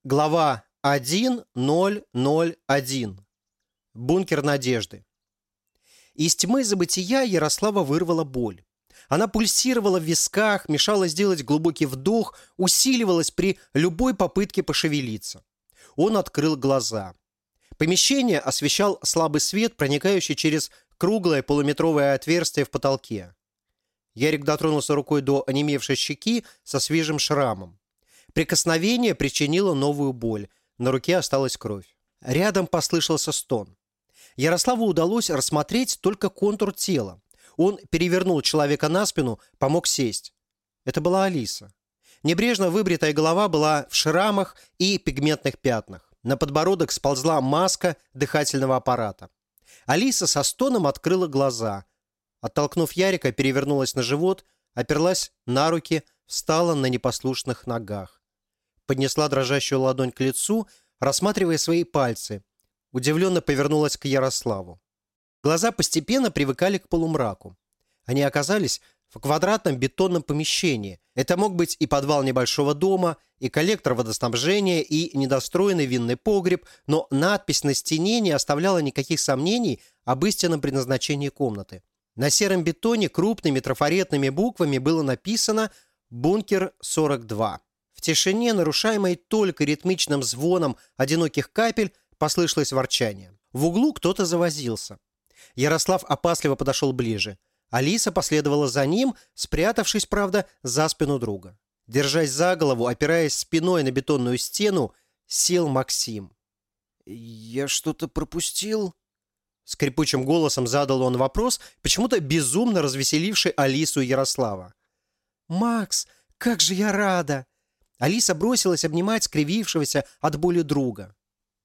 Глава 1001. Бункер надежды. Из тьмы забытия Ярослава вырвала боль. Она пульсировала в висках, мешала сделать глубокий вдох, усиливалась при любой попытке пошевелиться. Он открыл глаза. Помещение освещал слабый свет, проникающий через круглое полуметровое отверстие в потолке. Ярик дотронулся рукой до онемевшей щеки со свежим шрамом. Прикосновение причинило новую боль. На руке осталась кровь. Рядом послышался стон. Ярославу удалось рассмотреть только контур тела. Он перевернул человека на спину, помог сесть. Это была Алиса. Небрежно выбритая голова была в шрамах и пигментных пятнах. На подбородок сползла маска дыхательного аппарата. Алиса со стоном открыла глаза. Оттолкнув Ярика, перевернулась на живот, оперлась на руки, встала на непослушных ногах. Поднесла дрожащую ладонь к лицу, рассматривая свои пальцы. Удивленно повернулась к Ярославу. Глаза постепенно привыкали к полумраку. Они оказались в квадратном бетонном помещении. Это мог быть и подвал небольшого дома, и коллектор водоснабжения, и недостроенный винный погреб, но надпись на стене не оставляла никаких сомнений об истинном предназначении комнаты. На сером бетоне крупными трафаретными буквами было написано «Бункер 42». В тишине, нарушаемой только ритмичным звоном одиноких капель, послышалось ворчание. В углу кто-то завозился. Ярослав опасливо подошел ближе. Алиса последовала за ним, спрятавшись, правда, за спину друга. Держась за голову, опираясь спиной на бетонную стену, сел Максим. «Я что-то пропустил?» Скрипучим голосом задал он вопрос, почему-то безумно развеселивший Алису и Ярослава. «Макс, как же я рада!» Алиса бросилась обнимать скривившегося от боли друга.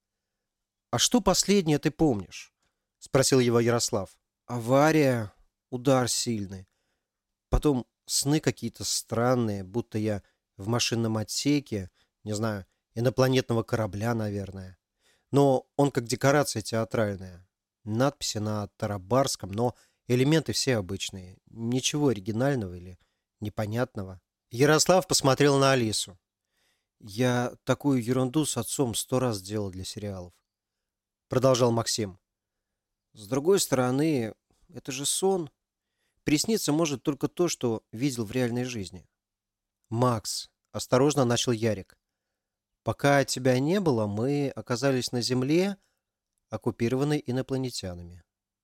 «А что последнее ты помнишь?» — спросил его Ярослав. «Авария, удар сильный. Потом сны какие-то странные, будто я в машинном отсеке, не знаю, инопланетного корабля, наверное. Но он как декорация театральная. Надписи на тарабарском, но элементы все обычные. Ничего оригинального или непонятного». Ярослав посмотрел на Алису. «Я такую ерунду с отцом 100 раз делал для сериалов», — продолжал Максим. «С другой стороны, это же сон. Присниться может только то, что видел в реальной жизни». «Макс», — осторожно начал Ярик, — «пока тебя не было, мы оказались на Земле, оккупированной инопланетянами».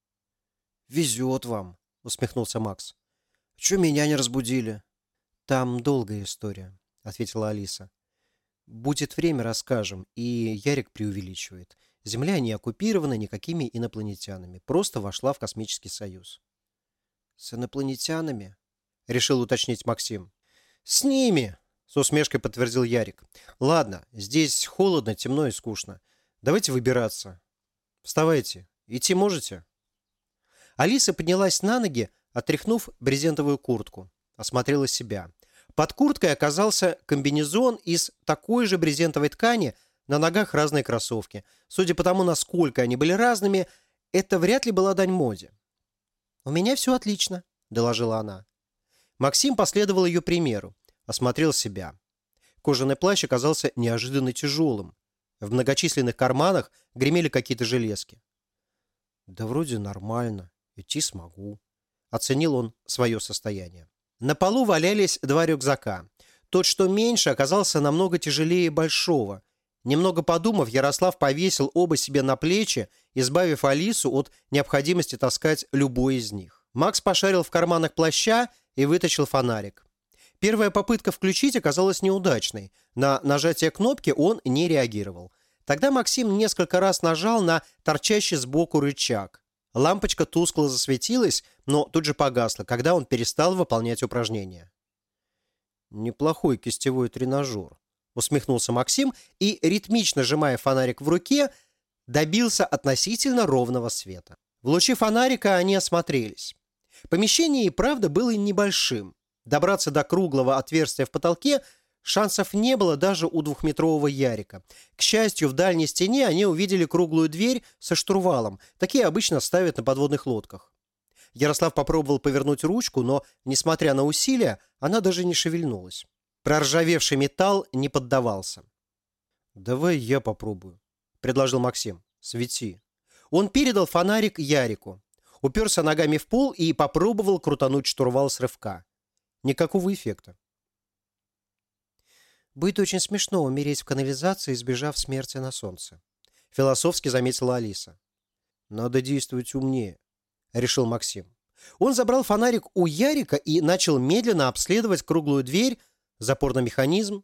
«Везет вам», — усмехнулся Макс. «Чего меня не разбудили?» «Там долгая история», — ответила Алиса. «Будет время, расскажем». И Ярик преувеличивает. Земля не оккупирована никакими инопланетянами. Просто вошла в космический союз. «С инопланетянами?» — решил уточнить Максим. «С ними!» — с усмешкой подтвердил Ярик. «Ладно, здесь холодно, темно и скучно. Давайте выбираться. Вставайте. Идти можете?» Алиса поднялась на ноги, отряхнув брезентовую куртку. Осмотрела себя. Под курткой оказался комбинезон из такой же брезентовой ткани, на ногах разные кроссовки. Судя по тому, насколько они были разными, это вряд ли была дань моде. «У меня все отлично», — доложила она. Максим последовал ее примеру, осмотрел себя. Кожаный плащ оказался неожиданно тяжелым. В многочисленных карманах гремели какие-то железки. «Да вроде нормально, идти смогу», — оценил он свое состояние. На полу валялись 2 рюкзака. Тот, что меньше, оказался намного тяжелее большого. Немного подумав, Ярослав повесил оба себе на плечи, избавив Алису от необходимости таскать любой из них. Макс пошарил в карманах плаща и вытащил фонарик. Первая попытка включить оказалась неудачной. На нажатие кнопки он не реагировал. Тогда Максим несколько раз нажал на торчащий сбоку рычаг. Лампочка тускло засветилась, но тут же погасла, когда он перестал выполнять упражнения. «Неплохой кистевой тренажер», — усмехнулся Максим и, ритмично сжимая фонарик в руке, добился относительно ровного света. В луче фонарика они осмотрелись. Помещение и правда было небольшим. Добраться до круглого отверстия в потолке шансов не было даже у 2-метрового Ярика. К счастью, в дальней стене они увидели круглую дверь со штурвалом. Такие обычно ставят на подводных лодках. Ярослав попробовал повернуть ручку, но, несмотря на усилия, она даже не шевельнулась. Проржавевший металл не поддавался. «Давай я попробую», — предложил Максим. «Свети». Он передал фонарик Ярику, уперся ногами в пол и попробовал крутануть штурвал с рывка. Никакого эффекта. «Будет очень смешно умереть в канализации, избежав смерти на солнце», — философски заметила Алиса. «Надо действовать умнее», — решил Максим. Он забрал фонарик у Ярика и начал медленно обследовать круглую дверь, запорный механизм.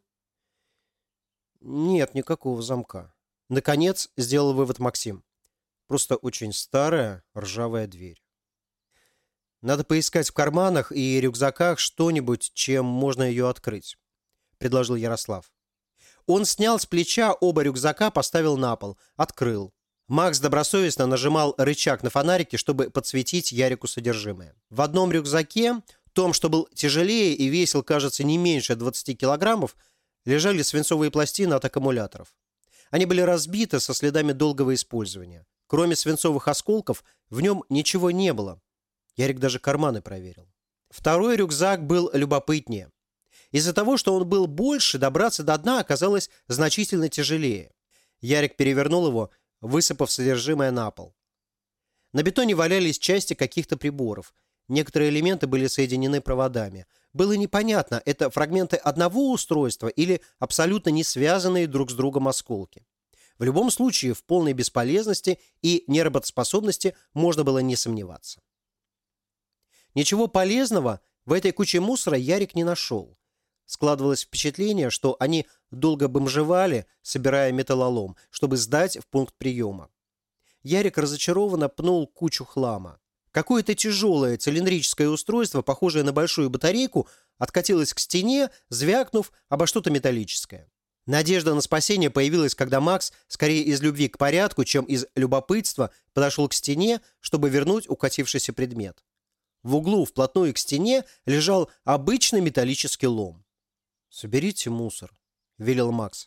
Нет никакого замка. Наконец сделал вывод Максим. Просто очень старая ржавая дверь. «Надо поискать в карманах и рюкзаках что-нибудь, чем можно ее открыть», — предложил Ярослав. Он снял с плеча оба рюкзака, поставил на пол, открыл. Макс добросовестно нажимал рычаг на фонарике, чтобы подсветить Ярику содержимое. В одном рюкзаке, том, что был тяжелее и весил, кажется, не меньше 20 килограммов, лежали свинцовые пластины от аккумуляторов. Они были разбиты со следами долгого использования. Кроме свинцовых осколков, в нем ничего не было. Ярик даже карманы проверил. Второй рюкзак был любопытнее. Из-за того, что он был больше, добраться до дна оказалось значительно тяжелее. Ярик перевернул его, высыпав содержимое на пол. На бетоне валялись части каких-то приборов. Некоторые элементы были соединены проводами. Было непонятно, это фрагменты одного устройства или абсолютно не связанные друг с другом осколки. В любом случае, в полной бесполезности и неработоспособности можно было не сомневаться. Ничего полезного в этой куче мусора Ярик не нашел. Складывалось впечатление, что они долго бомжевали, собирая металлолом, чтобы сдать в пункт приема. Ярик разочарованно пнул кучу хлама. Какое-то тяжелое цилиндрическое устройство, похожее на большую батарейку, откатилось к стене, звякнув обо что-то металлическое. Надежда на спасение появилась, когда Макс, скорее из любви к порядку, чем из любопытства, подошел к стене, чтобы вернуть укатившийся предмет. В углу, вплотную к стене, лежал обычный металлический лом. «Соберите мусор», — велел Макс.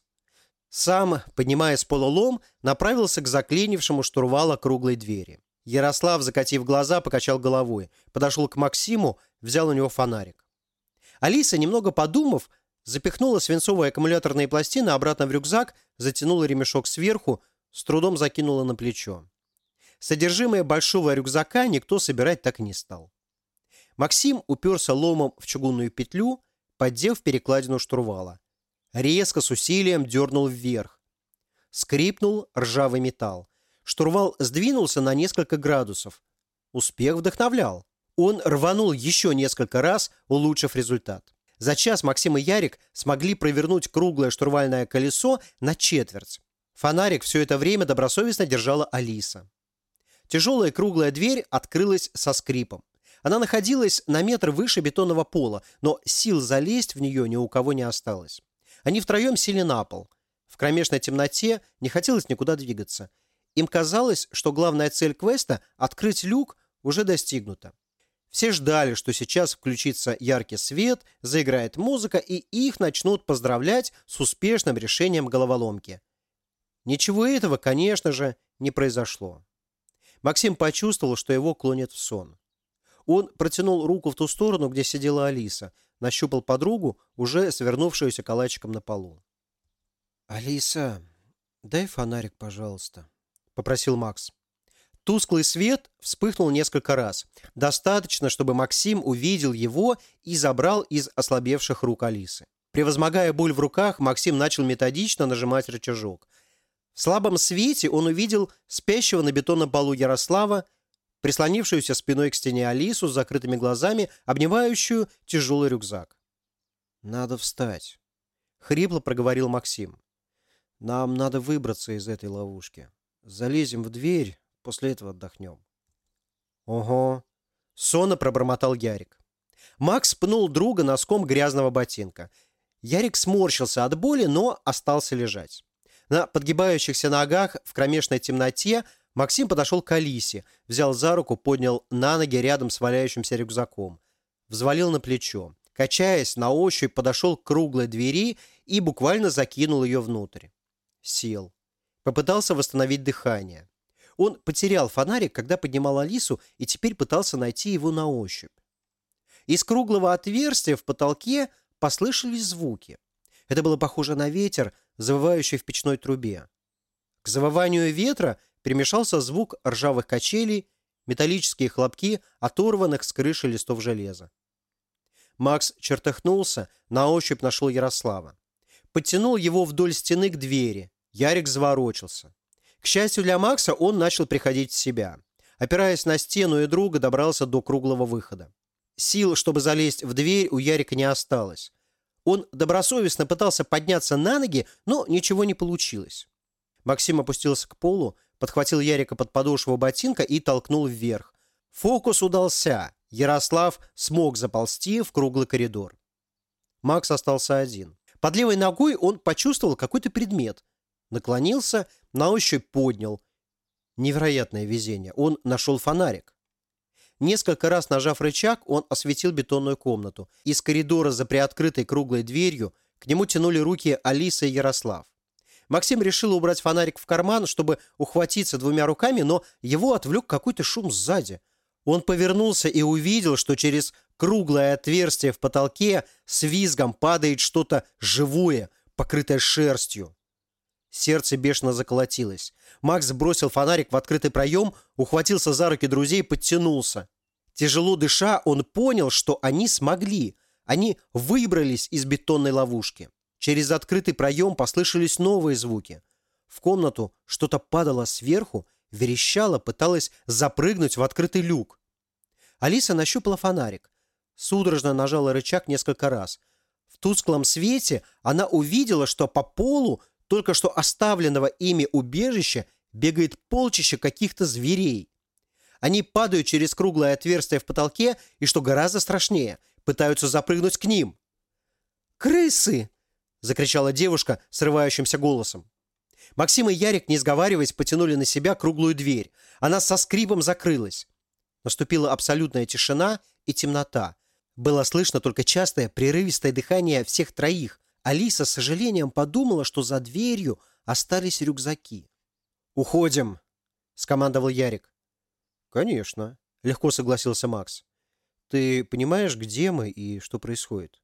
Сам, поднимая с пола лом, направился к заклинившему штурвала круглой двери. Ярослав, закатив глаза, покачал головой, подошел к Максиму, взял у него фонарик. Алиса, немного подумав, запихнула свинцовые аккумуляторные пластины обратно в рюкзак, затянула ремешок сверху, с трудом закинула на плечо. Содержимое большого рюкзака никто собирать так и не стал. Максим уперся ломом в чугунную петлю, поддев перекладину штурвала. Резко с усилием дернул вверх. Скрипнул ржавый металл. Штурвал сдвинулся на несколько градусов. Успех вдохновлял. Он рванул еще несколько раз, улучшив результат. За час Максим и Ярик смогли провернуть круглое штурвальное колесо на четверть. Фонарик все это время добросовестно держала Алиса. Тяжелая круглая дверь открылась со скрипом. Она находилась на метр выше бетонного пола, но сил залезть в нее ни у кого не осталось. Они втроем сели на пол. В кромешной темноте не хотелось никуда двигаться. Им казалось, что главная цель квеста – открыть люк – уже достигнута. Все ждали, что сейчас включится яркий свет, заиграет музыка, и их начнут поздравлять с успешным решением головоломки. Ничего этого, конечно же, не произошло. Максим почувствовал, что его клонит в сон. Он протянул руку в ту сторону, где сидела Алиса, нащупал подругу, уже свернувшуюся калачиком на полу. «Алиса, дай фонарик, пожалуйста», — попросил Макс. Тусклый свет вспыхнул несколько раз. Достаточно, чтобы Максим увидел его и забрал из ослабевших рук Алисы. Превозмогая боль в руках, Максим начал методично нажимать рычажок. В слабом свете он увидел спящего на бетонном полу Ярослава, прислонившуюся спиной к стене Алису с закрытыми глазами, обнимающую тяжелый рюкзак. «Надо встать», — хрипло проговорил Максим. «Нам надо выбраться из этой ловушки. Залезем в дверь, после этого отдохнем». «Ого», — сонно пробормотал Ярик. Макс пнул друга носком грязного ботинка. Ярик сморщился от боли, но остался лежать. На подгибающихся ногах в кромешной темноте Максим подошел к Алисе, взял за руку, поднял на ноги рядом с валяющимся рюкзаком, взвалил на плечо. Качаясь, на ощупь подошел к круглой двери и буквально закинул ее внутрь. Сел. Попытался восстановить дыхание. Он потерял фонарик, когда поднимал Алису, и теперь пытался найти его на ощупь. Из круглого отверстия в потолке послышались звуки. Это было похоже на ветер, завывающий в печной трубе. К завыванию ветра примешался звук ржавых качелей, металлические хлопки оторванных с крыши листов железа. Макс чертыхнулся, на ощупь нашел Ярослава. Подтянул его вдоль стены к двери. Ярик заворочился. К счастью для Макса, он начал приходить в себя. Опираясь на стену и друга, добрался до круглого выхода. Сил, чтобы залезть в дверь, у Ярика не осталось. Он добросовестно пытался подняться на ноги, но ничего не получилось. Максим опустился к полу, подхватил Ярика под подошву ботинка и толкнул вверх. Фокус удался. Ярослав смог заползти в круглый коридор. Макс остался один. Под левой ногой он почувствовал какой-то предмет. Наклонился, на ощупь поднял. Невероятное везение. Он нашел фонарик. Несколько раз нажав рычаг, он осветил бетонную комнату. Из коридора за приоткрытой круглой дверью к нему тянули руки Алиса и Ярослав. Максим решил убрать фонарик в карман, чтобы ухватиться двумя руками, но его отвлек какой-то шум сзади. Он повернулся и увидел, что через круглое отверстие в потолке с визгом падает что-то живое, покрытое шерстью. Сердце бешено заколотилось. Макс бросил фонарик в открытый проем, ухватился за руки друзей и подтянулся. Тяжело дыша, он понял, что они смогли. Они выбрались из бетонной ловушки. Через открытый проем послышались новые звуки. В комнату что-то падало сверху, верещало, пыталось запрыгнуть в открытый люк. Алиса нащупала фонарик. Судорожно нажала рычаг несколько раз. В тусклом свете она увидела, что по полу только что оставленного ими убежища бегает полчища каких-то зверей. Они падают через круглое отверстие в потолке и, что гораздо страшнее, пытаются запрыгнуть к ним. «Крысы!» – закричала девушка срывающимся голосом. Максим и Ярик, не сговариваясь, потянули на себя круглую дверь. Она со скрипом закрылась. Наступила абсолютная тишина и темнота. Было слышно только частое, прерывистое дыхание всех троих. Алиса с сожалением подумала, что за дверью остались рюкзаки. «Уходим!» – скомандовал Ярик. «Конечно», – легко согласился Макс. «Ты понимаешь, где мы и что происходит?»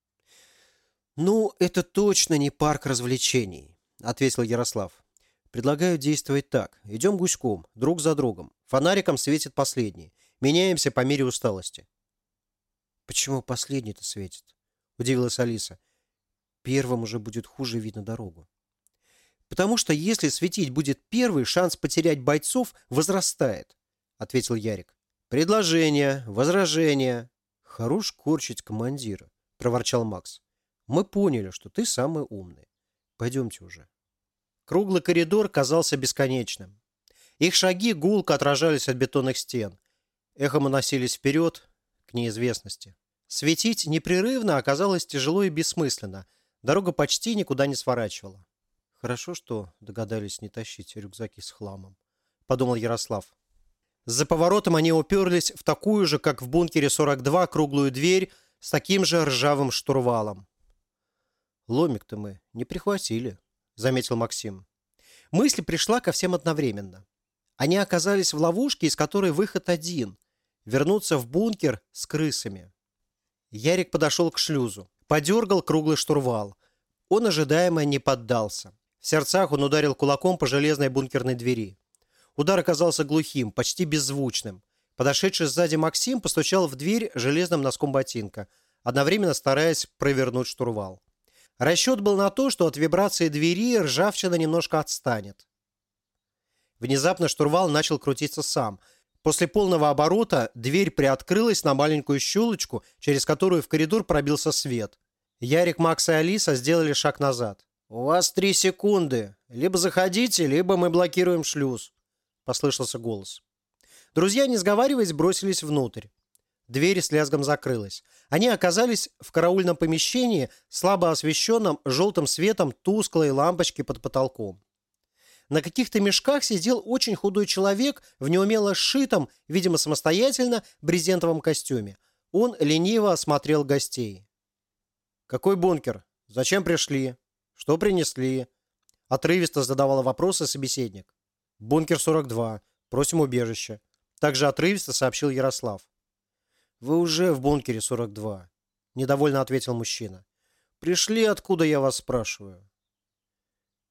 «Ну, это точно не парк развлечений», – ответил Ярослав. «Предлагаю действовать так. Идем гуськом, друг за другом. Фонариком светит последний. Меняемся по мере усталости». «Почему последний-то светит?» – удивилась Алиса. «Первым уже будет хуже видно дорогу». «Потому что если светить будет первый, шанс потерять бойцов возрастает», – ответил Ярик. «Предложение, возражение». «Хорош корчить командира», – проворчал Макс. «Мы поняли, что ты самый умный. Пойдемте уже». Круглый коридор казался бесконечным. Их шаги гулко отражались от бетонных стен. Эхом уносились вперед, к неизвестности. Светить непрерывно оказалось тяжело и бессмысленно. Дорога почти никуда не сворачивала. «Хорошо, что догадались не тащить рюкзаки с хламом», — подумал Ярослав. За поворотом они уперлись в такую же, как в бункере 42, круглую дверь с таким же ржавым штурвалом. «Ломик-то мы не прихватили», — заметил Максим. Мысль пришла ко всем одновременно. Они оказались в ловушке, из которой выход один — вернуться в бункер с крысами. Ярик подошел к шлюзу, подергал круглый штурвал. Он ожидаемо не поддался. В сердцах он ударил кулаком по железной бункерной двери. Удар оказался глухим, почти беззвучным. Подошедший сзади Максим постучал в дверь железным носком ботинка, одновременно стараясь провернуть штурвал. Расчет был на то, что от вибрации двери ржавчина немножко отстанет. Внезапно штурвал начал крутиться сам. После полного оборота дверь приоткрылась на маленькую щелочку, через которую в коридор пробился свет. Ярик, Макс и Алиса сделали шаг назад. «У вас 3 секунды. Либо заходите, либо мы блокируем шлюз», — послышался голос. Друзья, не сговариваясь, бросились внутрь. Дверь с лязгом закрылась. Они оказались в караульном помещении, слабо освещенном желтым светом тусклой лампочки под потолком. На каких-то мешках сидел очень худой человек в неумело сшитом, видимо, самостоятельно, брезентовом костюме. Он лениво осмотрел гостей. «Какой бункер? Зачем пришли? Что принесли?» Отрывисто задавал вопросы собеседник. «Бункер 42. Просим убежище», — также отрывисто сообщил Ярослав. «Вы уже в бункере 42», — недовольно ответил мужчина. «Пришли, откуда я вас спрашиваю?»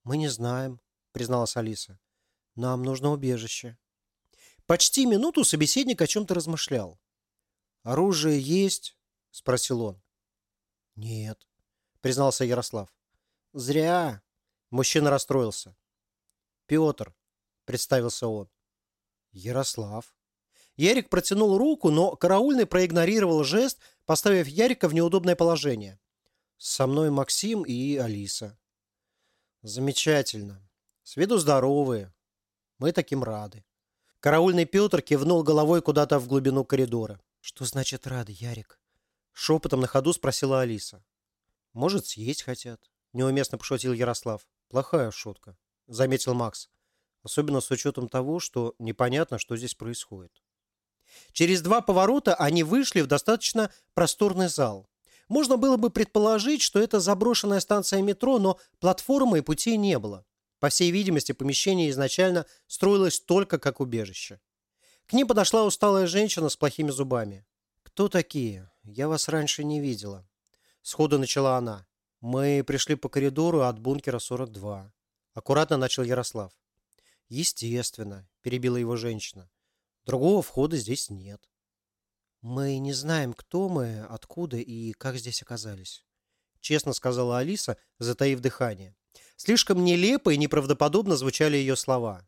«Мы не знаем», — призналась Алиса. «Нам нужно убежище». Почти минуту собеседник о чем-то размышлял. «Оружие есть?» — спросил он. «Нет», — признался Ярослав. «Зря». Мужчина расстроился. «Петр», — представился он. «Ярослав». Ярик протянул руку, но караульный проигнорировал жест, поставив Ярика в неудобное положение. «Со мной Максим и Алиса». «Замечательно. С виду здоровые. Мы таким рады». Караульный Петр кивнул головой куда-то в глубину коридора. «Что значит рады, Ярик?» Шепотом на ходу спросила Алиса. «Может, съесть хотят?» Неуместно пошутил Ярослав. «Плохая шутка», заметил Макс. «Особенно с учетом того, что непонятно, что здесь происходит». Через 2 поворота они вышли в достаточно просторный зал. Можно было бы предположить, что это заброшенная станция метро, но платформы и путей не было. По всей видимости, помещение изначально строилось только как убежище. К ним подошла усталая женщина с плохими зубами. «Кто такие? Я вас раньше не видела», — сходу начала она. «Мы пришли по коридору от бункера 42», — аккуратно начал Ярослав. «Естественно», — перебила его женщина. «Другого входа здесь нет». «Мы не знаем, кто мы, откуда и как здесь оказались», — честно сказала Алиса, затаив дыхание. Слишком нелепо и неправдоподобно звучали ее слова.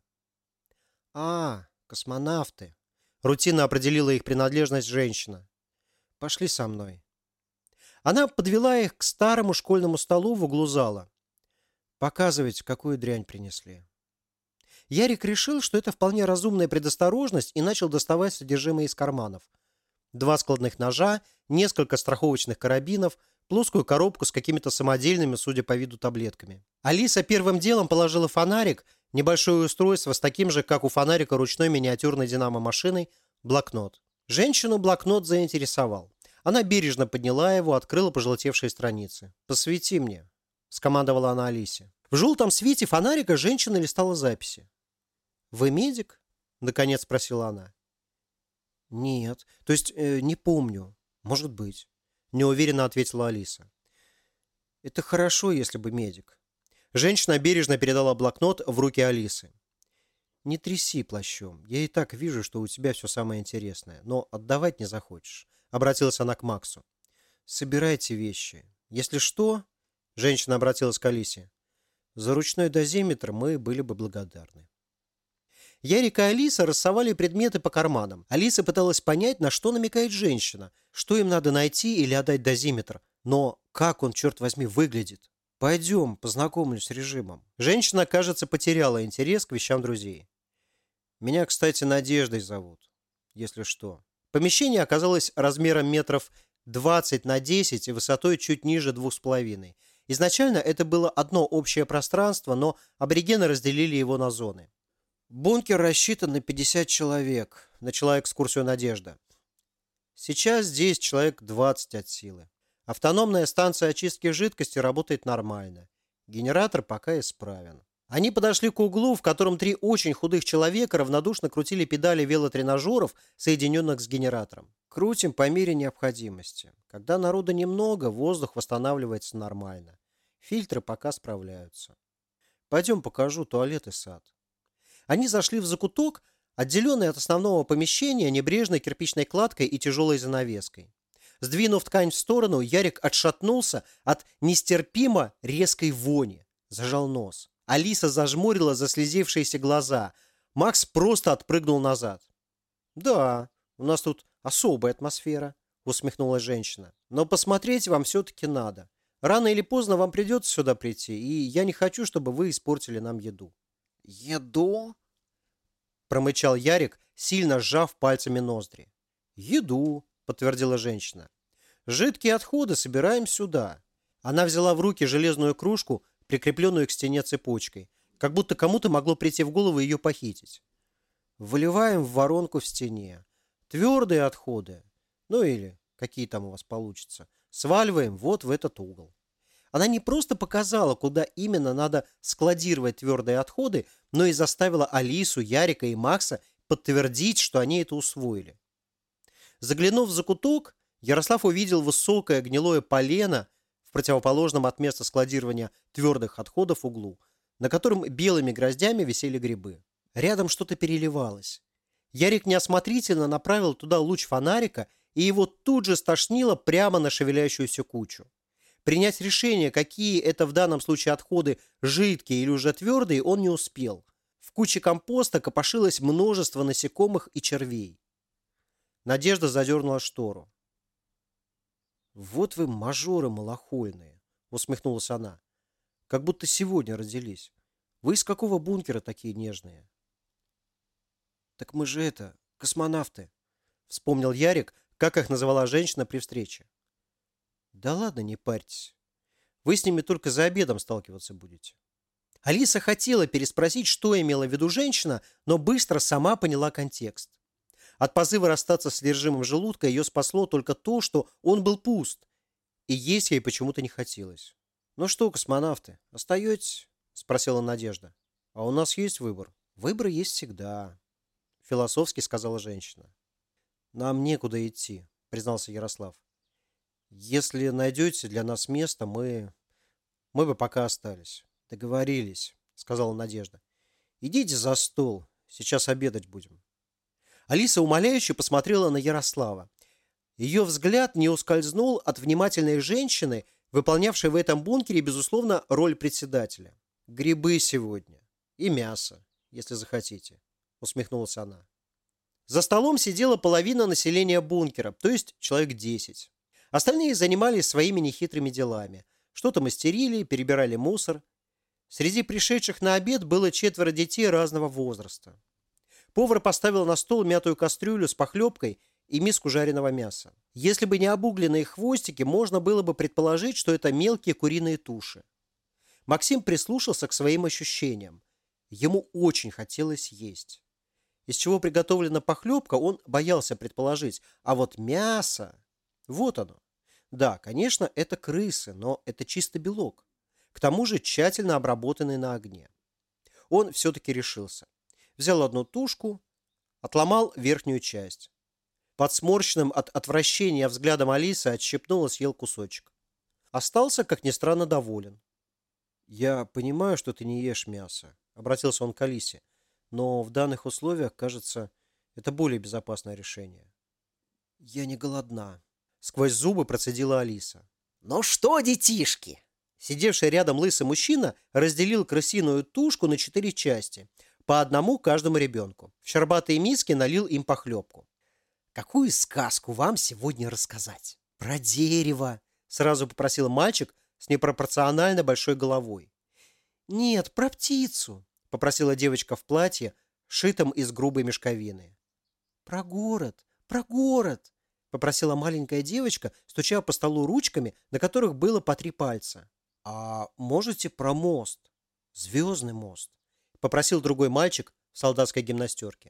«А, космонавты», — рутинно определила их принадлежность женщина. «Пошли со мной». Она подвела их к старому школьному столу в углу зала. «Показывайте, какую дрянь принесли». Ярик решил, что это вполне разумная предосторожность, и начал доставать содержимое из карманов. 2 складных ножа, несколько страховочных карабинов, плоскую коробку с какими-то самодельными, судя по виду, таблетками. Алиса первым делом положила фонарик, небольшое устройство с таким же, как у фонарика ручной миниатюрной динамо-машиной, блокнот. Женщину блокнот заинтересовал. Она бережно подняла его, открыла пожелтевшие страницы. «Посвети мне», — скомандовала она Алисе. В желтом свете фонарика женщина листала записи. «Вы медик?» — наконец спросила она. «Нет. То есть, не помню. Может быть», — неуверенно ответила Алиса. «Это хорошо, если бы медик». Женщина бережно передала блокнот в руки Алисы. «Не тряси плащом. Я и так вижу, что у тебя все самое интересное. Но отдавать не захочешь», — обратилась она к Максу. «Собирайте вещи. Если что...» — женщина обратилась к Алисе. «За ручной дозиметр мы были бы благодарны». Ярик и Алиса рассовали предметы по карманам. Алиса пыталась понять, на что намекает женщина, что им надо найти или отдать дозиметр. Но как он, черт возьми, выглядит? «Пойдем, познакомлюсь с режимом». Женщина, кажется, потеряла интерес к вещам друзей. «Меня, кстати, Надеждой зовут, если что». Помещение оказалось размером метров 20 на 10 и высотой чуть ниже 2,5. Изначально это было одно общее пространство, но аборигены разделили его на зоны. «Бункер рассчитан на 50 человек», — начала экскурсию Надежда. «Сейчас здесь человек 20 от силы. Автономная станция очистки жидкости работает нормально. Генератор пока исправен». Они подошли к углу, в котором 3 очень худых человека равнодушно крутили педали велотренажеров, соединенных с генератором. «Крутим по мере необходимости. Когда народа немного, воздух восстанавливается нормально. Фильтры пока справляются. Пойдем покажу туалет и сад». Они зашли в закуток, отделенный от основного помещения небрежной кирпичной кладкой и тяжелой занавеской. Сдвинув ткань в сторону, Ярик отшатнулся от нестерпимо резкой вони. Зажал нос. Алиса зажмурила заслезившиеся глаза. Макс просто отпрыгнул назад. «Да, у нас тут особая атмосфера», — усмехнулась женщина. «Но посмотреть вам все-таки надо. Рано или поздно вам придется сюда прийти, и я не хочу, чтобы вы испортили нам еду». «Еду?» — промычал Ярик, сильно сжав пальцами ноздри. «Еду», — подтвердила женщина. «Жидкие отходы собираем сюда». Она взяла в руки железную кружку, прикрепленную к стене цепочкой, как будто кому-то могло прийти в голову ее похитить. «Выливаем в воронку в стене. Твердые отходы, ну или какие там у вас получатся, сваливаем вот в этот угол». Она не просто показала, куда именно надо складировать твердые отходы, но и заставила Алису, Ярика и Макса подтвердить, что они это усвоили. Заглянув в закуток, Ярослав увидел высокое гнилое полено в противоположном от места складирования твердых отходов углу. на котором белыми гроздями висели грибы. Рядом что-то переливалось. Ярик неосмотрительно направил туда луч фонарика, и его тут же стошнило прямо на шевелящуюся кучу. Принять решение, какие это в данном случае отходы, жидкие или уже твердые, он не успел. В куче компоста копошилось множество насекомых и червей. Надежда задернула штору. «Вот вы мажоры малохольные», — усмехнулась она. «Как будто сегодня родились. Вы из какого бункера такие нежные?» «Так мы же космонавты», — вспомнил Ярик, как их называла женщина при встрече. «Да ладно, не парьтесь. Вы с ними только за обедом сталкиваться будете». Алиса хотела переспросить, что имела в виду женщина, но быстро сама поняла контекст. От позыва расстаться с содержимым желудка ее спасло только то, что он был пуст, и есть ей почему-то не хотелось. «Ну что, космонавты, остаетесь?» — спросила Надежда. «А у нас есть выбор?» «Выбор есть всегда», — философски сказала женщина. «Нам некуда идти», — признался Ярослав. «Если найдете для нас место, мы бы пока остались». «Договорились», — сказала Надежда. «Идите за стол, сейчас обедать будем». Алиса умоляюще посмотрела на Ярослава. Ее взгляд не ускользнул от внимательной женщины, выполнявшей в этом бункере, безусловно, роль председателя. «Грибы сегодня. И мясо, если захотите», — усмехнулась она. За столом сидела половина населения бункера, то есть человек 10. Остальные занимались своими нехитрыми делами. Что-то мастерили, перебирали мусор. Среди пришедших на обед было 4 детей разного возраста. Повар поставил на стол мятую кастрюлю с похлебкой и миску жареного мяса. Если бы не обугленные хвостики, можно было бы предположить, что это мелкие куриные туши. Максим прислушался к своим ощущениям. Ему очень хотелось есть. Из чего приготовлена похлебка, он боялся предположить. А вот мясо... Вот оно. Да, конечно, это крысы, но это чисто белок. К тому же тщательно обработанный на огне. Он все-таки решился. Взял одну тушку, отломал верхнюю часть. Под сморщенным от отвращения взглядом Алисы отщипнул и съел кусочек. Остался, как ни странно, доволен. «Я понимаю, что ты не ешь мясо», — обратился он к Алисе, «но в данных условиях, кажется, это более безопасное решение». «Я не голодна», — сквозь зубы процедила Алиса. «Ну что, детишки?» Сидевший рядом лысый мужчина разделил крысиную тушку на 4 части, по одному каждому ребенку. В щербатые миски налил им похлебку. «Какую сказку вам сегодня рассказать?» «Про дерево», — сразу попросил мальчик с непропорционально большой головой. «Нет, про птицу», — попросила девочка в платье, шитом из грубой мешковины. «Про город, — попросила маленькая девочка, стуча по столу ручками, на которых было по 3 пальца. «А можете про мост? Звездный мост?» — попросил другой мальчик в солдатской гимнастерке.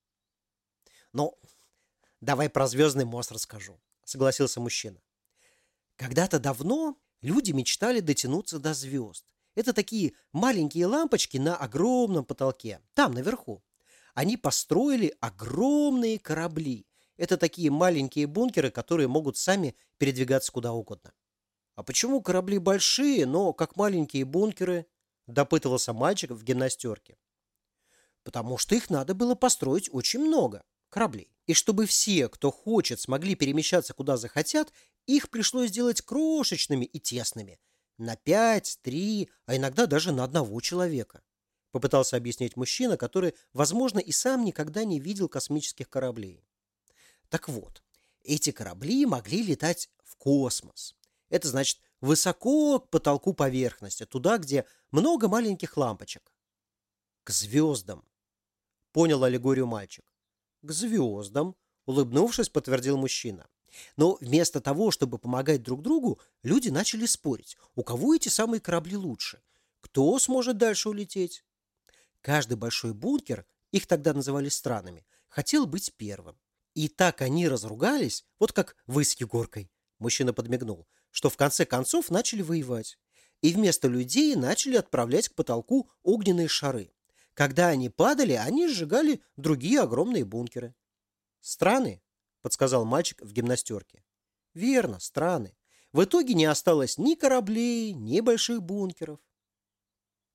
«Ну, давай про звездный мост расскажу», — согласился мужчина. «Когда-то давно люди мечтали дотянуться до звезд. Это такие маленькие лампочки на огромном потолке, там, наверху. Они построили огромные корабли. Это такие маленькие бункеры, которые могут сами передвигаться куда угодно». «А почему корабли большие, но как маленькие бункеры?» — допытывался мальчик в гимнастерке. «Потому что их надо было построить очень много, кораблей. И чтобы все, кто хочет, смогли перемещаться куда захотят, их пришлось сделать крошечными и тесными. На 5, 3, а иногда даже на одного человека», — попытался объяснить мужчина, который, возможно, и сам никогда не видел космических кораблей. Так вот, эти корабли могли летать в космос. Это значит высоко к потолку поверхности, туда, где много маленьких лампочек. «К звездам», — понял аллегорию мальчик. «К звездам», — улыбнувшись, подтвердил мужчина. Но вместо того, чтобы помогать друг другу, люди начали спорить, у кого эти самые корабли лучше, кто сможет дальше улететь. Каждый большой бункер, их тогда называли странами, хотел быть первым. И так они разругались, вот как вы с Егоркой, мужчина подмигнул, что в конце концов начали воевать. И вместо людей начали отправлять к потолку огненные шары. Когда они падали, они сжигали другие огромные бункеры. «Страны?» — подсказал мальчик в гимнастерке. «Верно, страны. В итоге не осталось ни кораблей, ни больших бункеров».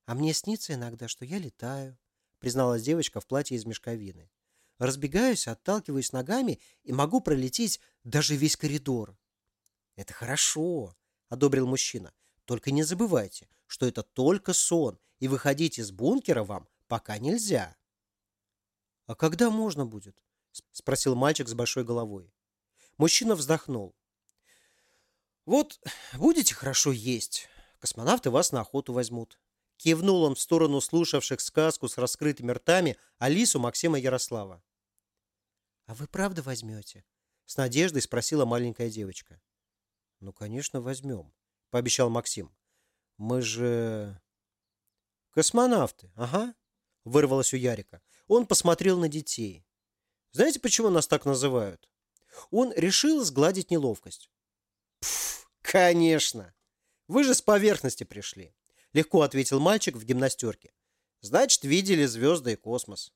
«А мне снится иногда, что я летаю», — призналась девочка в платье из мешковины. «Разбегаюсь, отталкиваюсь ногами и могу пролететь даже весь коридор». «Это хорошо», — одобрил мужчина. «Только не забывайте, что это только сон, и выходить из бункера вам пока нельзя». «А когда можно будет?» — спросил мальчик с большой головой. Мужчина вздохнул. «Вот будете хорошо есть, космонавты вас на охоту возьмут». Кивнул он в сторону слушавших сказку с раскрытыми ртами Алису, Максима и Ярослава. «А вы правда возьмете?» — с надеждой спросила маленькая девочка. «Ну, конечно, возьмем», — пообещал Максим. «Мы же...» «Космонавты, ага», — вырвалось у Ярика. Он посмотрел на детей. «Знаете, почему нас так называют?» Он решил сгладить неловкость. «Пф, конечно! Вы же с поверхности пришли», — легко ответил мальчик в гимнастерке. «Значит, видели звезды и космос».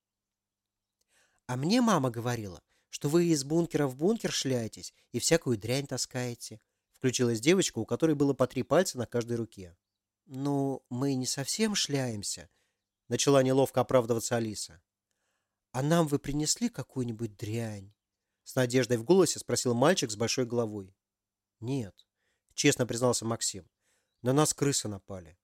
«А мне мама говорила, что вы из бункера в бункер шляетесь и всякую дрянь таскаете», — включилась девочка, у которой было по 3 пальца на каждой руке. «Ну, мы не совсем шляемся», — начала неловко оправдываться Алиса. «А нам вы принесли какую-нибудь дрянь?» С надеждой в голосе спросил мальчик с большой головой. «Нет», — честно признался Максим. «На нас крысы напали».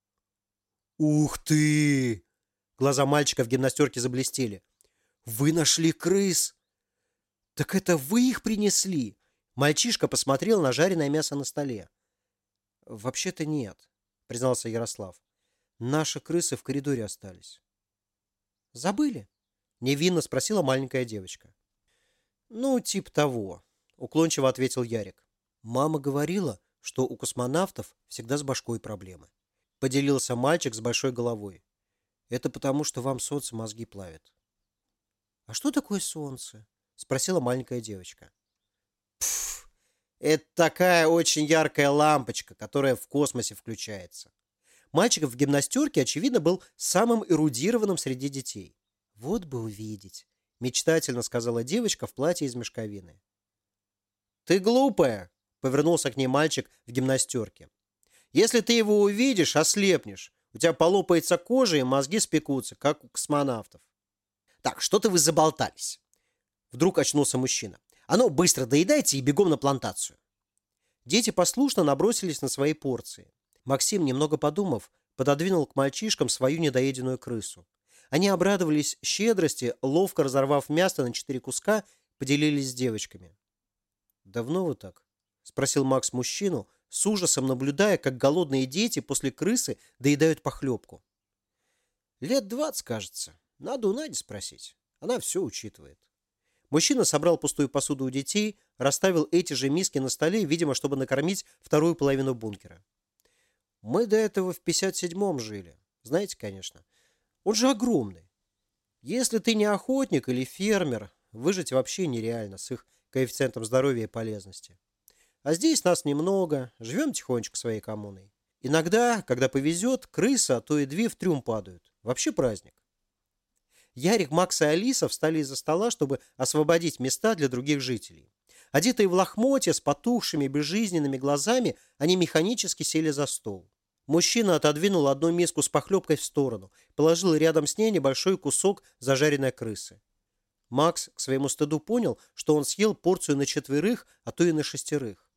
«Ух ты!» Глаза мальчика в гимнастерке заблестели. «Вы нашли крыс?» «Так это вы их принесли?» Мальчишка посмотрел на жареное мясо на столе. «Вообще-то нет», — признался Ярослав. «Наши крысы в коридоре остались». «Забыли?» — невинно спросила маленькая девочка. «Ну, типа того», — уклончиво ответил Ярик. «Мама говорила, что у космонавтов всегда с башкой проблемы», — поделился мальчик с большой головой. «Это потому, что вам солнце мозги плавит». «А что такое солнце?» — спросила маленькая девочка. «Пф, это такая очень яркая лампочка, которая в космосе включается». Мальчик в гимнастерке, очевидно, был самым эрудированным среди детей. «Вот бы увидеть», — мечтательно сказала девочка в платье из мешковины. «Ты глупая», — повернулся к ней мальчик в гимнастерке. «Если ты его увидишь, ослепнешь. У тебя полопается кожа и мозги спекутся, как у космонавтов». «Так, что-то вы заболтались». Вдруг очнулся мужчина. «А ну, быстро доедайте и бегом на плантацию». Дети послушно набросились на свои порции. Максим, немного подумав, пододвинул к мальчишкам свою недоеденную крысу. Они обрадовались щедрости, ловко разорвав мясо на 4 куска, поделились с девочками. «Давно вы так?» — спросил Макс мужчину, с ужасом наблюдая, как голодные дети после крысы доедают похлебку. «Лет 20, кажется. Надо у Нади спросить. Она все учитывает». Мужчина собрал пустую посуду у детей, расставил эти же миски на столе, видимо, чтобы накормить вторую половину бункера. «Мы до этого в 57-м жили. Знаете, конечно. Он же огромный. Если ты не охотник или фермер, выжить вообще нереально с их коэффициентом здоровья и полезности. А здесь нас немного, живем тихонечко своей коммуной. Иногда, когда повезет, крыса, а то и 2 в трюм падают. Вообще праздник». Ярик, Макс и Алиса встали из-за стола, чтобы освободить места для других жителей. Одетые в лохмотья, с потухшими, безжизненными глазами, они механически сели за стол. Мужчина отодвинул одну миску с похлебкой в сторону, положил рядом с ней небольшой кусок зажаренной крысы. Макс к своему стыду понял, что он съел порцию на 4, а то и на 6.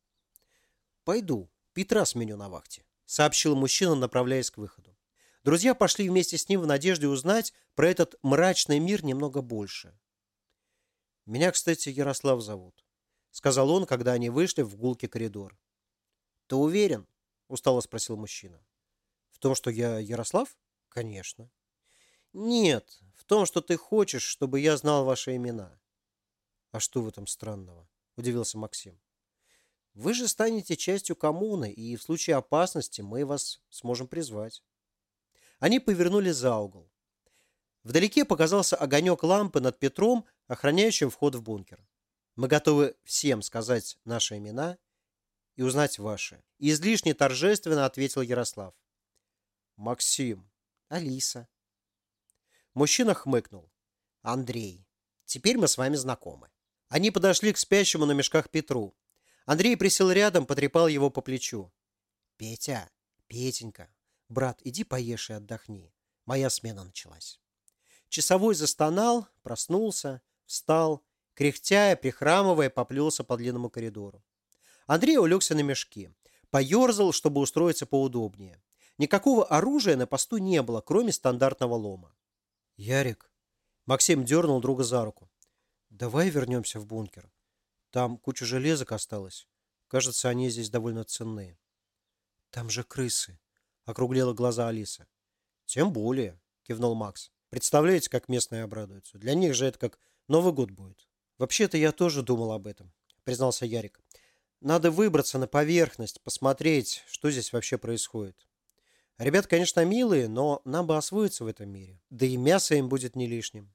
«Пойду, Петра сменю на вахте», — сообщил мужчина, направляясь к выходу. Друзья пошли вместе с ним в надежде узнать про этот мрачный мир немного больше. «Меня, кстати, Ярослав зовут», — сказал он, когда они вышли в гулкий коридор. «Ты уверен?» — устало спросил мужчина. «В том, что я Ярослав? Конечно». «Нет, в том, что ты хочешь, чтобы я знал ваши имена». «А что в этом странного?» — удивился Максим. «Вы же станете частью коммуны, и в случае опасности мы вас сможем призвать». Они повернули за угол. Вдалеке показался огонек лампы над Петром, охраняющим вход в бункер. «Мы готовы всем сказать наши имена и узнать ваши», — излишне торжественно ответил Ярослав. «Максим». «Алиса». Мужчина хмыкнул. «Андрей, теперь мы с вами знакомы». Они подошли к спящему на мешках Петру. Андрей присел рядом, потрепал его по плечу. «Петя, Петенька, Брат, иди поешь и отдохни. Моя смена началась. Часовой застонал, проснулся, встал, кряхтя и прихрамывая, поплелся по длинному коридору. Андрей улегся на мешки, поерзал, чтобы устроиться поудобнее. Никакого оружия на посту не было, кроме стандартного лома. «Ярик», — Максим дернул друга за руку, — «давай вернемся в бункер. Там куча железок осталось. Кажется, они здесь довольно ценные». «Там же крысы», — округлила глаза Алиса. «Тем более», — кивнул Макс. «Представляете, как местные обрадуются? Для них же это как Новый год будет». «Вообще-то я тоже думал об этом», — признался Ярик. «Надо выбраться на поверхность, посмотреть, что здесь вообще происходит. Ребят, конечно, милые, но нам бы освоиться в этом мире. Да и мясо им будет не лишним».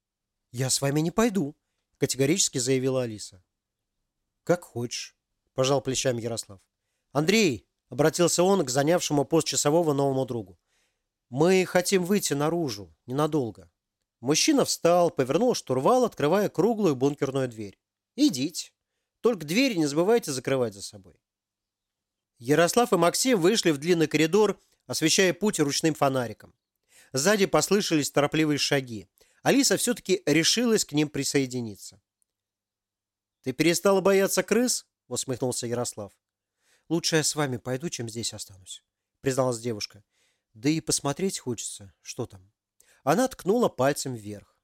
«Я с вами не пойду», — категорически заявила Алиса. «Как хочешь», — пожал плечами Ярослав. «Андрей», — обратился он к занявшему пост часового новому другу, — «мы хотим выйти наружу, ненадолго». Мужчина встал, повернул штурвал, открывая круглую бункерную дверь. «Идите. Только двери не забывайте закрывать за собой». Ярослав и Максим вышли в длинный коридор, освещая путь ручным фонариком. Сзади послышались торопливые шаги. Алиса все-таки решилась к ним присоединиться. «Ты перестала бояться крыс?» — усмехнулся Ярослав. «Лучше я с вами пойду, чем здесь останусь», — призналась девушка. «Да и посмотреть хочется, что там». Она ткнула пальцем вверх.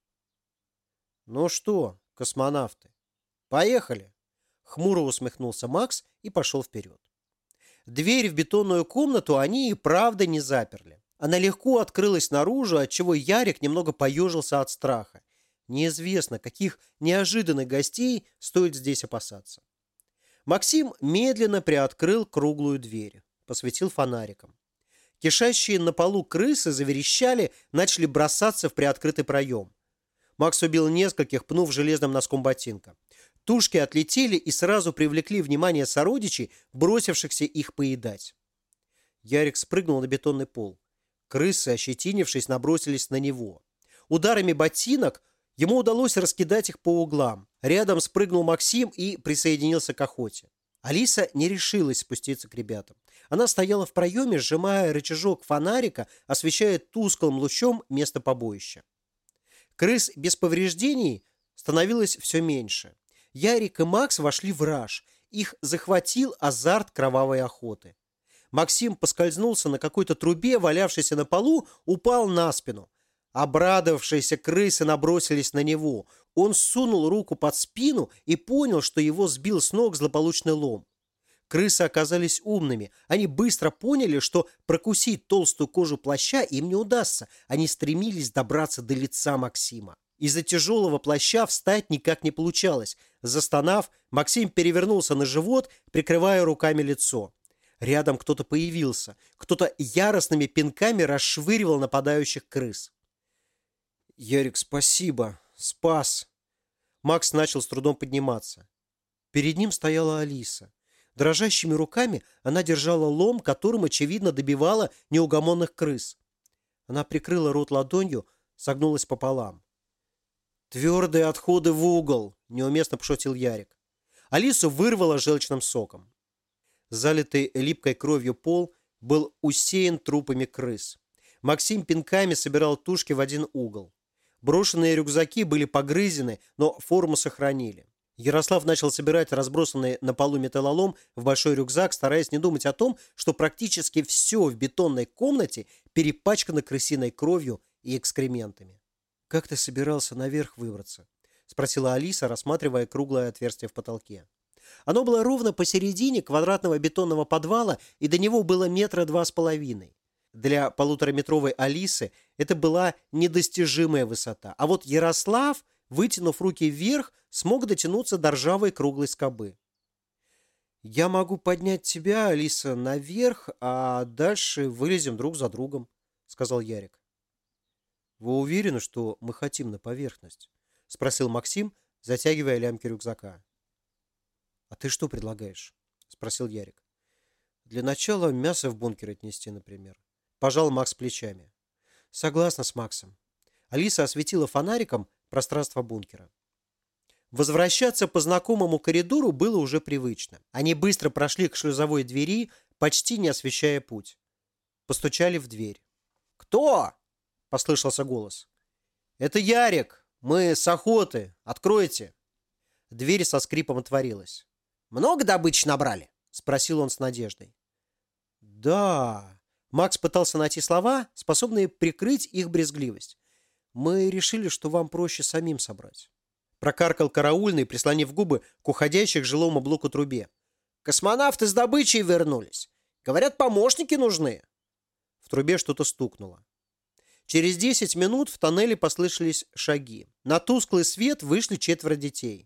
«Ну что, космонавты, поехали!» Хмуро усмехнулся Макс и пошел вперед. Дверь в бетонную комнату они и правда не заперли. Она легко открылась наружу, отчего Ярик немного поежился от страха. Неизвестно, каких неожиданных гостей стоит здесь опасаться. Максим медленно приоткрыл круглую дверь, посветил фонариком. Кишащие на полу крысы заверещали, начали бросаться в приоткрытый проем. Макс убил нескольких, пнув железным носком ботинка. Тушки отлетели и сразу привлекли внимание сородичей, бросившихся их поедать. Ярик спрыгнул на бетонный пол. Крысы, ощетинившись, набросились на него. Ударами ботинок ему удалось раскидать их по углам. Рядом спрыгнул Максим и присоединился к охоте. Алиса не решилась спуститься к ребятам. Она стояла в проеме, сжимая рычажок фонарика, освещая тусклым лучом место побоища. Крыс без повреждений становилось все меньше. Ярик и Макс вошли в раж. Их захватил азарт кровавой охоты. Максим поскользнулся на какой-то трубе, валявшейся на полу, упал на спину. Обрадовавшиеся крысы набросились на него. Он сунул руку под спину и понял, что его сбил с ног злополучный лом. Крысы оказались умными. Они быстро поняли, что прокусить толстую кожу плаща им не удастся. Они стремились добраться до лица Максима. Из-за тяжелого плаща встать никак не получалось. Застонав, Максим перевернулся на живот, прикрывая руками лицо. Рядом кто-то появился. Кто-то яростными пинками расшвыривал нападающих крыс. «Ярик, спасибо. Спас!» Макс начал с трудом подниматься. Перед ним стояла Алиса. Дрожащими руками она держала лом, которым, очевидно, добивала неугомонных крыс. Она прикрыла рот ладонью, согнулась пополам. «Твердые отходы в угол!» – неуместно пошутил Ярик. Алису вырвало желчным соком. Залитый липкой кровью пол был усеян трупами крыс. Максим пинками собирал тушки в один угол. Брошенные рюкзаки были погрызены, но форму сохранили. Ярослав начал собирать разбросанный на полу металлолом в большой рюкзак, стараясь не думать о том, что практически все в бетонной комнате перепачкано крысиной кровью и экскрементами. «Как ты собирался наверх выбраться?» – спросила Алиса, рассматривая круглое отверстие в потолке. Оно было ровно посередине квадратного бетонного подвала, и до него было 2,2 метра. Для полутораметровой Алисы это была недостижимая высота. А вот Ярослав, вытянув руки вверх, смог дотянуться до ржавой круглой скобы. «Я могу поднять тебя, Алиса, наверх, а дальше вылезем друг за другом», — сказал Ярик. «Вы уверены, что мы хотим на поверхность?» — спросил Максим, затягивая лямки рюкзака. «А ты что предлагаешь?» — спросил Ярик. «Для начала мясо в бункер отнести, например». Пожал Макс плечами. «Согласна с Максом». Алиса осветила фонариком пространство бункера. Возвращаться по знакомому коридору было уже привычно. Они быстро прошли к шлюзовой двери, почти не освещая путь. Постучали в дверь. «Кто?» — послышался голос. «Это Ярик. Мы с охоты. Откройте». Дверь со скрипом отворилась. «Много добычи набрали?» — спросил он с надеждой. «Да». Макс пытался найти слова, способные прикрыть их брезгливость. «Мы решили, что вам проще самим собрать». Прокаркал караульный, прислонив губы к уходящей к жилому блоку трубе. «Космонавты с добычей вернулись. Говорят, помощники нужны». В трубе что-то стукнуло. Через 10 минут в тоннеле послышались шаги. На тусклый свет вышли 4 детей.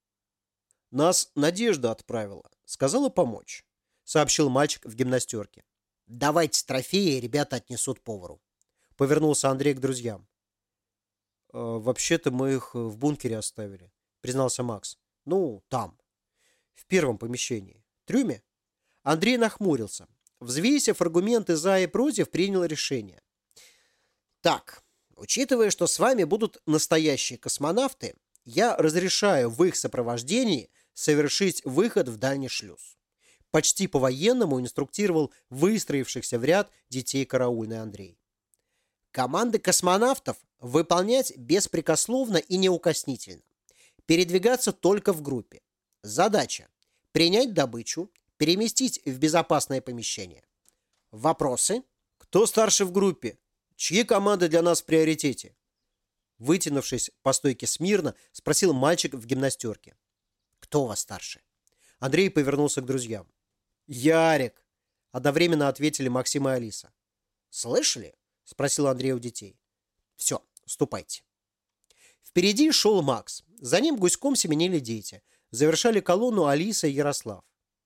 «Нас Надежда отправила. Сказала помочь», — сообщил мальчик в гимнастерке. «Давайте трофеи, ребята отнесут повару». Повернулся Андрей к друзьям. «Вообще-то мы их в бункере оставили», — признался Макс. «Ну, там, в первом помещении. Трюме?» Андрей нахмурился. Взвесив аргументы за и против, принял решение. «Так, учитывая, что с вами будут настоящие космонавты, я разрешаю в их сопровождении совершить выход в дальний шлюз». Почти по-военному инструктировал выстроившихся в ряд детей караульный Андрей. Команды космонавтов выполнять беспрекословно и неукоснительно. Передвигаться только в группе. Задача – принять добычу, переместить в безопасное помещение. Вопросы? «Кто старше в группе? Чьи команды для нас в приоритете?» Вытянувшись по стойке смирно, спросил мальчик в гимнастерке. «Кто у вас старше?» Андрей повернулся к друзьям. «Ярик!» – одновременно ответили Максим и Алиса. «Слышали?» – спросил Андрей у детей. «Все, ступайте». Впереди шел Макс. За ним гуськом семенили дети. Завершали колонну Алиса и Ярослав.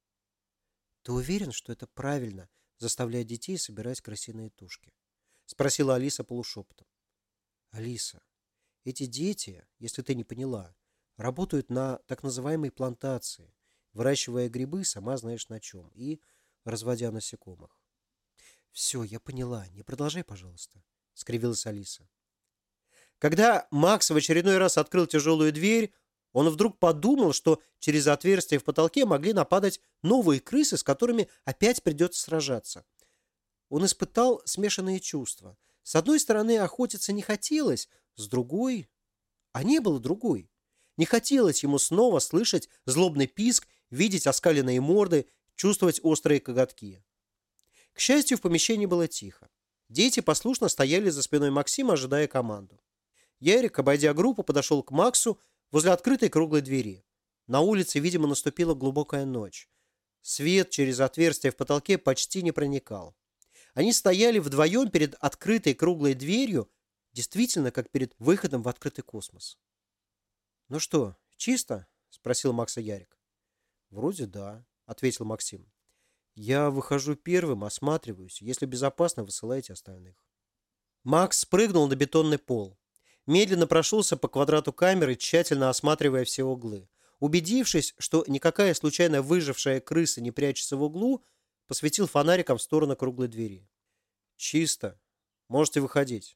«Ты уверен, что это правильно – заставлять детей собирать крысиные тушки?» – спросила Алиса полушепотом. «Алиса, эти дети, если ты не поняла, работают на так называемой плантации, выращивая грибы, сама знаешь на чем, и разводя насекомых». «Все, я поняла. Не продолжай, пожалуйста», — скривилась Алиса. Когда Макс в очередной раз открыл тяжелую дверь, он вдруг подумал, что через отверстие в потолке могли нападать новые крысы, с которыми опять придется сражаться. Он испытал смешанные чувства. С одной стороны, охотиться не хотелось, с другой... А не было другой. Не хотелось ему снова слышать злобный писк, видеть оскаленные морды, чувствовать острые коготки. К счастью, в помещении было тихо. Дети послушно стояли за спиной Максима, ожидая команду. Ярик, обойдя группу, подошел к Максу возле открытой круглой двери. На улице, видимо, наступила глубокая ночь. Свет через отверстие в потолке почти не проникал. Они стояли вдвоем перед открытой круглой дверью, действительно, как перед выходом в открытый космос. «Ну что, чисто?» – спросил Макса Ярик. «Вроде да», – ответил Максим. «Я выхожу первым, осматриваюсь. Если безопасно, высылайте остальных». Макс спрыгнул на бетонный пол. Медленно прошелся по квадрату камеры, тщательно осматривая все углы. Убедившись, что никакая случайно выжившая крыса не прячется в углу, посветил фонариком в сторону круглой двери. «Чисто. Можете выходить».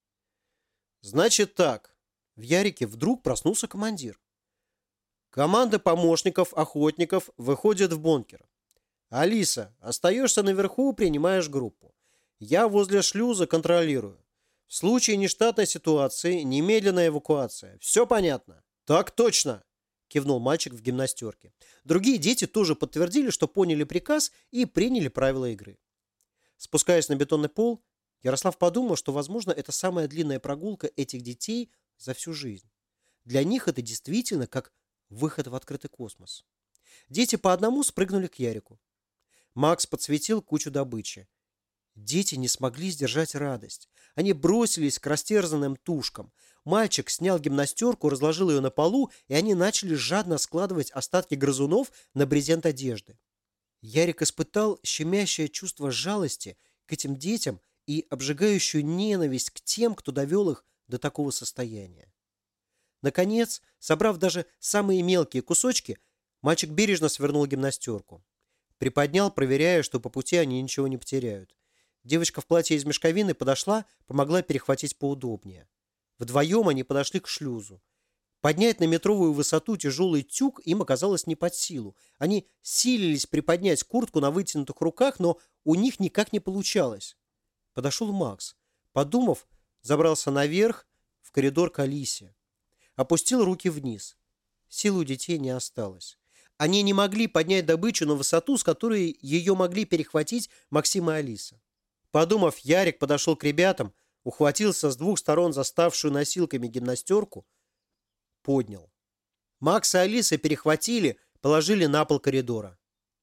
«Значит так». В Ярике вдруг проснулся командир. «Команда помощников, охотников выходит в бункер. Алиса, остаешься наверху, принимаешь группу. Я возле шлюза контролирую. В случае нештатной ситуации немедленная эвакуация. Все понятно?» «Так точно», – кивнул мальчик в гимнастерке. Другие дети тоже подтвердили, что поняли приказ и приняли правила игры. Спускаясь на бетонный пол, Ярослав подумал, что, возможно, это самая длинная прогулка этих детей за всю жизнь. Для них это действительно как выход в открытый космос. Дети по одному спрыгнули к Ярику. Макс подсветил кучу добычи. Дети не смогли сдержать радость. Они бросились к растерзанным тушкам. Мальчик снял гимнастерку, разложил ее на полу, и они начали жадно складывать остатки грызунов на брезент одежды. Ярик испытал щемящее чувство жалости к этим детям и обжигающую ненависть к тем, кто довел их до такого состояния. Наконец, собрав даже самые мелкие кусочки, мальчик бережно свернул гимнастерку. Приподнял, проверяя, что по пути они ничего не потеряют. Девочка в платье из мешковины подошла, помогла перехватить поудобнее. Вдвоем они подошли к шлюзу. Поднять на метровую высоту тяжелый тюк им оказалось не под силу. Они силились приподнять куртку на вытянутых руках, но у них никак не получалось. Подошел Макс. Подумав, забрался наверх, в коридор к Алисе. Опустил руки вниз. Сил у детей не осталось. Они не могли поднять добычу на высоту, с которой ее могли перехватить Максим и Алиса. Подумав, Ярик подошел к ребятам, ухватился с двух сторон за ставшую носилками гимнастерку, поднял. Макс и Алиса перехватили, положили на пол коридора.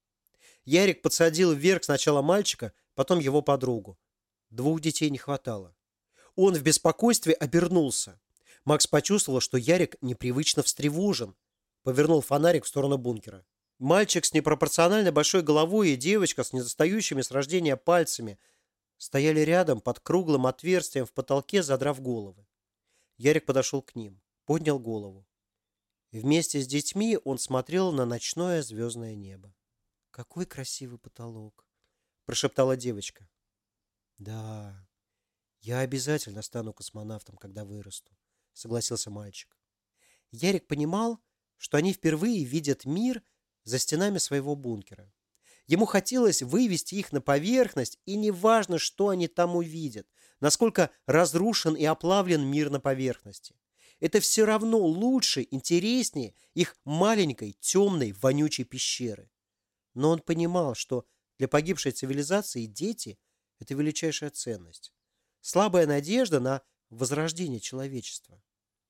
Ярик подсадил вверх сначала мальчика, потом его подругу. 2 детей не хватало. Он в беспокойстве обернулся. Макс почувствовал, что Ярик непривычно встревожен. Повернул фонарик в сторону бункера. Мальчик с непропорционально большой головой и девочка с недостающими с рождения пальцами стояли рядом под круглым отверстием в потолке, задрав головы. Ярик подошел к ним, поднял голову. Вместе с детьми он смотрел на ночное звездное небо. «Какой красивый потолок!» – прошептала девочка. «Да, я обязательно стану космонавтом, когда вырасту», – согласился мальчик. Ярик понимал, что они впервые видят мир за стенами своего бункера. Ему хотелось вывести их на поверхность, и неважно, что они там увидят, насколько разрушен и оплавлен мир на поверхности. Это все равно лучше, интереснее их маленькой, темной, вонючей пещеры. Но он понимал, что для погибшей цивилизации дети – это величайшая ценность. Слабая надежда на возрождение человечества.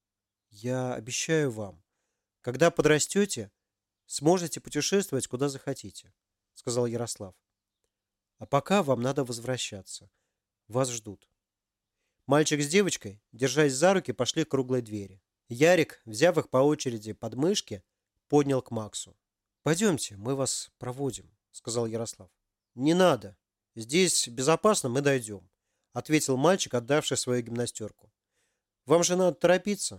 «Я обещаю вам, когда подрастете, сможете путешествовать куда захотите», – сказал Ярослав. «А пока вам надо возвращаться. Вас ждут». Мальчик с девочкой, держась за руки, пошли к круглой двери. Ярик, взяв их по очереди под мышки, поднял к Максу. «Пойдемте, мы вас проводим», — сказал Ярослав. «Не надо. Здесь безопасно, мы дойдем», — ответил мальчик, отдавший свою гимнастерку. «Вам же надо торопиться».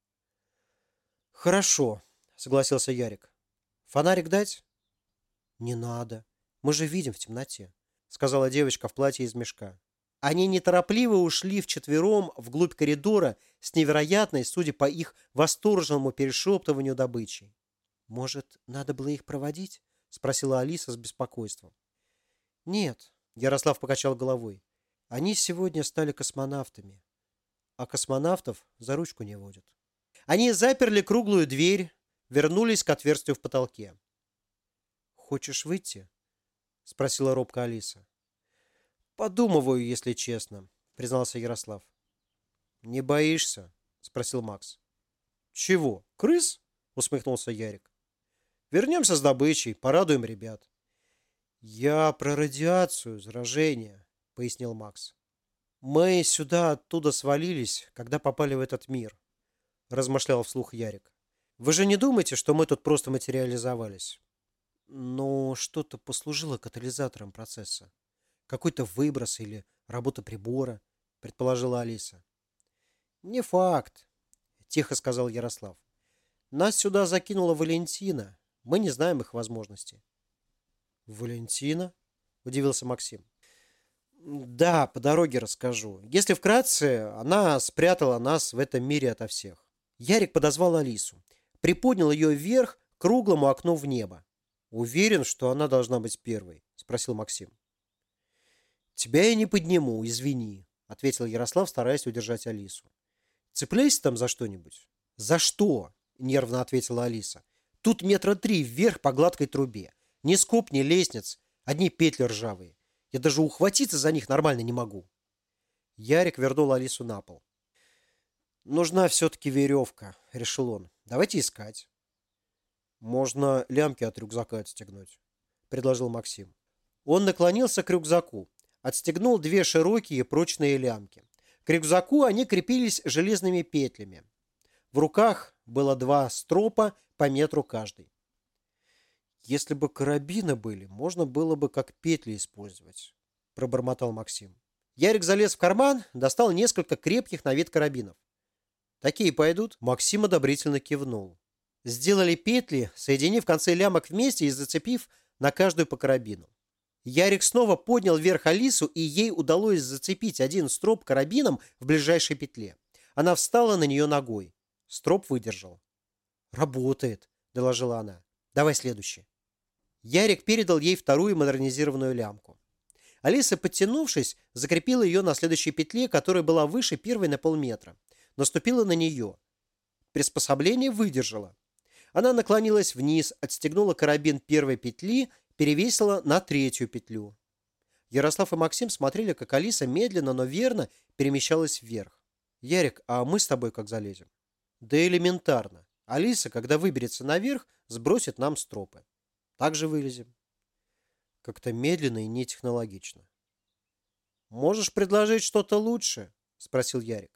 «Хорошо», — согласился Ярик. «Фонарик дать?» «Не надо. Мы же видим в темноте», — сказала девочка в платье из мешка. Они неторопливо ушли вчетвером вглубь коридора с невероятной, судя по их восторженному перешептыванию, добычей. «Может, надо было их проводить?» – спросила Алиса с беспокойством. «Нет», – Ярослав покачал головой. «Они сегодня стали космонавтами, а космонавтов за ручку не водят». Они заперли круглую дверь, вернулись к отверстию в потолке. «Хочешь выйти?» – спросила робко Алиса. «Подумываю, если честно», — признался Ярослав. «Не боишься?» — спросил Макс. «Чего? Крыс?» — усмехнулся Ярик. «Вернемся с добычей, порадуем ребят». «Я про радиацию, заражение», — пояснил Макс. «Мы сюда оттуда свалились, когда попали в этот мир», — размышлял вслух Ярик. «Вы же не думаете, что мы тут просто материализовались?» «Но что-то послужило катализатором процесса. Какой-то выброс или работа прибора», — предположила Алиса. «Не факт», — тихо сказал Ярослав. «Нас сюда закинула Валентина. Мы не знаем их возможностей». «Валентина?» — удивился Максим. «Да, по дороге расскажу. Если вкратце, она спрятала нас в этом мире ото всех». Ярик подозвал Алису, приподнял ее вверх к круглому окну в небо. «Уверен, что она должна быть первой?» — спросил Максим. «Тебя я не подниму, извини», — ответил Ярослав, стараясь удержать Алису. «Цепляйся там за что-нибудь». «За что?» — нервно ответила Алиса. «Тут 3 метра вверх по гладкой трубе. Ни скоб, ни лестниц, одни петли ржавые. Я даже ухватиться за них нормально не могу». Ярик вернул Алису на пол. «Нужна все-таки веревка», — решил он. «Давайте искать». «Можно лямки от рюкзака отстегнуть», — предложил Максим. Он наклонился к рюкзаку. Отстегнул 2 широкие прочные лямки. К рюкзаку они крепились железными петлями. В руках было 2 стропа по метру каждый. «Если бы карабины были, можно было бы как петли использовать», – пробормотал Максим. Ярик залез в карман, достал несколько крепких на вид карабинов. «Такие пойдут?» Максим одобрительно кивнул. Сделали петли, соединив концы лямок вместе и зацепив на каждую по карабину. Ярик снова поднял вверх Алису, и ей удалось зацепить один строп карабином в ближайшей петле. Она встала на нее ногой. Строп выдержал. «Работает», — доложила она. «Давай следующий». Ярик передал ей вторую модернизированную лямку. Алиса, подтянувшись, закрепила ее на следующей петле, которая была выше первой на полметра. Наступила на нее. Приспособление выдержало. Она наклонилась вниз, отстегнула карабин первой петли, перевесила на третью петлю. Ярослав и Максим смотрели, как Алиса медленно, но верно перемещалась вверх. «Ярик, а мы с тобой как залезем?» «Да элементарно. Алиса, когда выберется наверх, сбросит нам стропы. Так же вылезем». «Как-то медленно и нетехнологично». «Можешь предложить что-то лучше?» – спросил Ярик.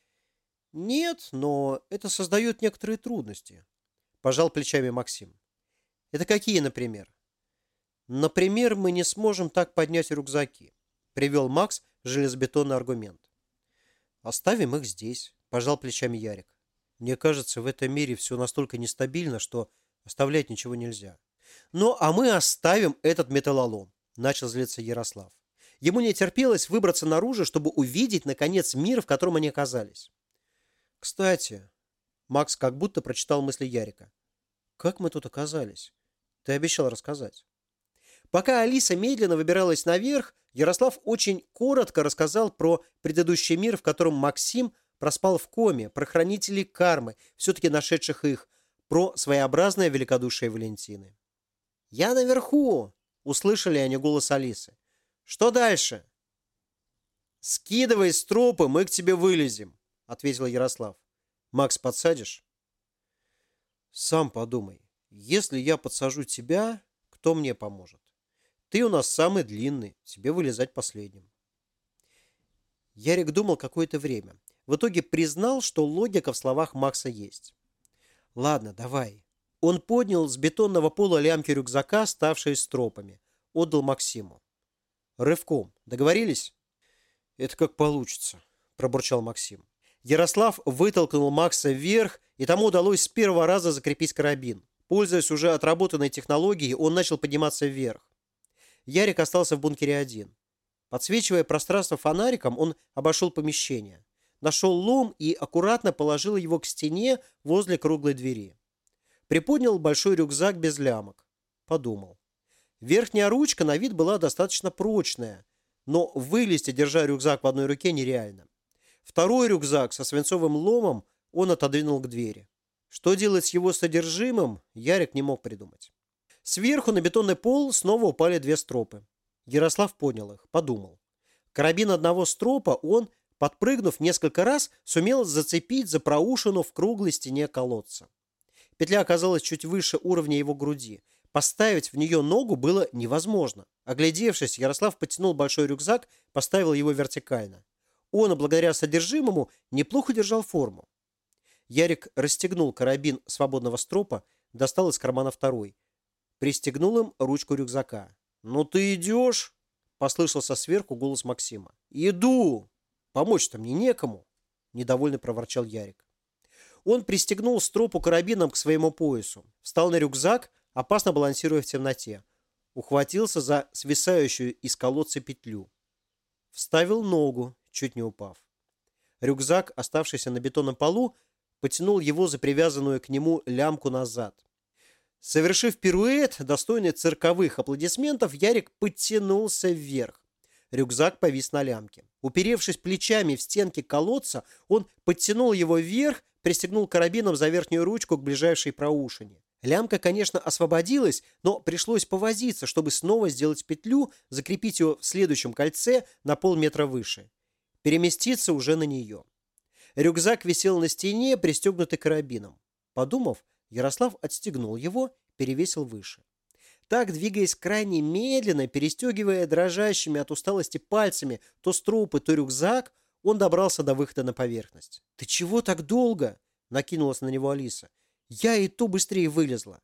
«Нет, но это создает некоторые трудности», – пожал плечами Максим. «Это какие, например?» «Например, мы не сможем так поднять рюкзаки», – привел Макс железобетонный аргумент. «Оставим их здесь», – пожал плечами Ярик. «Мне кажется, в этом мире все настолько нестабильно, что оставлять ничего нельзя». «Ну, а мы оставим этот металлолом», – начал злиться Ярослав. Ему не терпелось выбраться наружу, чтобы увидеть, наконец, мир, в котором они оказались. «Кстати», – Макс как будто прочитал мысли Ярика, – «как мы тут оказались? Ты обещал рассказать». Пока Алиса медленно выбиралась наверх, Ярослав очень коротко рассказал про предыдущий мир, в котором Максим проспал в коме, про хранителей кармы, все-таки нашедших их, про своеобразное великодушие Валентины. «Я наверху!» – услышали они голос Алисы. «Что дальше?» «Скидывай стропы, мы к тебе вылезем», – ответил Ярослав. «Макс, подсадишь?» «Сам подумай. Если я подсажу тебя, кто мне поможет? Ты у нас самый длинный, тебе вылезать последним». Ярик думал какое-то время. В итоге признал, что логика в словах Макса есть. «Ладно, давай». Он поднял с бетонного пола лямки рюкзака, ставшие стропами. Отдал Максиму. «Рывком. Договорились?» «Это как получится», – пробурчал Максим. Ярослав вытолкнул Макса вверх, и тому удалось с первого раза закрепить карабин. Пользуясь уже отработанной технологией, он начал подниматься вверх. Ярик остался в бункере один. Подсвечивая пространство фонариком, он обошел помещение. Нашел лом и аккуратно положил его к стене возле круглой двери. Приподнял большой рюкзак без лямок. Подумал. Верхняя ручка на вид была достаточно прочная, но вылезти, держа рюкзак в одной руке, нереально. Второй рюкзак со свинцовым ломом он отодвинул к двери. Что делать с его содержимым, Ярик не мог придумать. Сверху на бетонный пол снова упали две стропы. Ярослав поднял их, подумал. Карабин одного стропа он, подпрыгнув несколько раз, сумел зацепить за проушину в круглой стене колодца. Петля оказалась чуть выше уровня его груди. Поставить в нее ногу было невозможно. Оглядевшись, Ярослав потянул большой рюкзак, поставил его вертикально. Он, благодаря содержимому, неплохо держал форму. Ярик расстегнул карабин свободного стропа, достал из кармана второй. Пристегнул им ручку рюкзака. «Ну ты идешь?» – послышался сверху голос Максима. «Иду! Помочь-то мне некому!» – недовольно проворчал Ярик. Он пристегнул стропу карабином к своему поясу, встал на рюкзак, опасно балансируя в темноте. Ухватился за свисающую из колодца петлю. Вставил ногу, чуть не упав. Рюкзак, оставшийся на бетонном полу, потянул его за привязанную к нему лямку назад. Совершив пируэт, достойный цирковых аплодисментов, Ярик подтянулся вверх. Рюкзак повис на лямке. Уперевшись плечами в стенки колодца, он подтянул его вверх, пристегнул карабином за верхнюю ручку к ближайшей проушине. Лямка, конечно, освободилась, но пришлось повозиться, чтобы снова сделать петлю, закрепить ее в следующем кольце на полметра выше. Переместиться уже на нее. Рюкзак висел на стене, пристегнутый карабином. Подумав, Ярослав отстегнул его, перевесил выше. Так, двигаясь крайне медленно, перестегивая дрожащими от усталости пальцами то стропы, то рюкзак, он добрался до выхода на поверхность. «Ты чего так долго?» – накинулась на него Алиса. «Я и то быстрее вылезла».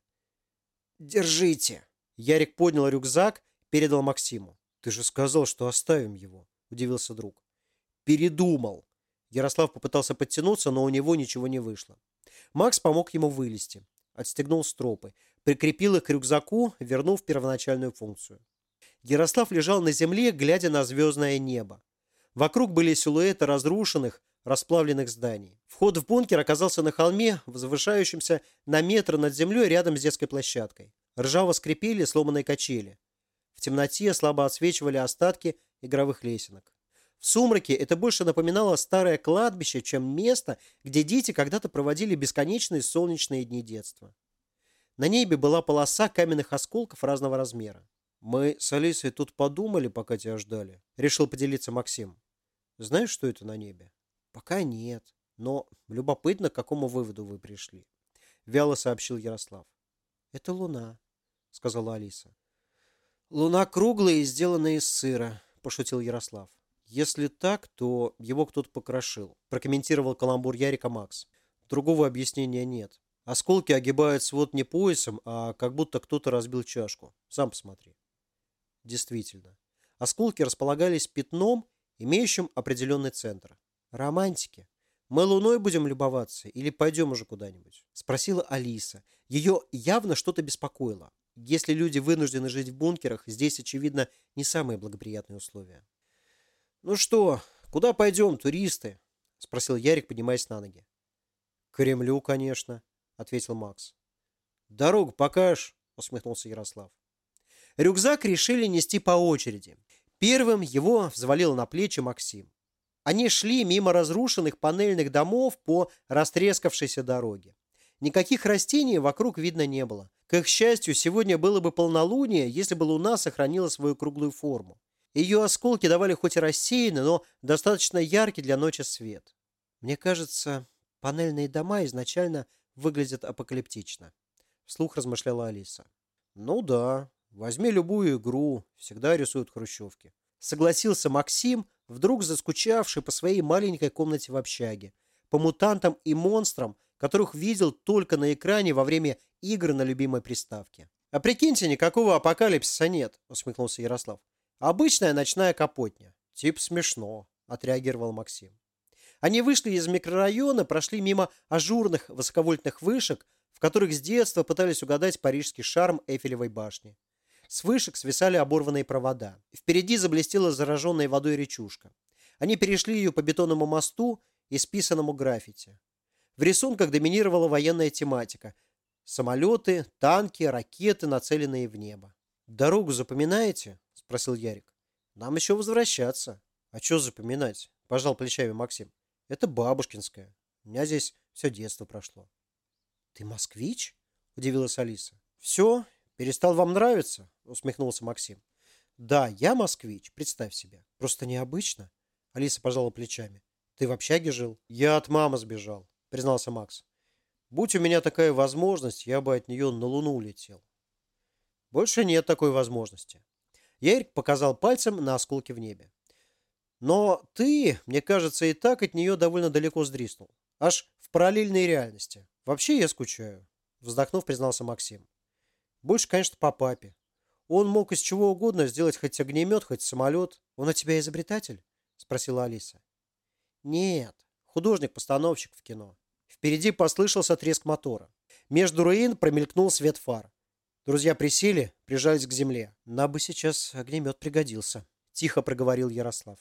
«Держите!» Ярик поднял рюкзак, передал Максиму. «Ты же сказал, что оставим его», – удивился друг. «Передумал». Ярослав попытался подтянуться, но у него ничего не вышло. Макс помог ему вылезти. Отстегнул стропы. Прикрепил их к рюкзаку, вернув первоначальную функцию. Ярослав лежал на земле, глядя на звездное небо. Вокруг были силуэты разрушенных, расплавленных зданий. Вход в бункер оказался на холме, возвышающемся на метр над землей рядом с детской площадкой. Ржаво скрипели сломанные качели. В темноте слабо отсвечивали остатки игровых лесенок. В сумраке это больше напоминало старое кладбище, чем место, где дети когда-то проводили бесконечные солнечные дни детства. На небе была полоса каменных осколков разного размера. «Мы с Алисой тут подумали, пока тебя ждали», — решил поделиться Максим. «Знаешь, что это на небе?» «Пока нет, но любопытно, к какому выводу вы пришли», — вяло сообщил Ярослав. «Это луна», — сказала Алиса. «Луна круглая и сделана из сыра», — пошутил Ярослав. «Если так, то его кто-то покрошил», — прокомментировал каламбур Ярика Макс. «Другого объяснения нет. Осколки огибают свод не поясом, а как будто кто-то разбил чашку. Сам посмотри». Действительно. Осколки располагались пятном, имеющим определенный центр. «Романтики. Мы луной будем любоваться или пойдем уже куда-нибудь?» — спросила Алиса. Ее явно что-то беспокоило. Если люди вынуждены жить в бункерах, здесь, очевидно, не самые благоприятные условия. «Ну что, куда пойдем, туристы?» — спросил Ярик, поднимаясь на ноги. «К Кремлю, конечно», — ответил Макс. «Дорогу покажешь?» — усмехнулся Ярослав. Рюкзак решили нести по очереди. Первым его взвалил на плечи Максим. Они шли мимо разрушенных панельных домов по растрескавшейся дороге. Никаких растений вокруг видно не было. К их счастью, сегодня было бы полнолуние, если бы луна сохранила свою круглую форму. Ее осколки давали хоть и рассеянный, но достаточно яркий для ночи свет. «Мне кажется, панельные дома изначально выглядят апокалиптично», — вслух размышляла Алиса. «Ну да, возьми любую игру, всегда рисуют хрущевки», — согласился Максим, вдруг заскучавший по своей маленькой комнате в общаге, по мутантам и монстрам, которых видел только на экране во время игр на любимой приставке. «А прикиньте, никакого апокалипсиса нет», — усмехнулся Ярослав. «Обычная ночная капотня». «Тип смешно», — отреагировал Максим. Они вышли из микрорайона, прошли мимо ажурных высоковольтных вышек, в которых с детства пытались угадать парижский шарм Эйфелевой башни. С вышек свисали оборванные провода. Впереди заблестела зараженной водой речушка. Они перешли ее по бетонному мосту, исписанному граффити. В рисунках доминировала военная тематика. Самолеты, танки, ракеты, нацеленные в небо. «Дорогу запоминаете?» — спросил Ярик. «Нам еще возвращаться». «А что запоминать?» — пожал плечами Максим. «Это бабушкинская. У меня здесь все детство прошло». «Ты москвич?» — удивилась Алиса. «Все? Перестал вам нравиться?» — усмехнулся Максим. «Да, я москвич, представь себе. Просто необычно». Алиса пожала плечами. «Ты в общаге жил?» «Я от мамы сбежал», — признался Макс. «Будь у меня такая возможность, я бы от нее на Луну улетел». «Больше нет такой возможности». Ярик показал пальцем на осколки в небе. «Но ты, мне кажется, и так от нее довольно далеко сдриснул. Аж в параллельной реальности. Вообще я скучаю», — вздохнув, признался Максим. «Больше, конечно, по папе. Он мог из чего угодно сделать хоть огнемет, хоть самолет. Он у тебя изобретатель?» — спросила Алиса. «Нет, художник-постановщик в кино». Впереди послышался треск мотора. Между руин промелькнул свет фар. Друзья присели, прижались к земле. «Нам бы сейчас огнемет пригодился», — тихо проговорил Ярослав.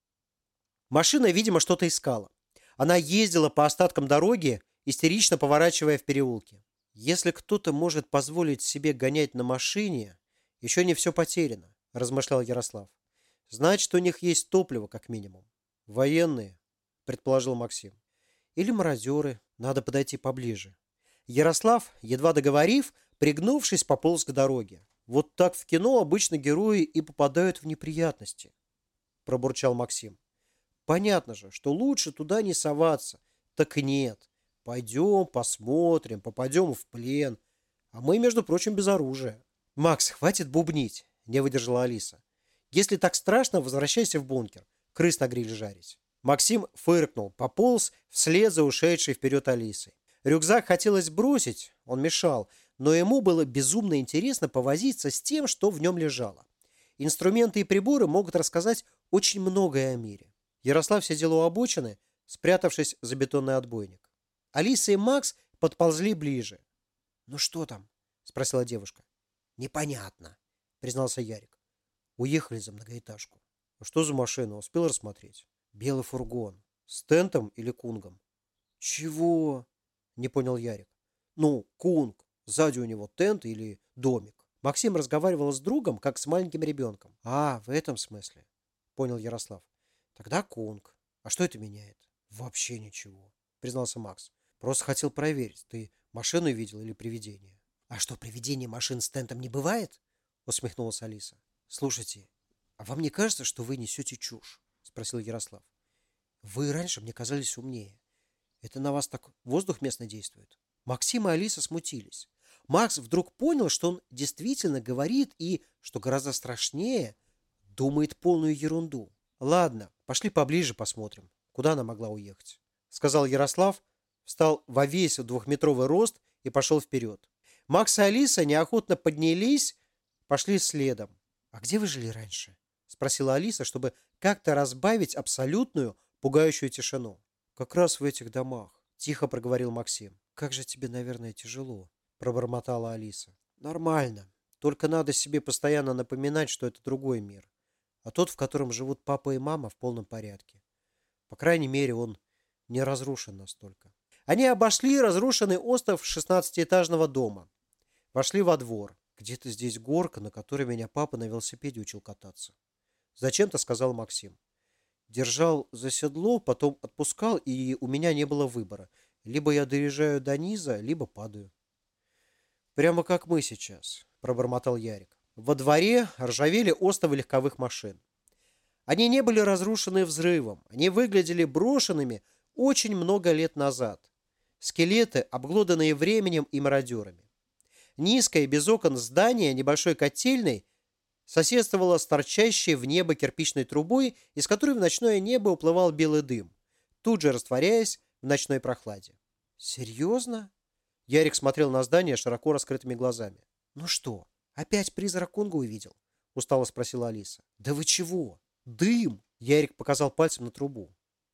Машина, видимо, что-то искала. Она ездила по остаткам дороги, истерично поворачивая в переулке. «Если кто-то может позволить себе гонять на машине, еще не все потеряно», — размышлял Ярослав. «Значит, у них есть топливо, как минимум». «Военные», — предположил Максим. «Или мародеры. Надо подойти поближе». Ярослав, едва договорив, пригнувшись, пополз к дороге. «Вот так в кино обычно герои и попадают в неприятности», — пробурчал Максим. «Понятно же, что лучше туда не соваться. Так нет. Пойдем, посмотрим, попадем в плен. А мы, между прочим, без оружия». «Макс, хватит бубнить», — не выдержала Алиса. «Если так страшно, возвращайся в бункер. Крыс на гриль жарить». Максим фыркнул, пополз вслед за ушедшей вперед Алисой. Рюкзак хотелось бросить, он мешал, но ему было безумно интересно повозиться с тем, что в нем лежало. Инструменты и приборы могут рассказать очень многое о мире. Ярослав сидел у обочины, спрятавшись за бетонный отбойник. Алиса и Макс подползли ближе. «Ну что там?» — спросила девушка. «Непонятно», — признался Ярик. «Уехали за многоэтажку». «А что за машина? Успел рассмотреть?» «Белый фургон. С тентом или кунгом?» «Чего?» — не понял Ярик. «Ну, кунг. Сзади у него тент или домик». Максим разговаривал с другом, как с маленьким ребенком. А, в этом смысле, понял Ярослав. Тогда Кунг. А что это меняет? Вообще ничего, признался Макс. Просто хотел проверить, ты машину видел или привидение? А что, привидение машин с тентом не бывает? Усмехнулась Алиса. Слушайте, а вам не кажется, что вы несете чушь? Спросил Ярослав. Вы раньше мне казались умнее. Это на вас так воздух местно действует? Максим и Алиса смутились. Макс вдруг понял, что он действительно говорит и, что гораздо страшнее, думает полную ерунду. Ладно, пошли поближе посмотрим, куда она могла уехать, сказал Ярослав, встал во весь двухметровый рост и пошел вперед. Макс и Алиса неохотно поднялись, пошли следом. А где вы жили раньше? Спросила Алиса, чтобы как-то разбавить абсолютную пугающую тишину. Как раз в этих домах, тихо проговорил Максим. Как же тебе, наверное, тяжело, пробормотала Алиса. Нормально. Только надо себе постоянно напоминать, что это другой мир. А тот, в котором живут папа и мама, в полном порядке. По крайней мере, он не разрушен настолько. Они обошли разрушенный остров 16-этажного дома. Вошли во двор. Где-то здесь горка, на которой меня папа на велосипеде учил кататься. Зачем-то сказал Максим. Держал за седло, потом отпускал, и у меня не было выбора. Либо я доезжаю до низа, либо падаю. Прямо как мы сейчас, пробормотал Ярик. Во дворе ржавели остовы легковых машин. Они не были разрушены взрывом, они выглядели брошенными очень много лет назад. Скелеты, обглоданные временем и мародерами. Низкое, без окон здание небольшой котельной соседствовало с торчащей в небо кирпичной трубой, из которой в ночное небо уплывал белый дым, тут же растворяясь в ночной прохладе. «Серьезно?» Ярик смотрел на здание широко раскрытыми глазами. «Ну что, опять призрак Кунга увидел?» — устало спросила Алиса. «Да вы чего? Дым!» — Ярик показал пальцем на трубу.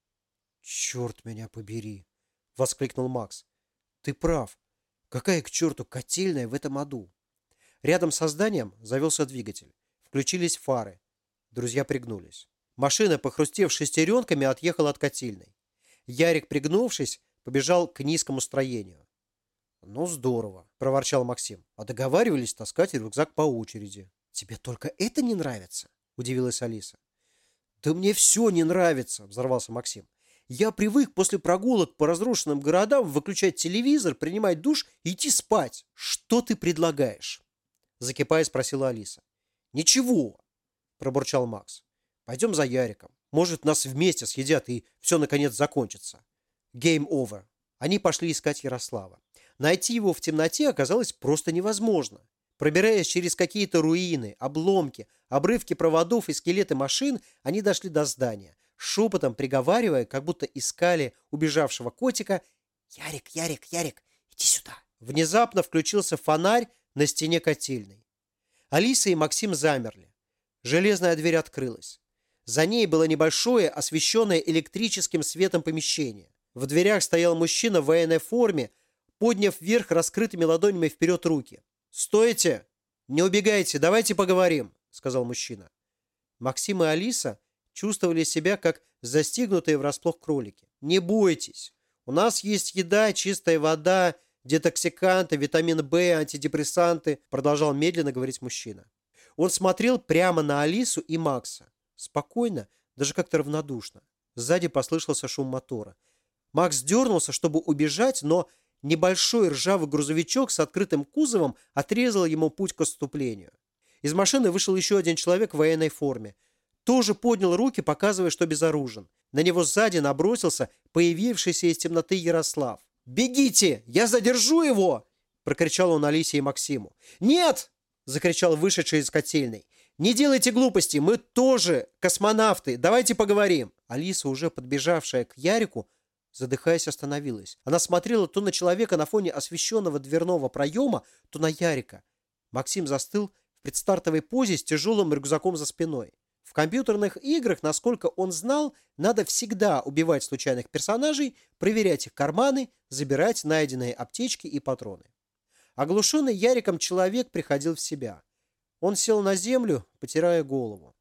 «Черт меня побери!» — воскликнул Макс. «Ты прав. Какая к черту котельная в этом аду?» Рядом со зданием завелся двигатель. Включились фары. Друзья пригнулись. Машина, похрустев шестеренками, отъехала от котельной. Ярик, пригнувшись, побежал к низкому строению. «Ну, здорово», — проворчал Максим. «А договаривались таскать рюкзак по очереди». «Тебе только это не нравится?» — удивилась Алиса. «Да мне все не нравится», — взорвался Максим. «Я привык после прогулок по разрушенным городам выключать телевизор, принимать душ и идти спать». «Что ты предлагаешь?» — закипая спросила Алиса. «Ничего», — пробурчал Макс. «Пойдем за Яриком. Может, нас вместе съедят и все наконец закончится». Game over. Они пошли искать Ярослава. Найти его в темноте оказалось просто невозможно. Пробираясь через какие-то руины, обломки, обрывки проводов и скелеты машин, они дошли до здания, шепотом приговаривая, как будто искали убежавшего котика: «Ярик, Ярик, Ярик, иди сюда». Внезапно включился фонарь на стене котельной. Алиса и Максим замерли. Железная дверь открылась. За ней было небольшое, освещенное электрическим светом помещение. В дверях стоял мужчина в военной форме, подняв вверх раскрытыми ладонями вперед руки. «Стойте! Не убегайте, давайте поговорим», — сказал мужчина. Максим и Алиса чувствовали себя как застигнутые врасплох кролики. «Не бойтесь, у нас есть еда, чистая вода, детоксиканты, витамин В, антидепрессанты», — продолжал медленно говорить мужчина. Он смотрел прямо на Алису и Макса. Спокойно, даже как-то равнодушно. Сзади послышался шум мотора. Макс дернулся, чтобы убежать, но небольшой ржавый грузовичок с открытым кузовом отрезал ему путь к отступлению. Из машины вышел еще один человек в военной форме. Тоже поднял руки, показывая, что безоружен. На него сзади набросился появившийся из темноты Ярослав. «Бегите! Я задержу его!» – прокричал он Алисе и Максиму. «Нет!» – закричал вышедший из котельной. «Не делайте глупостей! Мы тоже космонавты! Давайте поговорим!» Алиса, уже подбежавшая к Ярику, задыхаясь, остановилась. Она смотрела то на человека на фоне освещенного дверного проема, то на Ярика. Максим застыл в предстартовой позе с тяжелым рюкзаком за спиной. В компьютерных играх, насколько он знал, надо всегда убивать случайных персонажей, проверять их карманы, забирать найденные аптечки и патроны. Оглушенный Яриком человек приходил в себя. Он сел на землю, потирая голову.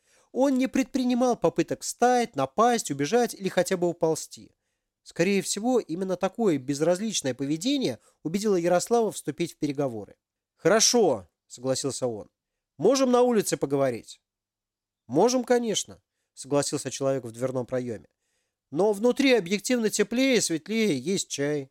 Он не предпринимал попыток встать, напасть, убежать или хотя бы уползти. Скорее всего, именно такое безразличное поведение убедило Ярослава вступить в переговоры. «Хорошо», — согласился он. «Можем на улице поговорить?» «Можем, конечно», согласился человек в дверном проеме. «Но внутри объективно теплее, светлее, есть чай».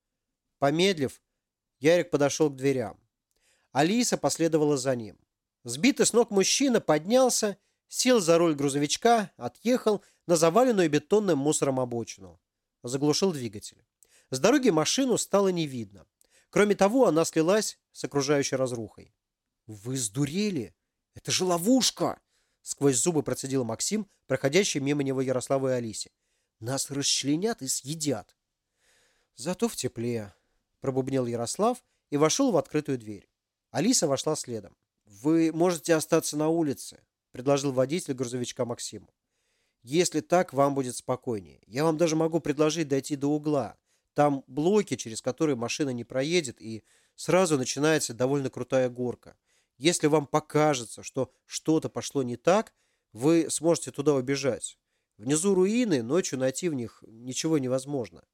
Помедлив, Ярик подошел к дверям. Алиса последовала за ним. Сбитый с ног мужчина поднялся, сел за руль грузовичка, отъехал на заваленную бетонным мусором обочину. Заглушил двигатель. С дороги машину стало не видно. Кроме того, она слилась с окружающей разрухой. «Вы сдурели? Это же ловушка!» Сквозь зубы процедил Максим, проходящий мимо него Ярославу и Алисе. «Нас расчленят и съедят». «Зато в тепле», — пробубнил Ярослав и вошел в открытую дверь. Алиса вошла следом. «Вы можете остаться на улице», — предложил водитель грузовичка Максиму. «Если так, вам будет спокойнее. Я вам даже могу предложить дойти до угла. Там блоки, через которые машина не проедет, и сразу начинается довольно крутая горка. Если вам покажется, что что-то пошло не так, вы сможете туда убежать. Внизу руины, ночью найти в них ничего невозможно».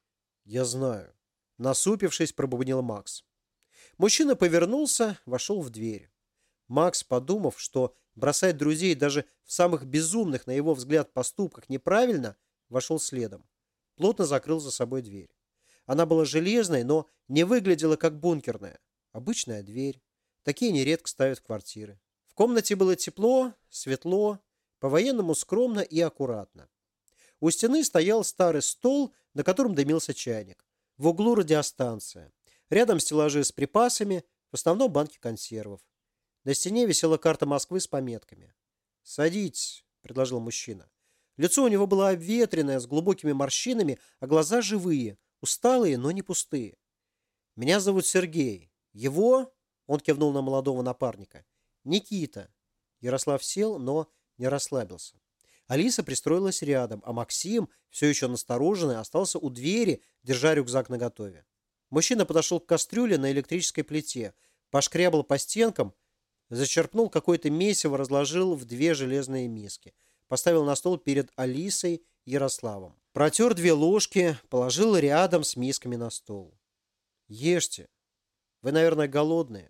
«Я знаю», — насупившись, пробубнил Макс. Мужчина повернулся, вошел в дверь. Макс, подумав, что бросать друзей даже в самых безумных, на его взгляд, поступках неправильно, вошел следом. Плотно закрыл за собой дверь. Она была железной, но не выглядела как бункерная. Обычная дверь. Такие нередко ставят в квартиры. В комнате было тепло, светло, по-военному скромно и аккуратно. У стены стоял старый стол, на котором дымился чайник. В углу радиостанция. Рядом стеллажи с припасами, в основном банки консервов. На стене висела карта Москвы с пометками. «Садитесь», — предложил мужчина. Лицо у него было обветренное, с глубокими морщинами, а глаза живые, усталые, но не пустые. «Меня зовут Сергей. Его...» — он кивнул на молодого напарника. «Никита». Ярослав сел, но не расслабился. Алиса пристроилась рядом, а Максим, все еще настороженный, остался у двери, держа рюкзак наготове. Мужчина подошел к кастрюле на электрической плите, пошкрябал по стенкам, зачерпнул какое-то месиво, разложил в две железные миски. Поставил на стол перед Алисой и Ярославом. Протер 2 ложки, положил рядом с мисками на стол. «Ешьте. Вы, наверное, голодные».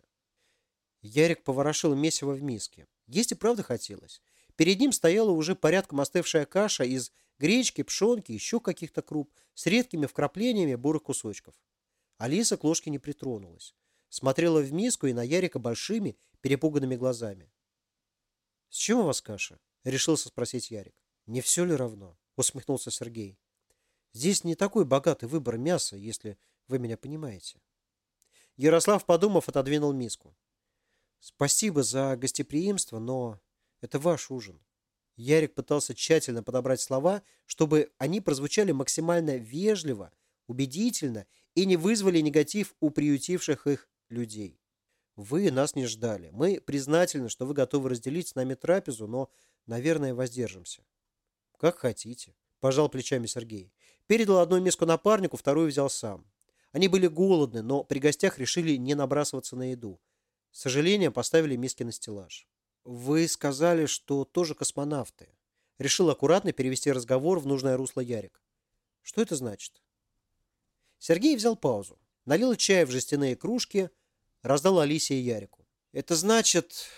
Ярик поворошил месиво в миске. Есть и правда хотелось. Перед ним стояла уже порядком остывшая каша из гречки, пшенки, еще каких-то круп, с редкими вкраплениями бурых кусочков. Алиса к ложке не притронулась. Смотрела в миску и на Ярика большими, перепуганными глазами. «С чем у вас каша?» — решился спросить Ярик. «Не все ли равно?» — усмехнулся Сергей. «Здесь не такой богатый выбор мяса, если вы меня понимаете». Ярослав, подумав, отодвинул миску. «Спасибо за гостеприимство, но это ваш ужин». Ярик пытался тщательно подобрать слова, чтобы они прозвучали максимально вежливо, убедительно и не вызвали негатив у приютивших их людей. «Вы нас не ждали. Мы признательны, что вы готовы разделить с нами трапезу, но, наверное, воздержимся». «Как хотите», – пожал плечами Сергей. Передал одну миску напарнику, вторую взял сам. Они были голодны, но при гостях решили не набрасываться на еду. С сожалением поставили миски на стеллаж. «Вы сказали, что тоже космонавты». Решил аккуратно перевести разговор в нужное русло Ярик. «Что это значит?» Сергей взял паузу, налил чай в жестяные кружки, раздал Алисе и Ярику. «Это значит,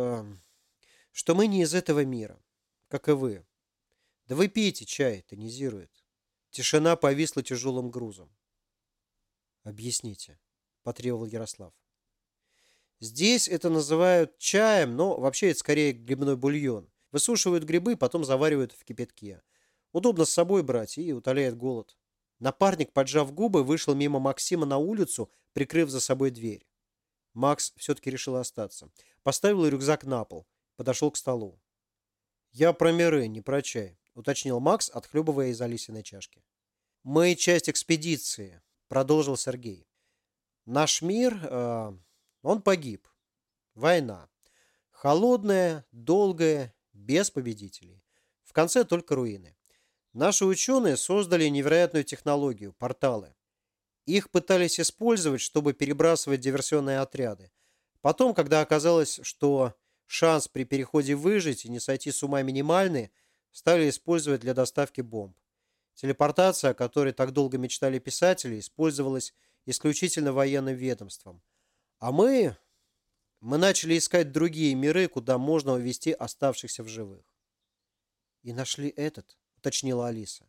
что мы не из этого мира, как и вы. Да вы пейте чай, тонизирует». Тишина повисла тяжелым грузом. «Объясните», – потребовал Ярослав. «Здесь это называют чаем, но вообще это скорее грибной бульон. Высушивают грибы, потом заваривают в кипятке. Удобно с собой брать и утоляет голод». Напарник, поджав губы, вышел мимо Максима на улицу, прикрыв за собой дверь. Макс все-таки решил остаться. Поставил рюкзак на пол. Подошел к столу. «Я про миры, не про чай», — уточнил Макс, отхлебывая из Алисиной чашки. «Мы часть экспедиции», — продолжил Сергей. «Наш мир, он погиб. Война. Холодная, долгая, без победителей. В конце только руины. Наши ученые создали невероятную технологию – порталы. Их пытались использовать, чтобы перебрасывать диверсионные отряды. Потом, когда оказалось, что шанс при переходе выжить и не сойти с ума минимальный, стали использовать для доставки бомб. Телепортация, о которой так долго мечтали писатели, использовалась исключительно военным ведомством. А мы Мы начали искать другие миры, куда можно увезти оставшихся в живых. И нашли этот, уточнила Алиса.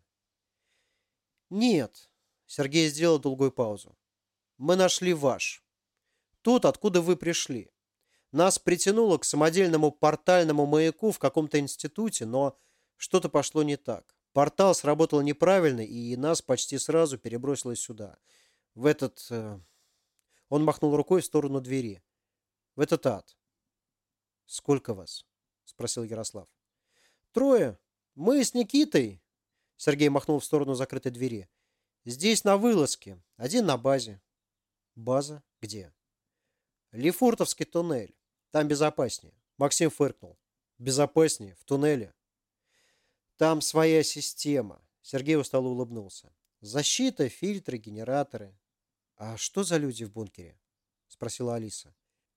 Нет, Сергей сделал долгую паузу. Мы нашли ваш. Тот, откуда вы пришли. Нас притянуло к самодельному портальному маяку в каком-то институте, но что-то пошло не так. Портал сработал неправильно, и нас почти сразу перебросило сюда. В этот... Он махнул рукой в сторону двери. В этот ад. Сколько вас? Спросил Ярослав. 3. Мы с Никитой. Сергей махнул в сторону закрытой двери. Здесь на вылазке. 1 на базе. База? Где? Лефортовский туннель. Там безопаснее. Максим фыркнул. Безопаснее? В туннеле? Там своя система. Сергей устало улыбнулся. Защита, фильтры, генераторы. А что за люди в бункере? Спросила Алиса.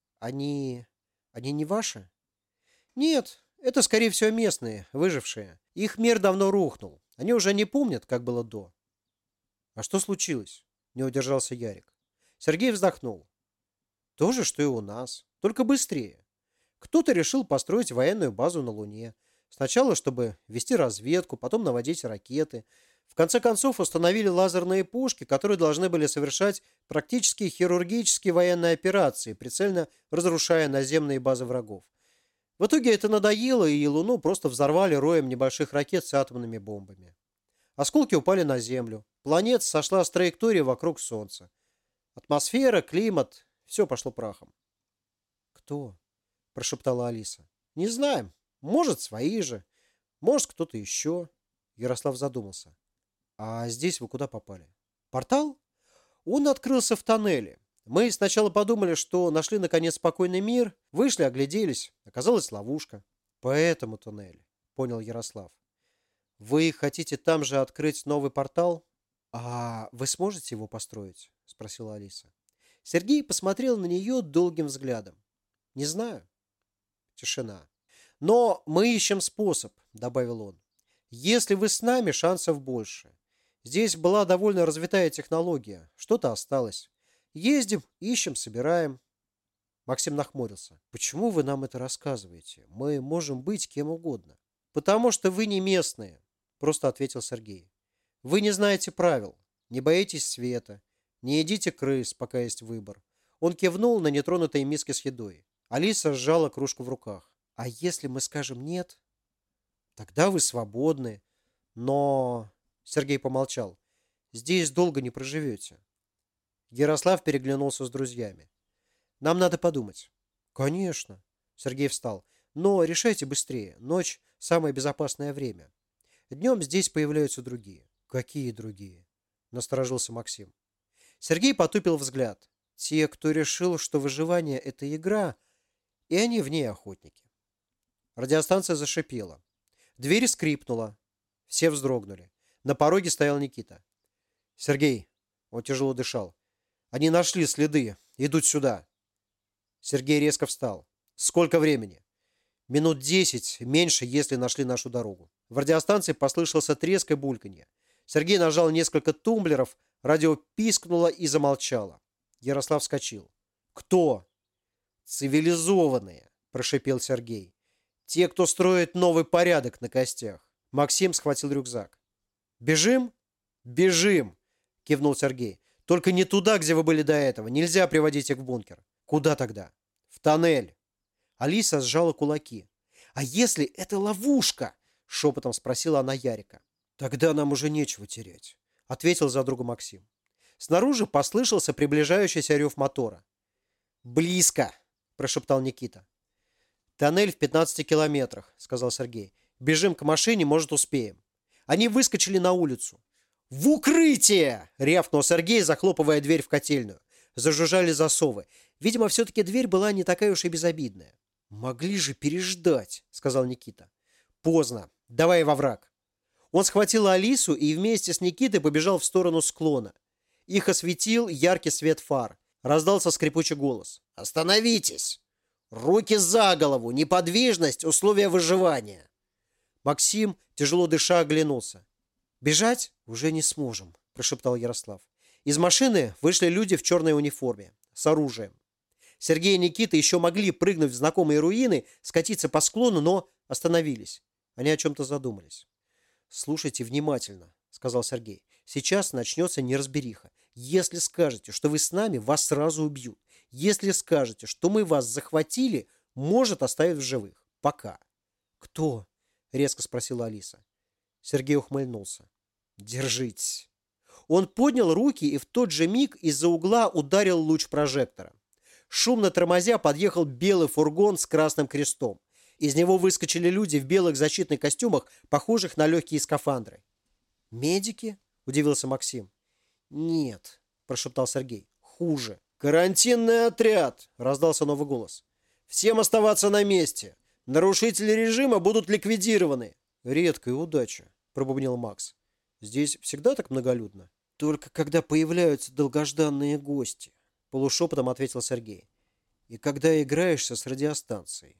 Они не ваши? Нет, это, скорее всего, местные, выжившие. Их мир давно рухнул. Они уже не помнят, как было до. А что случилось? Не удержался Ярик. Сергей вздохнул. То же, что и у нас, только быстрее. Кто-то решил построить военную базу на Луне. Сначала, чтобы вести разведку, потом наводить ракеты. В конце концов, установили лазерные пушки, которые должны были совершать практически хирургические военные операции, прицельно разрушая наземные базы врагов. В итоге это надоело, и Луну просто взорвали роем небольших ракет с атомными бомбами. Осколки упали на Землю. Планета сошла с траектории вокруг Солнца. Атмосфера, климат, все пошло прахом. Кто? Прошептала Алиса. Не знаем. Может, свои же. Может, кто-то еще. Ярослав задумался. А здесь вы куда попали? Портал? Он открылся в тоннеле. Мы сначала подумали, что нашли наконец спокойный мир, вышли, огляделись. Оказалась ловушка. Поэтому туннель, понял Ярослав. Вы хотите там же открыть новый портал? А вы сможете его построить? Спросила Алиса. Сергей посмотрел на нее долгим взглядом. Не знаю. Тишина. Но мы ищем способ, добавил он. Если вы с нами, шансов больше. Здесь была довольно развитая технология. Что-то осталось. Ездим, ищем, собираем. Максим нахмурился. Почему вы нам это рассказываете? Мы можем быть кем угодно. Потому что вы не местные, просто ответил Сергей. Вы не знаете правил, не боитесь света, не едите крыс, пока есть выбор. Он кивнул на нетронутые миски с едой. Алиса сжала кружку в руках. А если мы скажем нет? Тогда вы свободны. Но... Сергей помолчал. Здесь долго не проживете. Ярослав переглянулся с друзьями. Нам надо подумать. Конечно. Сергей встал. Но решайте быстрее. Ночь – самое безопасное время. Днем здесь появляются другие. Какие другие? Насторожился Максим. Сергей потупил взгляд. Те, кто решил, что выживание – это игра, и они в ней охотники. Радиостанция зашипела. Дверь скрипнула. Все вздрогнули. На пороге стоял Никита. «Сергей!» Он тяжело дышал. «Они нашли следы. Идут сюда». Сергей резко встал. «Сколько времени?» «Минут 10, меньше, если нашли нашу дорогу». В радиостанции послышался треск и бульканье. Сергей нажал несколько тумблеров, радио пискнуло и замолчало. Ярослав вскочил. «Кто?» «Цивилизованные», – прошипел Сергей. «Те, кто строит новый порядок на костях». Максим схватил рюкзак. «Бежим?» «Бежим!» – кивнул Сергей. «Только не туда, где вы были до этого. Нельзя приводить их в бункер». «Куда тогда?» «В тоннель». Алиса сжала кулаки. «А если это ловушка?» – шепотом спросила она Ярика. «Тогда нам уже нечего терять», – ответил за друга Максим. Снаружи послышался приближающийся рев мотора. «Близко!» – прошептал Никита. «Тоннель в 15 километрах», – сказал Сергей. «Бежим к машине, может, успеем». Они выскочили на улицу. «В укрытие!» – рявкнул Сергей, захлопывая дверь в котельную. Зажужжали засовы. Видимо, все-таки дверь была не такая уж и безобидная. «Могли же переждать», – сказал Никита. «Поздно. Давай во враг». Он схватил Алису и вместе с Никитой побежал в сторону склона. Их осветил яркий свет фар. Раздался скрипучий голос. «Остановитесь! Руки за голову! Неподвижность – условия выживания!» Максим, тяжело дыша, оглянулся. «Бежать уже не сможем», – прошептал Ярослав. Из машины вышли люди в черной униформе, с оружием. Сергей и Никита еще могли прыгнуть в знакомые руины, скатиться по склону, но остановились. Они о чем-то задумались. «Слушайте внимательно», — сказал Сергей. «Сейчас начнется неразбериха. Если скажете, что вы с нами, вас сразу убьют. Если скажете, что мы вас захватили, может, оставят в живых. Пока». «Кто?» — резко спросила Алиса. Сергей ухмыльнулся. «Держитесь». Он поднял руки, и в тот же миг из-за угла ударил луч прожектора. Шумно тормозя подъехал белый фургон с красным крестом. Из него выскочили люди в белых защитных костюмах, похожих на легкие скафандры. «Медики?» – удивился Максим. «Нет», – прошептал Сергей. «Хуже». «Карантинный отряд!» – раздался новый голос. «Всем оставаться на месте. Нарушители режима будут ликвидированы». «Редкая удача», – пробубнил Макс. «Здесь всегда так многолюдно?» «Только когда появляются долгожданные гости», – полушепотом ответил Сергей. «И когда играешься с радиостанцией».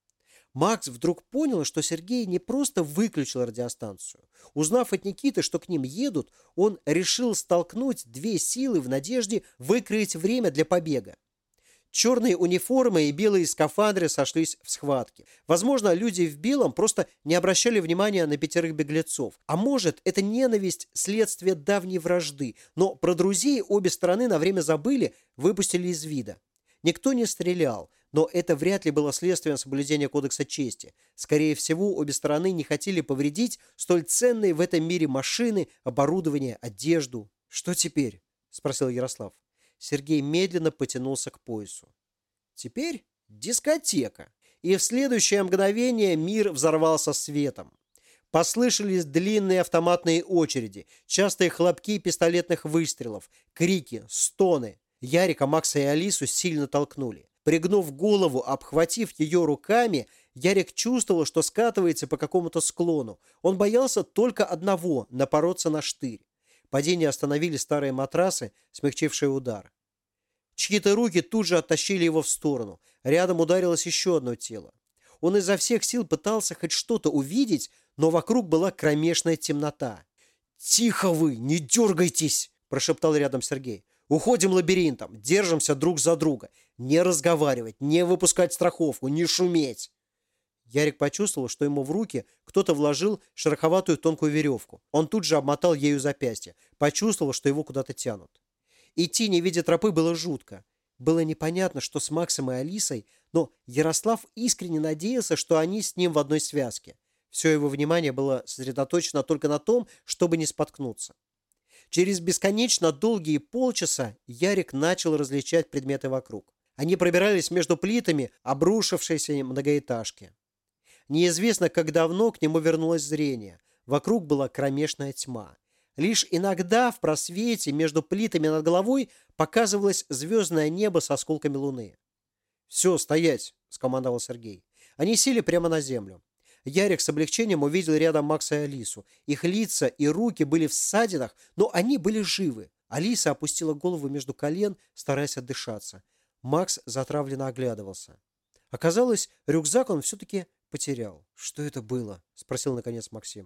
Макс вдруг понял, что Сергей не просто выключил радиостанцию. Узнав от Никиты, что к ним едут, он решил столкнуть две силы в надежде выкроить время для побега. Черные униформы и белые скафандры сошлись в схватке. Возможно, люди в белом просто не обращали внимания на 5 беглецов. А может, это ненависть – следствие давней вражды. Но про друзей обе стороны на время забыли, выпустили из вида. Никто не стрелял, но это вряд ли было следствием соблюдения Кодекса чести. Скорее всего, обе стороны не хотели повредить столь ценные в этом мире машины, оборудование, одежду. «Что теперь?» – спросил Ярослав. Сергей медленно потянулся к поясу. Теперь дискотека. И в следующее мгновение мир взорвался светом. Послышались длинные автоматные очереди, частые хлопки пистолетных выстрелов, крики, стоны. Ярика, Макса и Алису сильно толкнули. Пригнув голову, обхватив ее руками, Ярик чувствовал, что скатывается по какому-то склону. Он боялся только одного – напороться на штырь. Падение остановили старые матрасы, смягчившие удар. Чьи-то руки тут же оттащили его в сторону. Рядом ударилось еще одно тело. Он изо всех сил пытался хоть что-то увидеть, но вокруг была кромешная темнота. «Тихо вы, не дергайтесь!» – прошептал рядом Сергей. «Уходим лабиринтом, держимся друг за друга. Не разговаривать, не выпускать страховку, не шуметь!» Ярик почувствовал, что ему в руки кто-то вложил шероховатую тонкую веревку. Он тут же обмотал ею запястье. Почувствовал, что его куда-то тянут. Идти, не видя тропы, было жутко. Было непонятно, что с Максом и Алисой, но Ярослав искренне надеялся, что они с ним в одной связке. Все его внимание было сосредоточено только на том, чтобы не споткнуться. Через бесконечно долгие полчаса Ярик начал различать предметы вокруг. Они пробирались между плитами обрушившейся многоэтажки. Неизвестно, как давно к нему вернулось зрение. Вокруг была кромешная тьма. Лишь иногда в просвете между плитами над головой показывалось звездное небо с осколками луны. «Все, стоять!» – скомандовал Сергей. Они сели прямо на землю. Ярик с облегчением увидел рядом Макса и Алису. Их лица и руки были в ссадинах, но они были живы. Алиса опустила голову между колен, стараясь отдышаться. Макс затравленно оглядывался. Оказалось, рюкзак он все-таки потерял. «Что это было?» – спросил наконец Максим.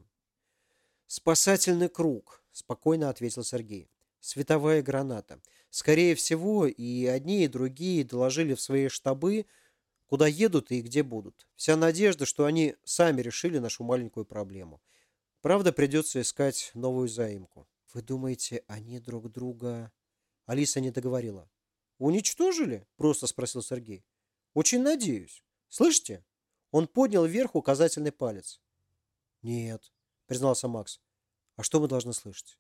«Спасательный круг», – спокойно ответил Сергей. «Световая граната. Скорее всего, и одни, и другие доложили в свои штабы, куда едут и где будут. Вся надежда, что они сами решили нашу маленькую проблему. Правда, придется искать новую заимку». «Вы думаете, они друг друга...» Алиса не договорила. «Уничтожили?» – просто спросил Сергей. «Очень надеюсь. Слышите?» Он поднял вверх указательный палец. «Нет», – признался Макс. «А что мы должны слышать?»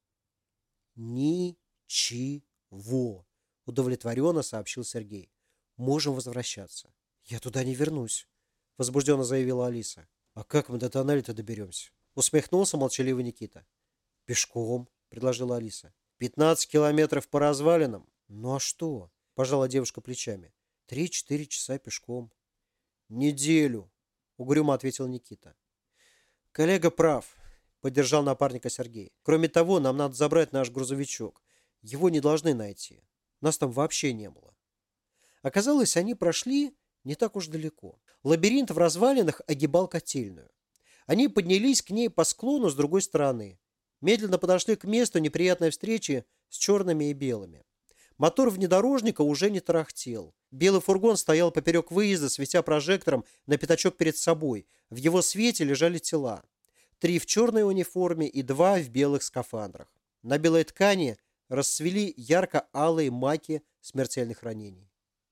«Ничего», – удовлетворенно сообщил Сергей. «Можем возвращаться». «Я туда не вернусь», – возбужденно заявила Алиса. «А как мы до тоннеля-то доберемся?» – усмехнулся молчаливый Никита. «Пешком», – предложила Алиса. 15 километров по развалинам? Ну а что?» – пожала девушка плечами. 3-4 часа пешком». «Неделю», – угрюмо ответил Никита. «Коллега прав», – поддержал напарника Сергей. «Кроме того, нам надо забрать наш грузовичок. Его не должны найти. Нас там вообще не было». Оказалось, они прошли не так уж далеко. Лабиринт в развалинах огибал котельную. Они поднялись к ней по склону с другой стороны. Медленно подошли к месту неприятной встречи с черными и белыми. Мотор внедорожника уже не тарахтел. Белый фургон стоял поперек выезда, светя прожектором на пятачок перед собой. В его свете лежали тела. 3 в черной униформе и 2 в белых скафандрах. На белой ткани расцвели ярко-алые маки смертельных ранений.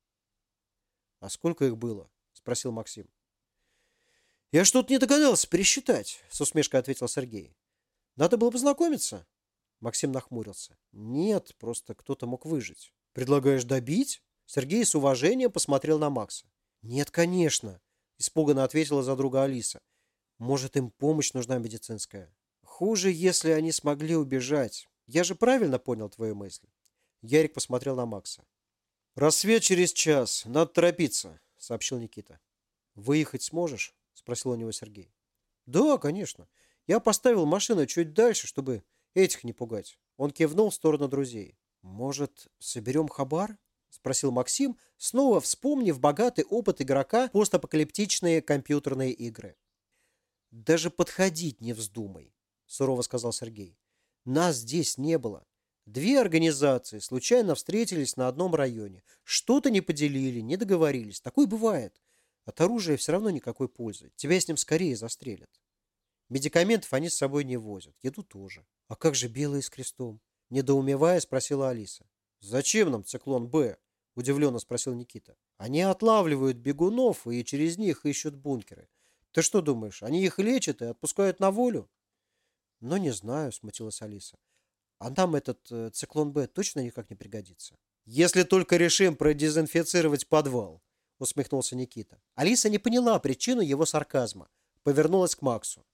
«А сколько их было?» – спросил Максим. «Я что-то не догадался пересчитать», – с усмешкой ответил Сергей. «Надо было познакомиться». Максим нахмурился. «Нет, просто кто-то мог выжить». «Предлагаешь добить?» Сергей с уважением посмотрел на Макса. «Нет, конечно», – испуганно ответила за друга Алиса. «Может, им помощь нужна медицинская?» «Хуже, если они смогли убежать. Я же правильно понял твою мысль?» Ярик посмотрел на Макса. «Рассвет через час. Надо торопиться», — сообщил Никита. «Выехать сможешь?» — спросил у него Сергей. «Да, конечно. Я поставил машину чуть дальше, чтобы этих не пугать». Он кивнул в сторону друзей. «Может, соберем хабар?» — спросил Максим, снова вспомнив богатый опыт игрока в постапокалиптичные компьютерные игры. «Даже подходить не вздумай», — сурово сказал Сергей. «Нас здесь не было. 2 организации случайно встретились на одном районе. Что-то не поделили, не договорились. Такое бывает. От оружия все равно никакой пользы. Тебя с ним скорее застрелят. Медикаментов они с собой не возят. Еду тоже. А как же белые с крестом?» Недоумевая, спросила Алиса. «Зачем нам циклон Б?» Удивленно спросил Никита. «Они отлавливают бегунов и через них ищут бункеры. Ты что думаешь, они их лечат и отпускают на волю?» «Ну, не знаю», — смутилась Алиса. «А нам этот циклон Б точно никак не пригодится». «Если только решим продезинфицировать подвал», — усмехнулся Никита. Алиса не поняла причину его сарказма. Повернулась к Максу.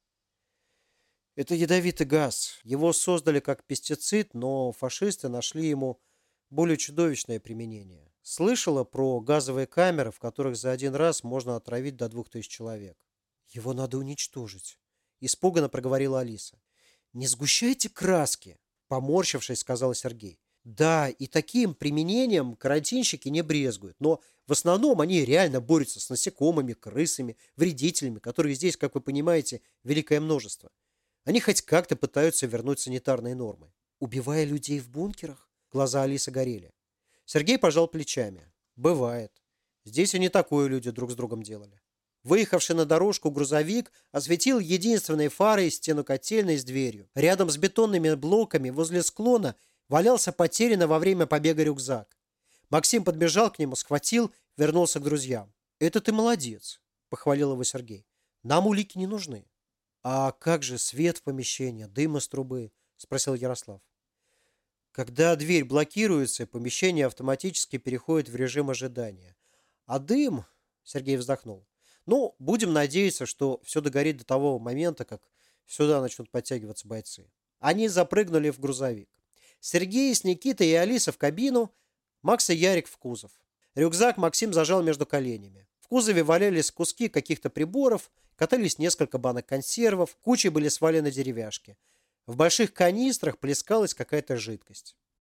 «Это ядовитый газ. Его создали как пестицид, но фашисты нашли ему более чудовищное применение. Слышала про газовые камеры, в которых за один раз можно отравить до 2000 человек?» «Его надо уничтожить», — испуганно проговорила Алиса. «Не сгущайте краски», — поморщившись, сказал Сергей. «Да, и таким применением карантинщики не брезгуют, но в основном они реально борются с насекомыми, крысами, вредителями, которые здесь, как вы понимаете, великое множество. Они хоть как-то пытаются вернуть санитарные нормы. Убивая людей в бункерах?» Глаза Алисы горели. Сергей пожал плечами. «Бывает. Здесь и не такое люди друг с другом делали». Выехавший на дорожку грузовик осветил единственной фарой стену котельной с дверью. Рядом с бетонными блоками возле склона валялся потерянный во время побега рюкзак. Максим подбежал к нему, схватил, вернулся к друзьям. «Это ты молодец», — похвалил его Сергей. «Нам улики не нужны». «А как же свет в помещении, дым из трубы?» — спросил Ярослав. «Когда дверь блокируется, помещение автоматически переходит в режим ожидания. А дым...» — Сергей вздохнул. «Ну, будем надеяться, что все догорит до того момента, как сюда начнут подтягиваться бойцы». Они запрыгнули в грузовик. Сергей с Никитой и Алиса в кабину, Макс и Ярик в кузов. Рюкзак Максим зажал между коленями. В кузове валялись куски каких-то приборов, катались несколько банок консервов, кучей были свалены деревяшки. В больших канистрах плескалась какая-то жидкость.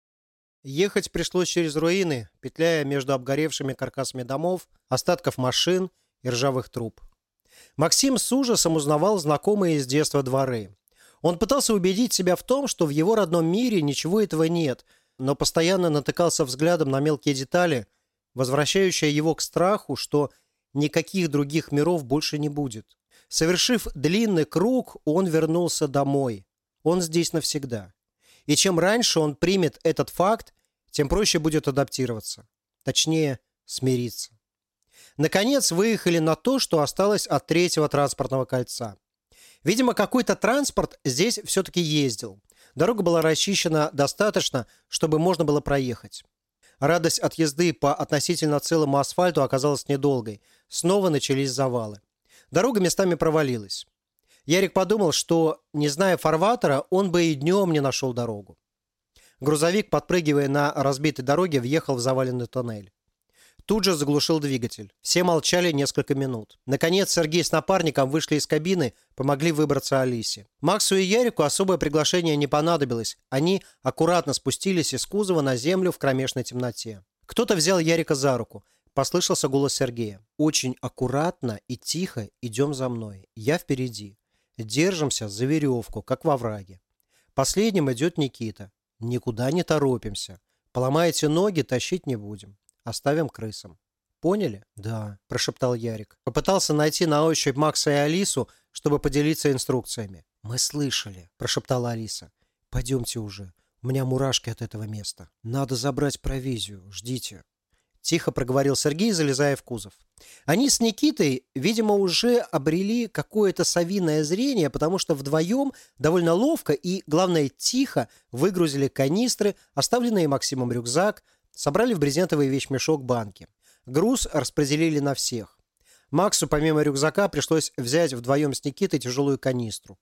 Ехать пришлось через руины, петляя между обгоревшими каркасами домов, остатков машин и ржавых труб. Максим с ужасом узнавал знакомые с детства дворы. Он пытался убедить себя в том, что в его родном мире ничего этого нет, но постоянно натыкался взглядом на мелкие детали, возвращающие его к страху, что никаких других миров больше не будет. Совершив длинный круг, он вернулся домой. Он здесь навсегда. И чем раньше он примет этот факт, тем проще будет адаптироваться. Точнее, смириться. Наконец выехали на то, что осталось от 3-го транспортного кольца. Видимо, какой-то транспорт здесь все-таки ездил. Дорога была расчищена достаточно, чтобы можно было проехать. Радость от езды по относительно целому асфальту оказалась недолгой. Снова начались завалы. Дорога местами провалилась. Ярик подумал, что, не зная фарватера, он бы и днем не нашел дорогу. Грузовик, подпрыгивая на разбитой дороге, въехал в заваленный тоннель. Тут же заглушил двигатель. Все молчали несколько минут. Наконец Сергей с напарником вышли из кабины, помогли выбраться Алисе. Максу и Ярику особое приглашение не понадобилось. Они аккуратно спустились из кузова на землю в кромешной темноте. Кто-то взял Ярика за руку. Послышался голос Сергея. «Очень аккуратно и тихо идем за мной. Я впереди. Держимся за веревку, как во враге. Последним идет Никита. Никуда не торопимся. Поломаете ноги, тащить не будем. Оставим крысам. Поняли? Да, прошептал Ярик. Попытался найти на ощупь Макса и Алису, чтобы поделиться инструкциями. Мы слышали, прошептала Алиса. Пойдемте уже. У меня мурашки от этого места. Надо забрать провизию. Ждите. Тихо проговорил Сергей, залезая в кузов. Они с Никитой, видимо, уже обрели какое-то совиное зрение, потому что вдвоем довольно ловко и, главное, тихо выгрузили канистры, оставленные Максимом рюкзак, собрали в брезентовый вещмешок банки. Груз распределили на всех. Максу помимо рюкзака пришлось взять вдвоем с Никитой тяжелую канистру.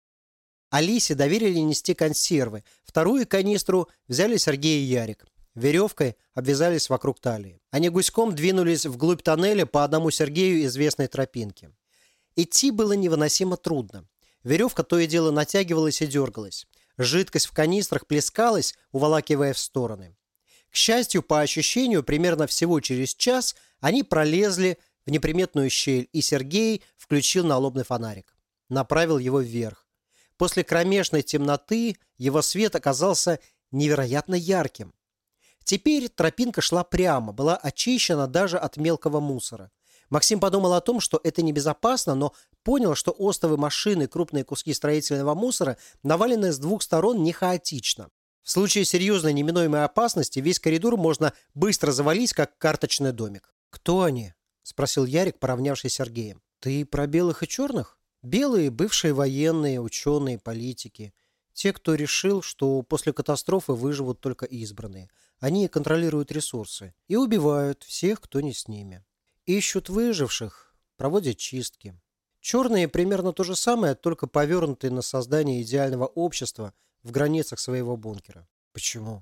Алисе доверили нести консервы. Вторую канистру взяли Сергей и Ярик. Веревкой обвязались вокруг талии. Они гуськом двинулись вглубь тоннеля по одному Сергею известной тропинке. Идти было невыносимо трудно. Веревка то и дело натягивалась и дергалась. Жидкость в канистрах плескалась, уволакивая в стороны. К счастью, по ощущению, примерно всего через час они пролезли в неприметную щель, и Сергей включил налобный фонарик. Направил его вверх. После кромешной темноты его свет оказался невероятно ярким. Теперь тропинка шла прямо, была очищена даже от мелкого мусора. Максим подумал о том, что это небезопасно, но понял, что остовы машины и крупные куски строительного мусора навалены с двух сторон не хаотично. В случае серьезной неминуемой опасности весь коридор можно быстро завалить, как карточный домик. «Кто они?» – спросил Ярик, поравнявшись с Сергеем. «Ты про белых и черных?» «Белые – бывшие военные, ученые, политики. Те, кто решил, что после катастрофы выживут только избранные. Они контролируют ресурсы и убивают всех, кто не с ними. Ищут выживших, проводят чистки. Черные примерно то же самое, только повернутые на создание идеального общества в границах своего бункера. Почему?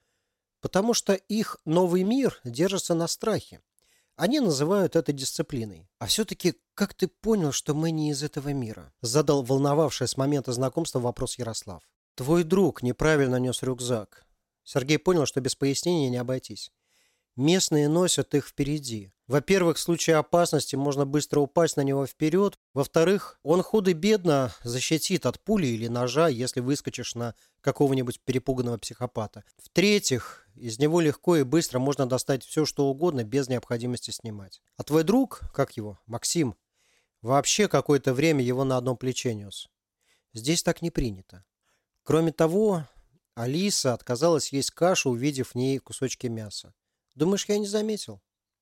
Потому что их новый мир держится на страхе. Они называют это дисциплиной. А все-таки, как ты понял, что мы не из этого мира? Задал волновавший с момента знакомства вопрос Ярослав. Твой друг неправильно нес рюкзак. Сергей понял, что без пояснения не обойтись. Местные носят их впереди. Во-первых, в случае опасности можно быстро упасть на него вперед. Во-вторых, он худо-бедно защитит от пули или ножа, если выскочишь на какого-нибудь перепуганного психопата. В-третьих, из него легко и быстро можно достать все, что угодно, без необходимости снимать. А твой друг, как его, Максим, вообще какое-то время его на одном плече нес. Здесь так не принято. Кроме того, Алиса отказалась есть кашу, увидев в ней кусочки мяса. Думаешь, я не заметил?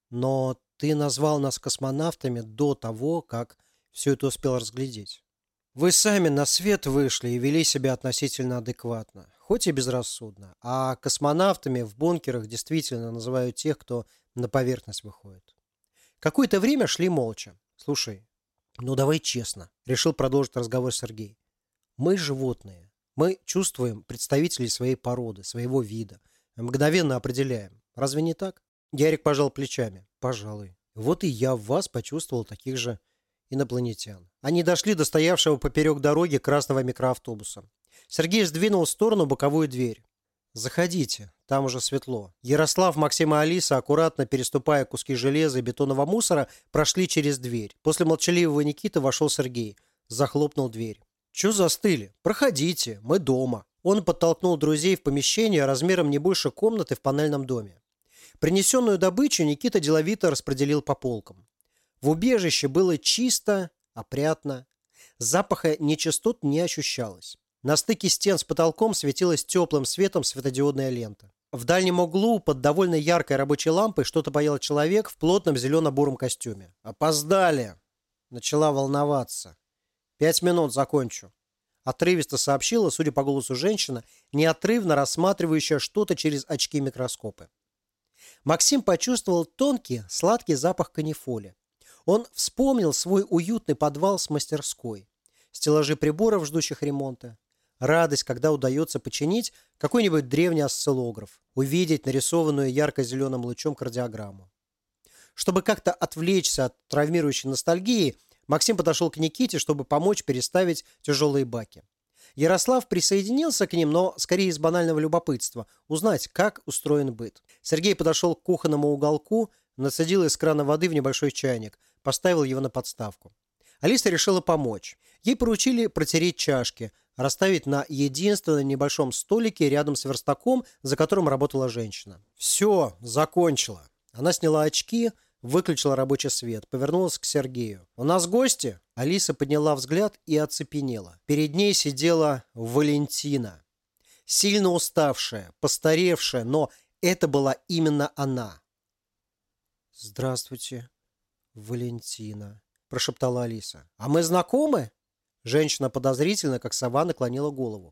Но ты назвал нас космонавтами до того, как все это успел разглядеть. Вы сами на свет вышли и вели себя относительно адекватно, хоть и безрассудно. А космонавтами в бункерах действительно называют тех, кто на поверхность выходит. Какое-то время шли молча. Слушай, ну давай честно, решил продолжить разговор Сергей. Мы животные. Мы чувствуем представителей своей породы, своего вида. Мгновенно определяем. Разве не так? Ярик пожал плечами. Пожалуй. Вот и я в вас почувствовал таких же инопланетян. Они дошли до стоявшего поперек дороги красного микроавтобуса. Сергей сдвинул в сторону боковую дверь. Заходите, там уже светло. Ярослав, Максим и Алиса, аккуратно переступая куски железа и бетонного мусора, прошли через дверь. После молчаливого Никиты вошел Сергей. Захлопнул дверь. «Чё застыли? Проходите, мы дома». Он подтолкнул друзей в помещение размером не больше комнаты в панельном доме. Принесенную добычу Никита деловито распределил по полкам. В убежище было чисто, опрятно. Запаха нечистот не ощущалось. На стыке стен с потолком светилась теплым светом светодиодная лента. В дальнем углу под довольно яркой рабочей лампой что-то паял человек в плотном зелено-буром костюме. «Опоздали!» Начала волноваться. 5 минут, закончу. Отрывисто сообщила, судя по голосу женщина, неотрывно рассматривающая что-то через очки-микроскопы. Максим почувствовал тонкий, сладкий запах канифоли. Он вспомнил свой уютный подвал с мастерской. Стеллажи приборов, ждущих ремонта. Радость, когда удается починить какой-нибудь древний осциллограф. Увидеть нарисованную ярко-зеленым лучом кардиограмму. Чтобы как-то отвлечься от травмирующей ностальгии, Максим подошел к Никите, чтобы помочь переставить тяжелые баки. Ярослав присоединился к ним, но скорее из банального любопытства, узнать, как устроен быт. Сергей подошел к кухонному уголку, насадил из крана воды в небольшой чайник, поставил его на подставку. Алиса решила помочь. Ей поручили протереть чашки, расставить на единственном небольшом столике рядом с верстаком, за которым работала женщина. «Все, закончила». Она сняла очки, выключила рабочий свет, повернулась к Сергею. «У нас гости?» Алиса подняла взгляд и оцепенела. Перед ней сидела Валентина. Сильно уставшая, постаревшая, но это была именно она. «Здравствуйте, Валентина», – прошептала Алиса. «А мы знакомы?» Женщина подозрительно, как сова, наклонила голову.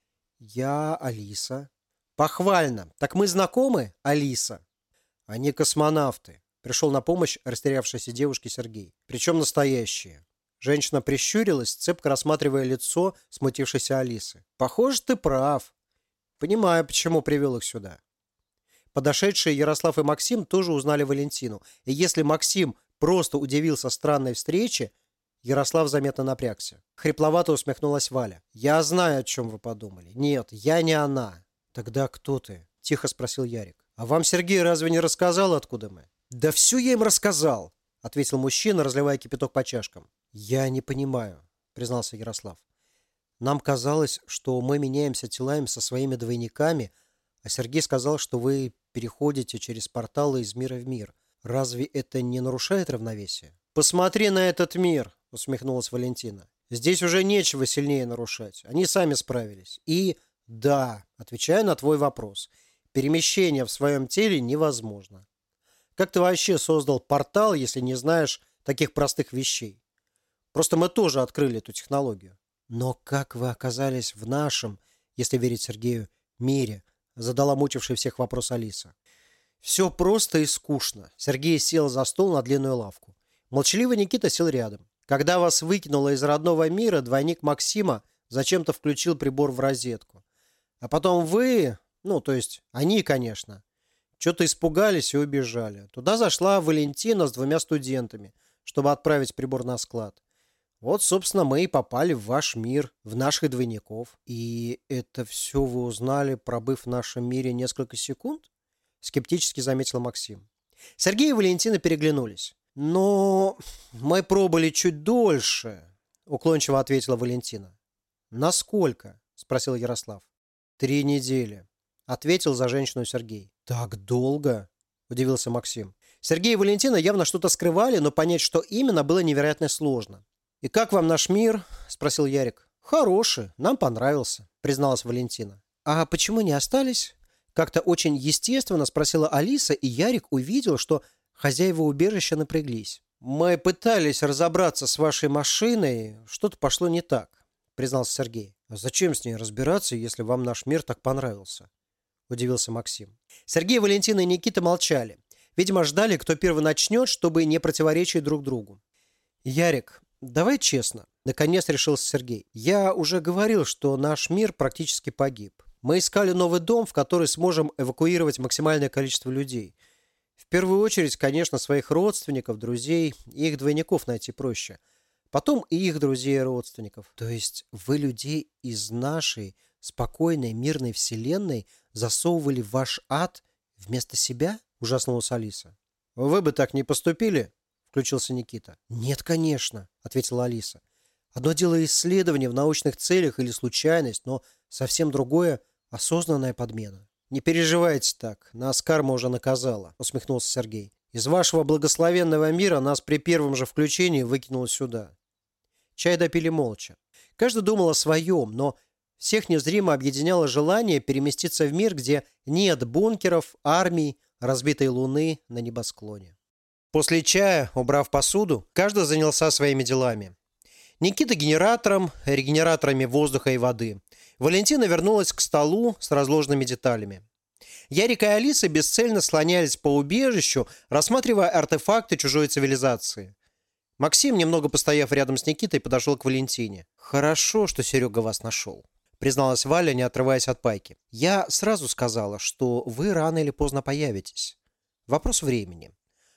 «Я Алиса». «Похвально. Так мы знакомы, Алиса?» «Они космонавты», – пришел на помощь растерявшейся девушке Сергей. «Причем настоящие». Женщина прищурилась, цепко рассматривая лицо смутившейся Алисы. «Похоже, ты прав. Понимаю, почему привел их сюда». Подошедшие Ярослав и Максим тоже узнали Валентину. И если Максим просто удивился странной встрече, Ярослав заметно напрягся. Хрипловато усмехнулась Валя. «Я знаю, о чем вы подумали. Нет, я не она». «Тогда кто ты?» – тихо спросил Ярик. «А вам Сергей разве не рассказал, откуда мы?» «Да все я им рассказал», – ответил мужчина, разливая кипяток по чашкам. «Я не понимаю», – признался Ярослав. «Нам казалось, что мы меняемся телами со своими двойниками, а Сергей сказал, что вы переходите через порталы из мира в мир. Разве это не нарушает равновесие?» «Посмотри на этот мир», — усмехнулась Валентина. «Здесь уже нечего сильнее нарушать. Они сами справились. И да, отвечая на твой вопрос, перемещение в своем теле невозможно. Как ты вообще создал портал, если не знаешь таких простых вещей? Просто мы тоже открыли эту технологию». «Но как вы оказались в нашем, если верить Сергею, мире?» — задала мучивший всех вопрос Алиса. «Все просто и скучно». Сергей сел за стол на длинную лавку. Молчаливый Никита сел рядом. «Когда вас выкинуло из родного мира, двойник Максима зачем-то включил прибор в розетку. А потом вы, то есть они, конечно, что-то испугались и убежали. Туда зашла Валентина с 2 студентами, чтобы отправить прибор на склад. Вот, собственно, мы и попали в ваш мир, в наших двойников». «И это все вы узнали, пробыв в нашем мире несколько секунд?» — скептически заметил Максим. Сергей и Валентина переглянулись. «Но мы пробыли чуть дольше», — уклончиво ответила Валентина. «Насколько?» — спросил Ярослав. 3 недели», — ответил за женщину Сергей. «Так долго?» — удивился Максим. Сергей и Валентина явно что-то скрывали, но понять, что именно, было невероятно сложно. «И как вам наш мир?» – спросил Ярик. «Хороший, нам понравился», – призналась Валентина. «А почему не остались?» – как-то очень естественно спросила Алиса, и Ярик увидел, что хозяева убежища напряглись. «Мы пытались разобраться с вашей машиной, что-то пошло не так», – признался Сергей. «А зачем с ней разбираться, если вам наш мир так понравился?» – удивился Максим. Сергей, Валентина и Никита молчали. Видимо, ждали, кто первый начнет, чтобы не противоречить друг другу. «Ярик, давай честно», — наконец решился Сергей. «Я уже говорил, что наш мир практически погиб. Мы искали новый дом, в который сможем эвакуировать максимальное количество людей. В первую очередь, конечно, своих родственников, друзей и их двойников найти проще. Потом и их друзей и родственников». «То есть вы людей из нашей спокойной мирной вселенной засовывали в ваш ад вместо себя?» — ужаснулась Алиса. «Вы бы так не поступили?» — включился Никита. «Нет, конечно», — ответила Алиса. «Одно дело исследование в научных целях или случайность, но совсем другое — осознанная подмена». «Не переживайте так, нас карма уже наказала», — усмехнулся Сергей. «Из вашего благословенного мира нас при первом же включении выкинуло сюда». Чай допили молча. Каждый думал о своем, но всех незримо объединяло желание переместиться в мир, где нет бункеров, армий, разбитой луны на небосклоне. После чая, убрав посуду, каждый занялся своими делами. Никита генератором, регенераторами воздуха и воды. Валентина вернулась к столу с разложенными деталями. Ярик и Алиса бесцельно слонялись по убежищу, рассматривая артефакты чужой цивилизации. Максим, немного постояв рядом с Никитой, подошел к Валентине. «Хорошо, что Серега вас нашел», — призналась Валя, не отрываясь от пайки. «Я сразу сказала, что вы рано или поздно появитесь. Вопрос времени.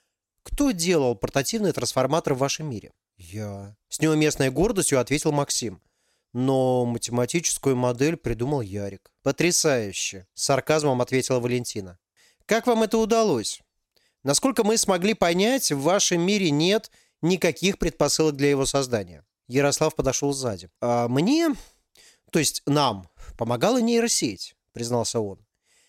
Кто делал портативный трансформатор в вашем мире?» «Я». С неуместной гордостью ответил Максим. «Но математическую модель придумал Ярик». «Потрясающе», — с сарказмом ответила Валентина. «Как вам это удалось? Насколько мы смогли понять, в вашем мире нет никаких предпосылок для его создания». Ярослав подошел сзади. «А мне... То есть нам помогала нейросеть, признался он.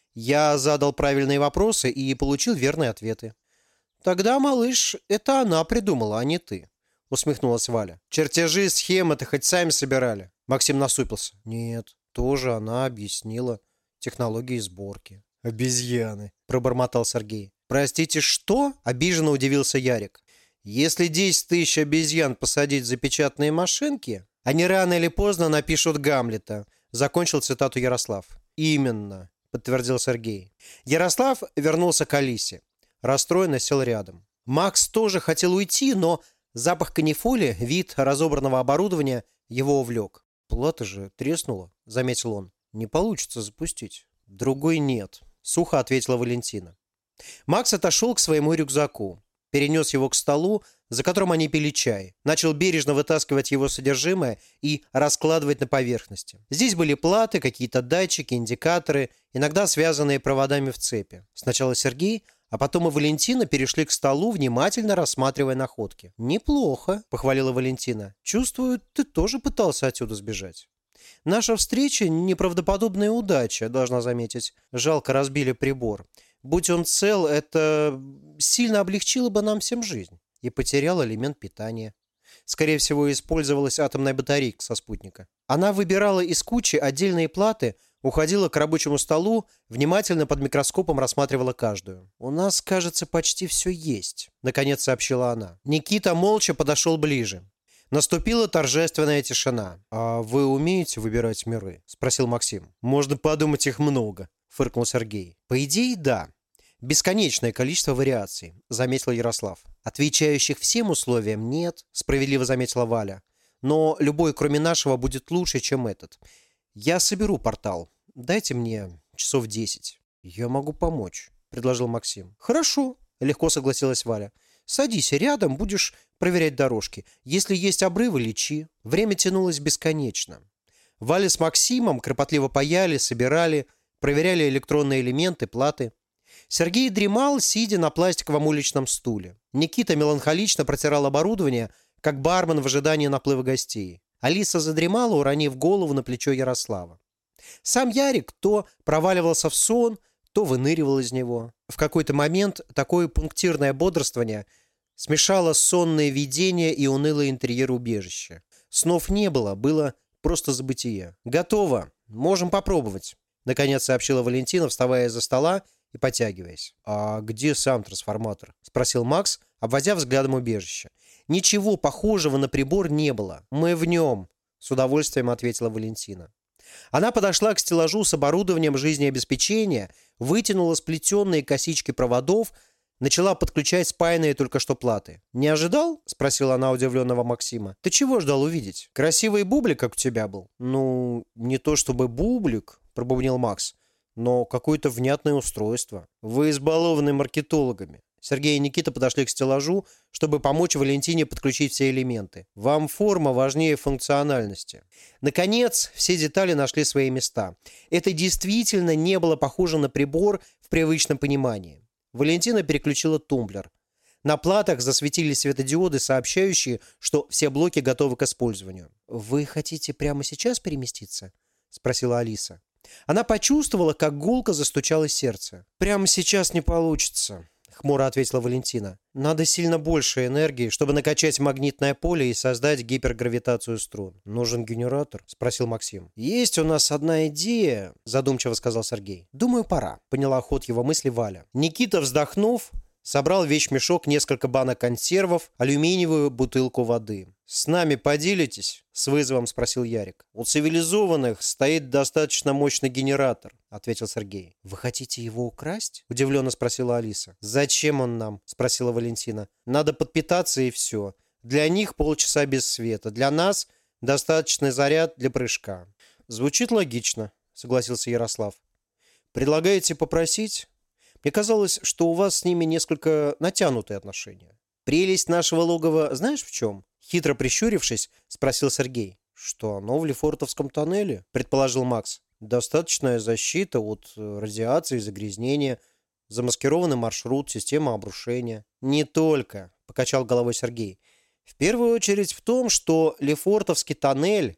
Я задал правильные вопросы и получил верные ответы. Тогда, малыш, это она придумала, а не ты, усмехнулась Валя. Чертежи, схемы-то хоть сами собирали. Максим насупился. Нет, тоже она объяснила технологии сборки. Обезьяны, пробормотал Сергей. Простите, что? Обиженно удивился Ярик. Если 10 тысяч обезьян посадить за печатные машинки, они рано или поздно напишут Гамлета. Закончил цитату Ярослав. Именно, подтвердил Сергей. Ярослав вернулся к Алисе. Расстроенно сел рядом. Макс тоже хотел уйти, но запах канифоли, вид разобранного оборудования его увлек. «Плата же треснула», — заметил он. «Не получится запустить». «Другой нет», — сухо ответила Валентина. Макс отошел к своему рюкзаку, перенес его к столу, за которым они пили чай, начал бережно вытаскивать его содержимое и раскладывать на поверхности. Здесь были платы, какие-то датчики, индикаторы, иногда связанные проводами в цепи. Сначала Сергей, а потом и Валентина перешли к столу, внимательно рассматривая находки. «Неплохо», — похвалила Валентина. «Чувствую, ты тоже пытался отсюда сбежать». «Наша встреча — неправдоподобная удача, должна заметить. Жалко, разбили прибор. Будь он цел, это сильно облегчило бы нам всем жизнь. И потерял элемент питания. Скорее всего, использовалась атомная батарейка со спутника. Она выбирала из кучи отдельные платы, уходила к рабочему столу, внимательно под микроскопом рассматривала каждую. «У нас, кажется, почти все есть», — наконец сообщила она. Никита молча подошел ближе. Наступила торжественная тишина. «А вы умеете выбирать миры?» — спросил Максим. «Можно подумать, их много», — фыркнул Сергей. «По идее, да. Бесконечное количество вариаций», — заметил Ярослав. «Отвечающих всем условиям нет», — справедливо заметила Валя. «Но любой, кроме нашего, будет лучше, чем этот. Я соберу портал. Дайте мне часов 10. «Я могу помочь», — предложил Максим. «Хорошо», — легко согласилась Валя. «Садись рядом, будешь проверять дорожки. Если есть обрывы, лечи». Время тянулось бесконечно. Валя с Максимом кропотливо паяли, собирали, проверяли электронные элементы, платы. Сергей дремал, сидя на пластиковом уличном стуле. Никита меланхолично протирал оборудование, как бармен в ожидании наплыва гостей. Алиса задремала, уронив голову на плечо Ярослава. Сам Ярик то проваливался в сон, то выныривал из него. В какой-то момент такое пунктирное бодрствование смешало сонное видение и унылый интерьер убежища. Снов не было, было просто забытие. «Готово, можем попробовать», — наконец сообщила Валентина, вставая из-за стола и потягиваясь. «А где сам трансформатор?» — спросил Макс, обводя взглядом убежище. «Ничего похожего на прибор не было. Мы в нем», — с удовольствием ответила Валентина. Она подошла к стеллажу с оборудованием жизнеобеспечения, вытянула сплетенные косички проводов, начала подключать спаянные только что платы. «Не ожидал?» — спросила она удивленного Максима. «Ты чего ждал увидеть? Красивый бублик, как у тебя был?» «Ну, не то чтобы бублик», — пробубнил Макс, «но какое-то внятное устройство. Вы избалованы маркетологами». Сергей и Никита подошли к стеллажу, чтобы помочь Валентине подключить все элементы. «Вам форма важнее функциональности». Наконец, все детали нашли свои места. Это действительно не было похоже на прибор в привычном понимании. Валентина переключила тумблер. На платах засветились светодиоды, сообщающие, что все блоки готовы к использованию. «Вы хотите прямо сейчас переместиться?» — спросила Алиса. Она почувствовала, как гулко застучало сердце. «Прямо сейчас не получится», — хмуро ответила Валентина. «Надо сильно больше энергии, чтобы накачать магнитное поле и создать гипергравитацию струн». «Нужен генератор?» — спросил Максим. «Есть у нас одна идея», — задумчиво сказал Сергей. «Думаю, пора», — поняла ход его мысли Валя. Никита, вздохнув, собрал в вещмешок несколько банок консервов, алюминиевую бутылку воды. «С нами поделитесь?» — с вызовом спросил Ярик. «У цивилизованных стоит достаточно мощный генератор», — ответил Сергей. «Вы хотите его украсть?» — удивленно спросила Алиса. «Зачем он нам?» — спросила Валентина. «Надо подпитаться и все. Для них полчаса без света. Для нас достаточный заряд для прыжка». «Звучит логично», — согласился Ярослав. «Предлагаете попросить? Мне казалось, что у вас с ними несколько натянутые отношения». «Прелесть нашего логова знаешь в чем?» Хитро прищурившись, спросил Сергей. «Что оно в Лефортовском тоннеле?» — предположил Макс. «Достаточная защита от радиации и загрязнения, замаскированный маршрут, система обрушения». «Не только», — покачал головой Сергей. «В первую очередь в том, что Лефортовский тоннель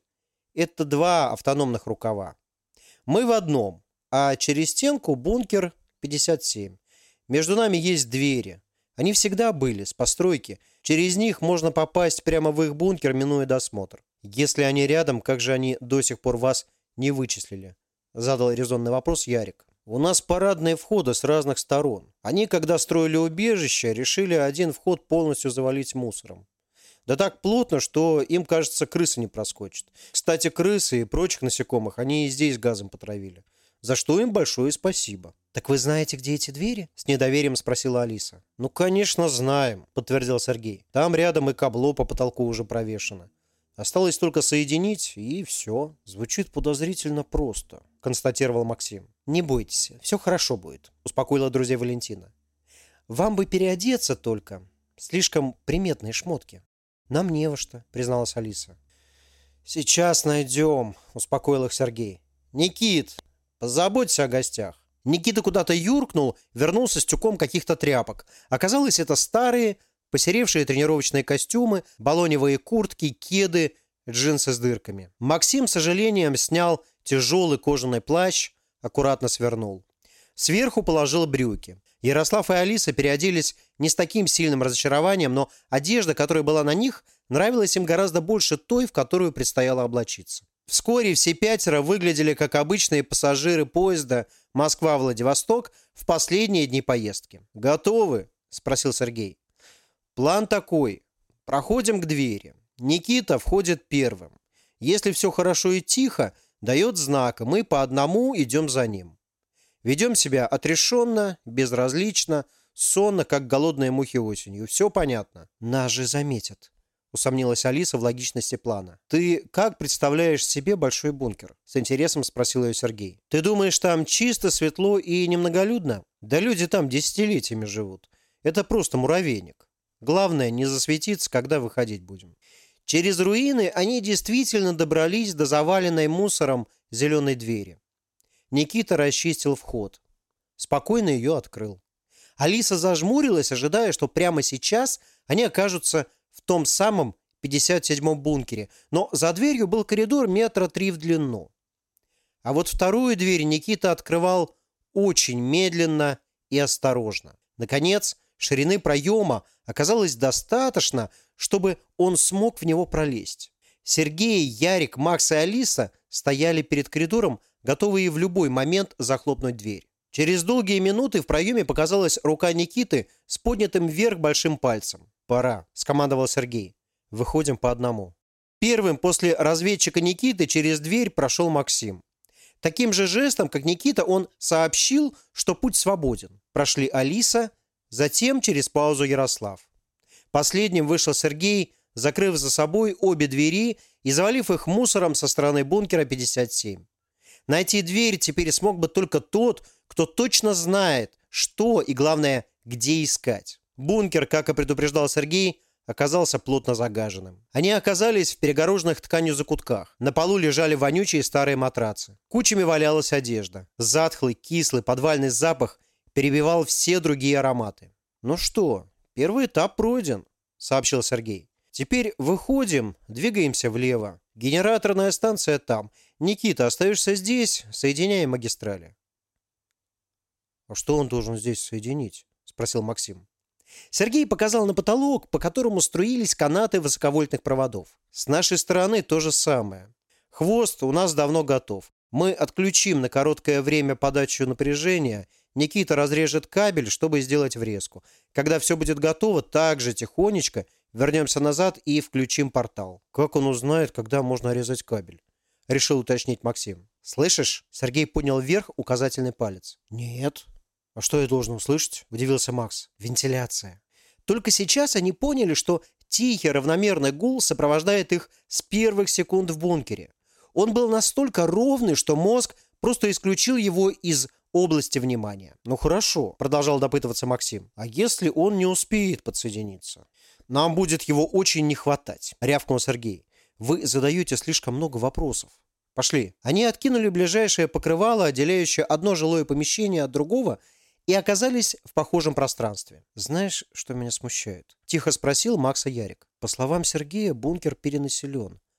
это два автономных рукава. Мы в одном, а через стенку бункер 57. Между нами есть двери. Они всегда были, с постройки. Через них можно попасть прямо в их бункер, минуя досмотр. Если они рядом, как же они до сих пор вас не вычислили? Задал резонный вопрос Ярик. У нас парадные входы с разных сторон. Они, когда строили убежище, решили один вход полностью завалить мусором. Да так плотно, что им, кажется, крыса не проскочит. Кстати, крысы и прочих насекомых они и здесь газом потравили. За что им большое спасибо. «Так вы знаете, где эти двери?» — с недоверием спросила Алиса. «Ну, конечно, знаем», — подтвердил Сергей. «Там рядом и кабло по потолку уже провешено. Осталось только соединить, и все». «Звучит подозрительно просто», — констатировал Максим. «Не бойтесь, все хорошо будет», — успокоила друзей Валентина. «Вам бы переодеться только. Слишком приметные шмотки». «Нам не во что», — призналась Алиса. «Сейчас найдем», — успокоил их Сергей. «Никит, позаботься о гостях». Никита куда-то юркнул, вернулся с тюком каких-то тряпок. Оказалось, это старые, посеревшие тренировочные костюмы, балоневые куртки, кеды, джинсы с дырками. Максим, с сожалением, снял тяжелый кожаный плащ, аккуратно свернул. Сверху положил брюки. Ярослав и Алиса переоделись не с таким сильным разочарованием, но одежда, которая была на них, нравилась им гораздо больше той, в которую предстояло облачиться. Вскоре все пятеро выглядели как обычные пассажиры поезда Москва-Владивосток в последние дни поездки. «Готовы?» – спросил Сергей. «План такой. Проходим к двери. Никита входит первым. Если все хорошо и тихо, дает знак, и мы по одному идем за ним. Ведем себя отрешенно, безразлично, сонно, как голодные мухи осенью. Все понятно?» «Нас же заметят», — усомнилась Алиса в логичности плана. «Ты как представляешь себе большой бункер?» — с интересом спросил ее Сергей. «Ты думаешь, там чисто, светло и немноголюдно? Да люди там десятилетиями живут. Это просто муравейник. Главное, не засветиться, когда выходить будем». Через руины они действительно добрались до заваленной мусором зеленой двери. Никита расчистил вход. Спокойно ее открыл. Алиса зажмурилась, ожидая, что прямо сейчас они окажутся в том самом 57-м бункере, но за дверью был коридор 3 метра в длину. А вот вторую дверь Никита открывал очень медленно и осторожно. Наконец, ширины проема оказалось достаточно, чтобы он смог в него пролезть. Сергей, Ярик, Макс и Алиса стояли перед коридором, готовые в любой момент захлопнуть дверь. Через долгие минуты в проеме показалась рука Никиты с поднятым вверх большим пальцем. «Пора», — скомандовал Сергей. «Выходим по одному». Первым после разведчика Никиты через дверь прошел Максим. Таким же жестом, как Никита, он сообщил, что путь свободен. Прошли Алиса, затем через паузу Ярослав. Последним вышел Сергей, закрыв за собой обе двери и завалив их мусором со стороны бункера 57. Найти дверь теперь смог бы только тот, кто точно знает, что и, главное, где искать. Бункер, как и предупреждал Сергей, оказался плотно загаженным. Они оказались в перегороженных тканью закутках. На полу лежали вонючие старые матрацы. Кучами валялась одежда. Затхлый, кислый, подвальный запах перебивал все другие ароматы. «Ну что, первый этап пройден», — сообщил Сергей. «Теперь выходим, двигаемся влево. Генераторная станция там. Никита, остаешься здесь, соединяем магистрали». «А что он должен здесь соединить?» — спросил Максим. Сергей показал на потолок, по которому струились канаты высоковольтных проводов. «С нашей стороны то же самое. Хвост у нас давно готов. Мы отключим на короткое время подачу напряжения. Никита разрежет кабель, чтобы сделать врезку. Когда все будет готово, также тихонечко вернемся назад и включим портал». «Как он узнает, когда можно резать кабель?» — решил уточнить Максим. «Слышишь?» — Сергей поднял вверх указательный палец. «Нет». «А что я должен услышать?» – удивился Макс. «Вентиляция». Только сейчас они поняли, что тихий равномерный гул сопровождает их с первых секунд в бункере. Он был настолько ровный, что мозг просто исключил его из области внимания. «Ну хорошо», – продолжал допытываться Максим. «А если он не успеет подсоединиться? Нам будет его очень не хватать», – рявкнул Сергей. «Вы задаете слишком много вопросов. Пошли». Они откинули ближайшее покрывало, отделяющее одно жилое помещение от другого, и оказались в похожем пространстве. «Знаешь, что меня смущает?» – тихо спросил Макса Ярик. «По словам Сергея, бункер перенаселен.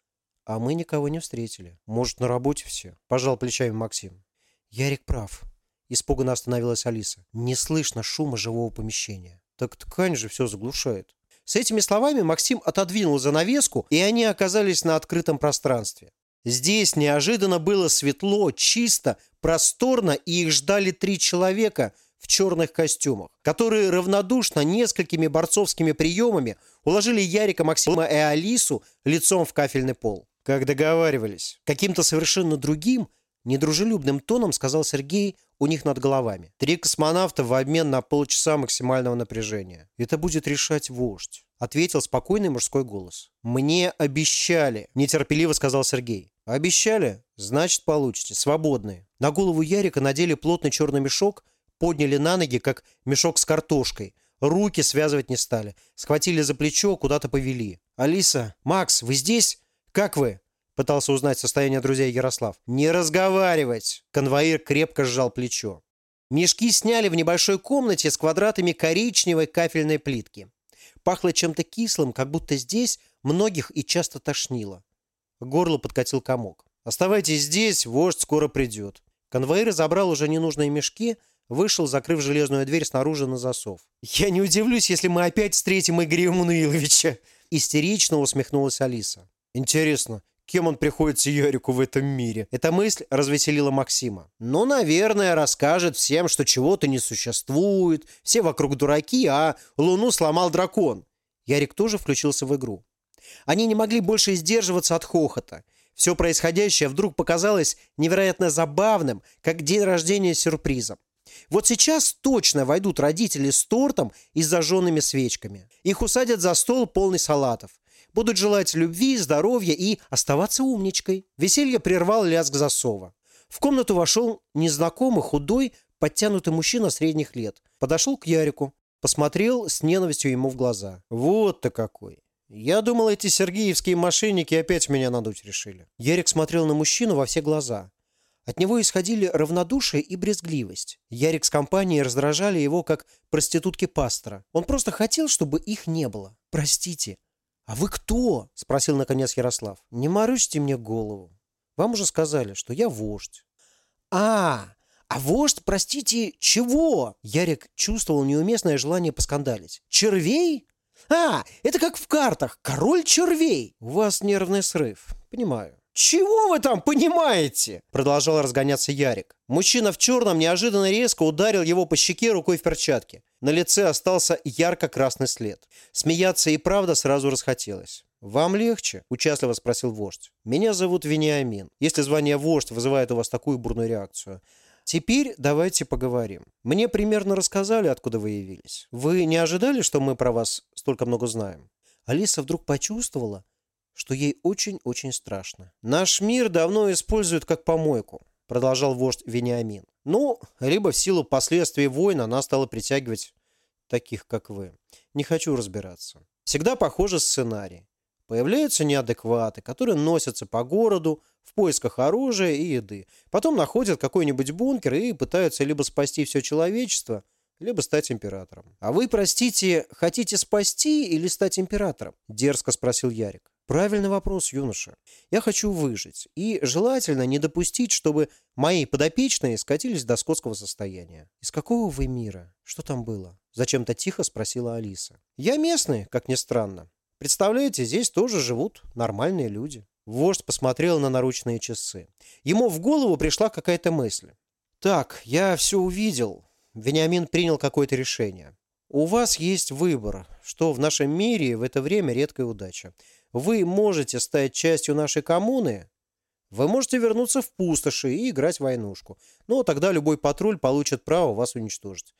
А мы никого не встретили. Может, на работе все? Пожал плечами Максим. Ярик прав. Испуганно остановилась Алиса. Не слышно шума живого помещения. Так ткань же все заглушает. С этими словами Максим отодвинул занавеску, и они оказались на открытом пространстве. Здесь неожиданно было светло, чисто, просторно, и их ждали 3 человека в черных костюмах, которые равнодушно несколькими борцовскими приемами уложили Ярика, Максима и Алису лицом в кафельный пол. Как договаривались. Каким-то совершенно другим, недружелюбным тоном сказал Сергей у них над головами. 3 космонавта в обмен на полчаса максимального напряжения. Это будет решать вождь, ответил спокойный мужской голос. Мне обещали, нетерпеливо сказал Сергей. Обещали? Значит, получите. Свободные. На голову Ярика надели плотный черный мешок, подняли на ноги, как мешок с картошкой. Руки связывать не стали. Схватили за плечо, куда-то повели. «Алиса, Макс, вы здесь? Как вы?» Пытался узнать состояние друзей Ярослав. «Не разговаривать!» Конвоир крепко сжал плечо. Мешки сняли в небольшой комнате с квадратами коричневой кафельной плитки. Пахло чем-то кислым, как будто здесь многих и часто тошнило. К горлу подкатил комок. «Оставайтесь здесь, вождь скоро придет». Конвоир забрал уже ненужные мешки, вышел, закрыв железную дверь снаружи на засов. «Я не удивлюсь, если мы опять встретим Игоря Эммануиловича!» Истерично усмехнулась Алиса. «Интересно, кем он приходится Ярику в этом мире?» Эта мысль развеселила Максима. «Ну, наверное, расскажет всем, что чего-то не существует, все вокруг дураки, а Луну сломал дракон». Ярик тоже включился в игру. Они не могли больше сдерживаться от хохота. Все происходящее вдруг показалось невероятно забавным, как день рождения с сюрпризом. Вот сейчас точно войдут родители с тортом и с зажженными свечками. Их усадят за стол, полный салатов. Будут желать любви, здоровья и оставаться умничкой. Веселье прервал лязг засова. В комнату вошел незнакомый, худой, подтянутый мужчина средних лет. Подошел к Ярику, посмотрел с ненавистью ему в глаза. «Вот ты какой! Я думал, эти сергеевские мошенники опять меня надуть решили». Ярик смотрел на мужчину во все глаза. От него исходили равнодушие и брезгливость. Ярик с компанией раздражали его, как проститутки пастора. Он просто хотел, чтобы их не было. «Простите, а вы кто?» – спросил наконец Ярослав. «Не морочьте мне голову. Вам уже сказали, что я вождь». А вождь, простите, чего?» Ярик чувствовал неуместное желание поскандалить. «Червей? Это как в картах. Король червей». «У вас нервный срыв. Понимаю». «Чего вы там понимаете?» Продолжал разгоняться Ярик. Мужчина в черном неожиданно резко ударил его по щеке рукой в перчатке. На лице остался ярко-красный след. Смеяться и правда сразу расхотелось. «Вам легче?» – участливо спросил вождь. «Меня зовут Вениамин, если звание вождь вызывает у вас такую бурную реакцию. Теперь давайте поговорим. Мне примерно рассказали, откуда вы явились. Вы не ожидали, что мы про вас столько много знаем?» Алиса вдруг почувствовала, что ей очень-очень страшно. «Наш мир давно используют как помойку», — продолжал вождь Вениамин. «Ну, либо в силу последствий войн она стала притягивать таких, как вы. Не хочу разбираться. Всегда похожий сценарий. Появляются неадекваты, которые носятся по городу в поисках оружия и еды. Потом находят какой-нибудь бункер и пытаются либо спасти все человечество, либо стать императором». «А вы, простите, хотите спасти или стать императором?» – дерзко спросил Ярик. «Правильный вопрос, юноша. Я хочу выжить. И желательно не допустить, чтобы мои подопечные скатились до скотского состояния». «Из какого вы мира? Что там было?» – зачем-то тихо спросила Алиса. «Я местный, как ни странно. Представляете, здесь тоже живут нормальные люди». Вождь посмотрел на наручные часы. Ему в голову пришла какая-то мысль. «Так, я все увидел». Вениамин принял какое-то решение. «У вас есть выбор, что в нашем мире в это время редкая удача. Вы можете стать частью нашей коммуны, вы можете вернуться в пустоши и играть в войнушку. Но тогда любой патруль получит право вас уничтожить.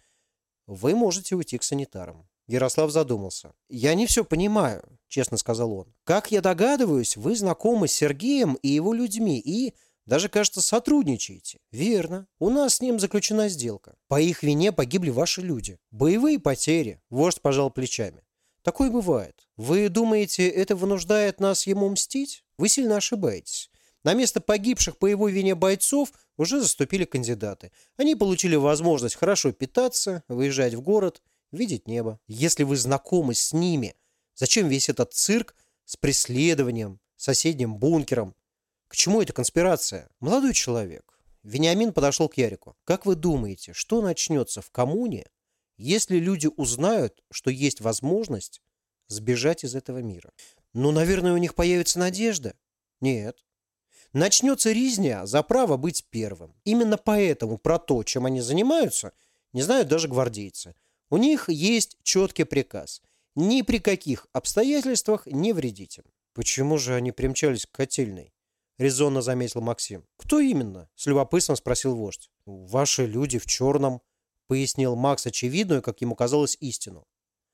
Вы можете уйти к санитарам». Ярослав задумался. «Я не все понимаю», — честно сказал он. «Как я догадываюсь, вы знакомы с Сергеем и его людьми и даже, кажется, сотрудничаете». «Верно. У нас с ним заключена сделка. По их вине погибли ваши люди. Боевые потери». Вождь пожал плечами. «Такое бывает. Вы думаете, это вынуждает нас ему мстить? Вы сильно ошибаетесь. На место погибших по его вине бойцов уже заступили кандидаты. Они получили возможность хорошо питаться, выезжать в город, видеть небо. Если вы знакомы с ними, зачем весь этот цирк с преследованием, соседним бункером. К чему эта конспирация? Молодой человек. Вениамин подошел к Ярику. Как вы думаете, что начнется в коммуне, если люди узнают, что есть возможность сбежать из этого мира? Ну, наверное, у них появится надежда. Нет. Начнется резня за право быть первым. Именно поэтому про то, чем они занимаются, не знают даже гвардейцы. У них есть четкий приказ. Ни при каких обстоятельствах не вредить им. Почему же они примчались к котельной? Резонно заметил Максим. Кто именно? С любопытством спросил вождь. Ваши люди в черном, пояснил Макс очевидную, как ему казалось, истину.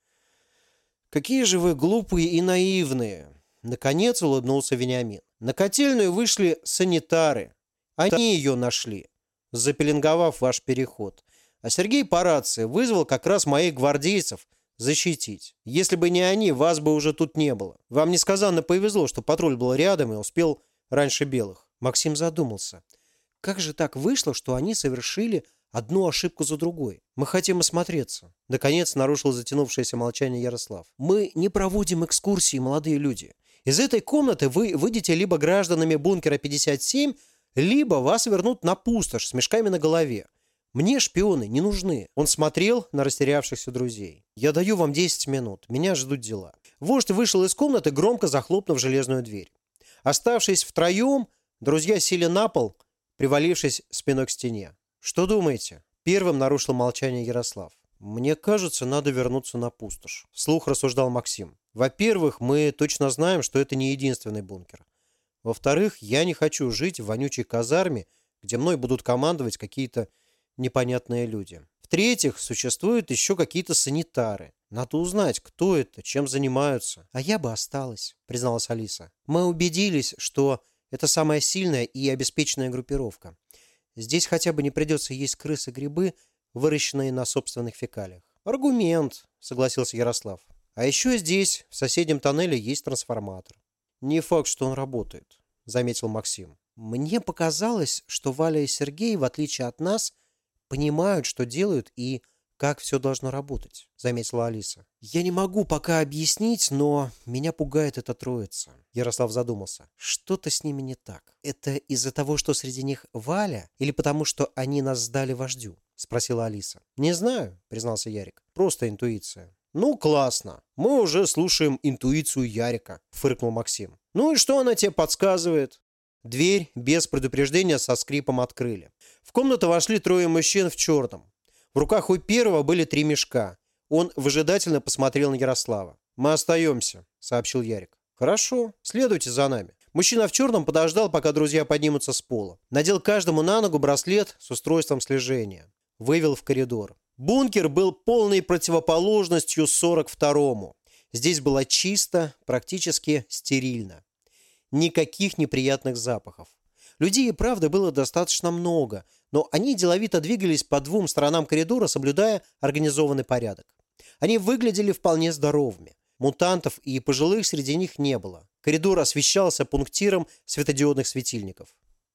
Какие же вы глупые и наивные. Наконец улыбнулся Вениамин. На котельную вышли санитары. Они ее нашли, запеленговав ваш переход. А Сергей по рации вызвал как раз моих гвардейцев защитить. Если бы не они, вас бы уже тут не было. Вам несказанно повезло, что патруль был рядом и успел раньше белых. Максим задумался. Как же так вышло, что они совершили одну ошибку за другой? Мы хотим осмотреться. Наконец нарушил затянувшееся молчание Ярослав. Мы не проводим экскурсии, молодые люди. Из этой комнаты вы выйдете либо гражданами бункера 57, либо вас вернут на пустошь с мешками на голове. Мне шпионы не нужны. Он смотрел на растерявшихся друзей. Я даю вам 10 минут. Меня ждут дела. Вождь вышел из комнаты, громко захлопнув железную дверь. Оставшись втроем, друзья сели на пол, привалившись спиной к стене. Что думаете? Первым нарушил молчание Ярослав. Мне кажется, надо вернуться на пустошь. Вслух рассуждал Максим. Во-первых, мы точно знаем, что это не единственный бункер. Во-вторых, я не хочу жить в вонючей казарме, где мной будут командовать какие-то непонятные люди. В-третьих, существуют еще какие-то санитары. Надо узнать, кто это, чем занимаются. А я бы осталась, призналась Алиса. Мы убедились, что это самая сильная и обеспеченная группировка. Здесь хотя бы не придется есть крысы и грибы, выращенные на собственных фекалиях. Аргумент, согласился Ярослав. А еще здесь, в соседнем тоннеле, есть трансформатор. Не факт, что он работает, заметил Максим. Мне показалось, что Валя и Сергей, в отличие от нас, понимают, что делают и как все должно работать, заметила Алиса. Я не могу пока объяснить, но меня пугает эта троица. Ярослав задумался. Что-то с ними не так. Это из-за того, что среди них Валя, или потому, что они нас сдали вождю? Спросила Алиса. Не знаю, признался Ярик. Просто интуиция. Ну, классно. Мы уже слушаем интуицию Ярика, фыркнул Максим. Ну и что она тебе подсказывает? Дверь без предупреждения со скрипом открыли. В комнату вошли трое мужчин в черном. В руках у первого были 3 мешка. Он выжидательно посмотрел на Ярослава. «Мы остаемся», — сообщил Ярик. «Хорошо, следуйте за нами». Мужчина в черном подождал, пока друзья поднимутся с пола. Надел каждому на ногу браслет с устройством слежения. Вывел в коридор. Бункер был полной противоположностью 42-му. Здесь было чисто, практически стерильно. Никаких неприятных запахов. Людей и правда было достаточно много, но они деловито двигались по 2 сторонам коридора, соблюдая организованный порядок. Они выглядели вполне здоровыми. Мутантов и пожилых среди них не было. Коридор освещался пунктиром светодиодных светильников.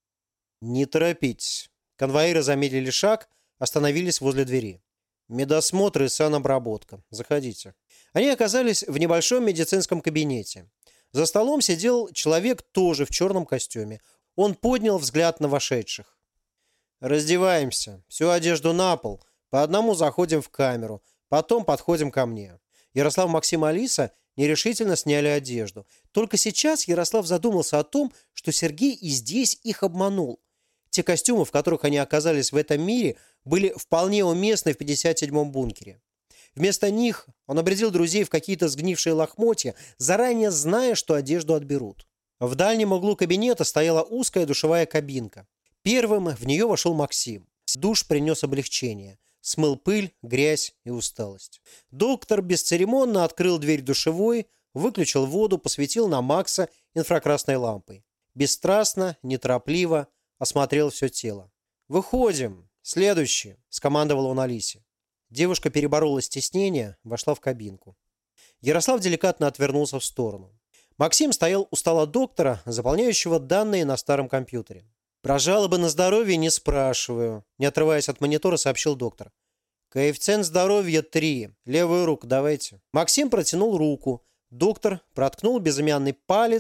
«Не торопитесь». Конвоиры замедлили шаг, остановились возле двери. «Медосмотр и санобработка. Заходите». Они оказались в небольшом медицинском кабинете. За столом сидел человек тоже в черном костюме. Он поднял взгляд на вошедших. «Раздеваемся. Всю одежду на пол. По одному заходим в камеру. Потом подходим ко мне». Ярослав, Максим и Алиса нерешительно сняли одежду. Только сейчас Ярослав задумался о том, что Сергей и здесь их обманул. Те костюмы, в которых они оказались в этом мире, были вполне уместны в 57-м бункере. Вместо них он обрядил друзей в какие-то сгнившие лохмотья, заранее зная, что одежду отберут. В дальнем углу кабинета стояла узкая душевая кабинка. Первым в нее вошел Максим. Душ принес облегчение. Смыл пыль, грязь и усталость. Доктор бесцеремонно открыл дверь душевой, выключил воду, посветил на Макса инфракрасной лампой. Бесстрастно, неторопливо осмотрел все тело. «Выходим! Следующий!» – скомандовал он Алисе. Девушка переборола стеснение, вошла в кабинку. Ярослав деликатно отвернулся в сторону. Максим стоял у стола доктора, заполняющего данные на старом компьютере. «Про жалобы на здоровье не спрашиваю», – не отрываясь от монитора, сообщил доктор. «Коэффициент здоровья 3. Левую руку давайте». Максим протянул руку. Доктор проткнул безымянный палец,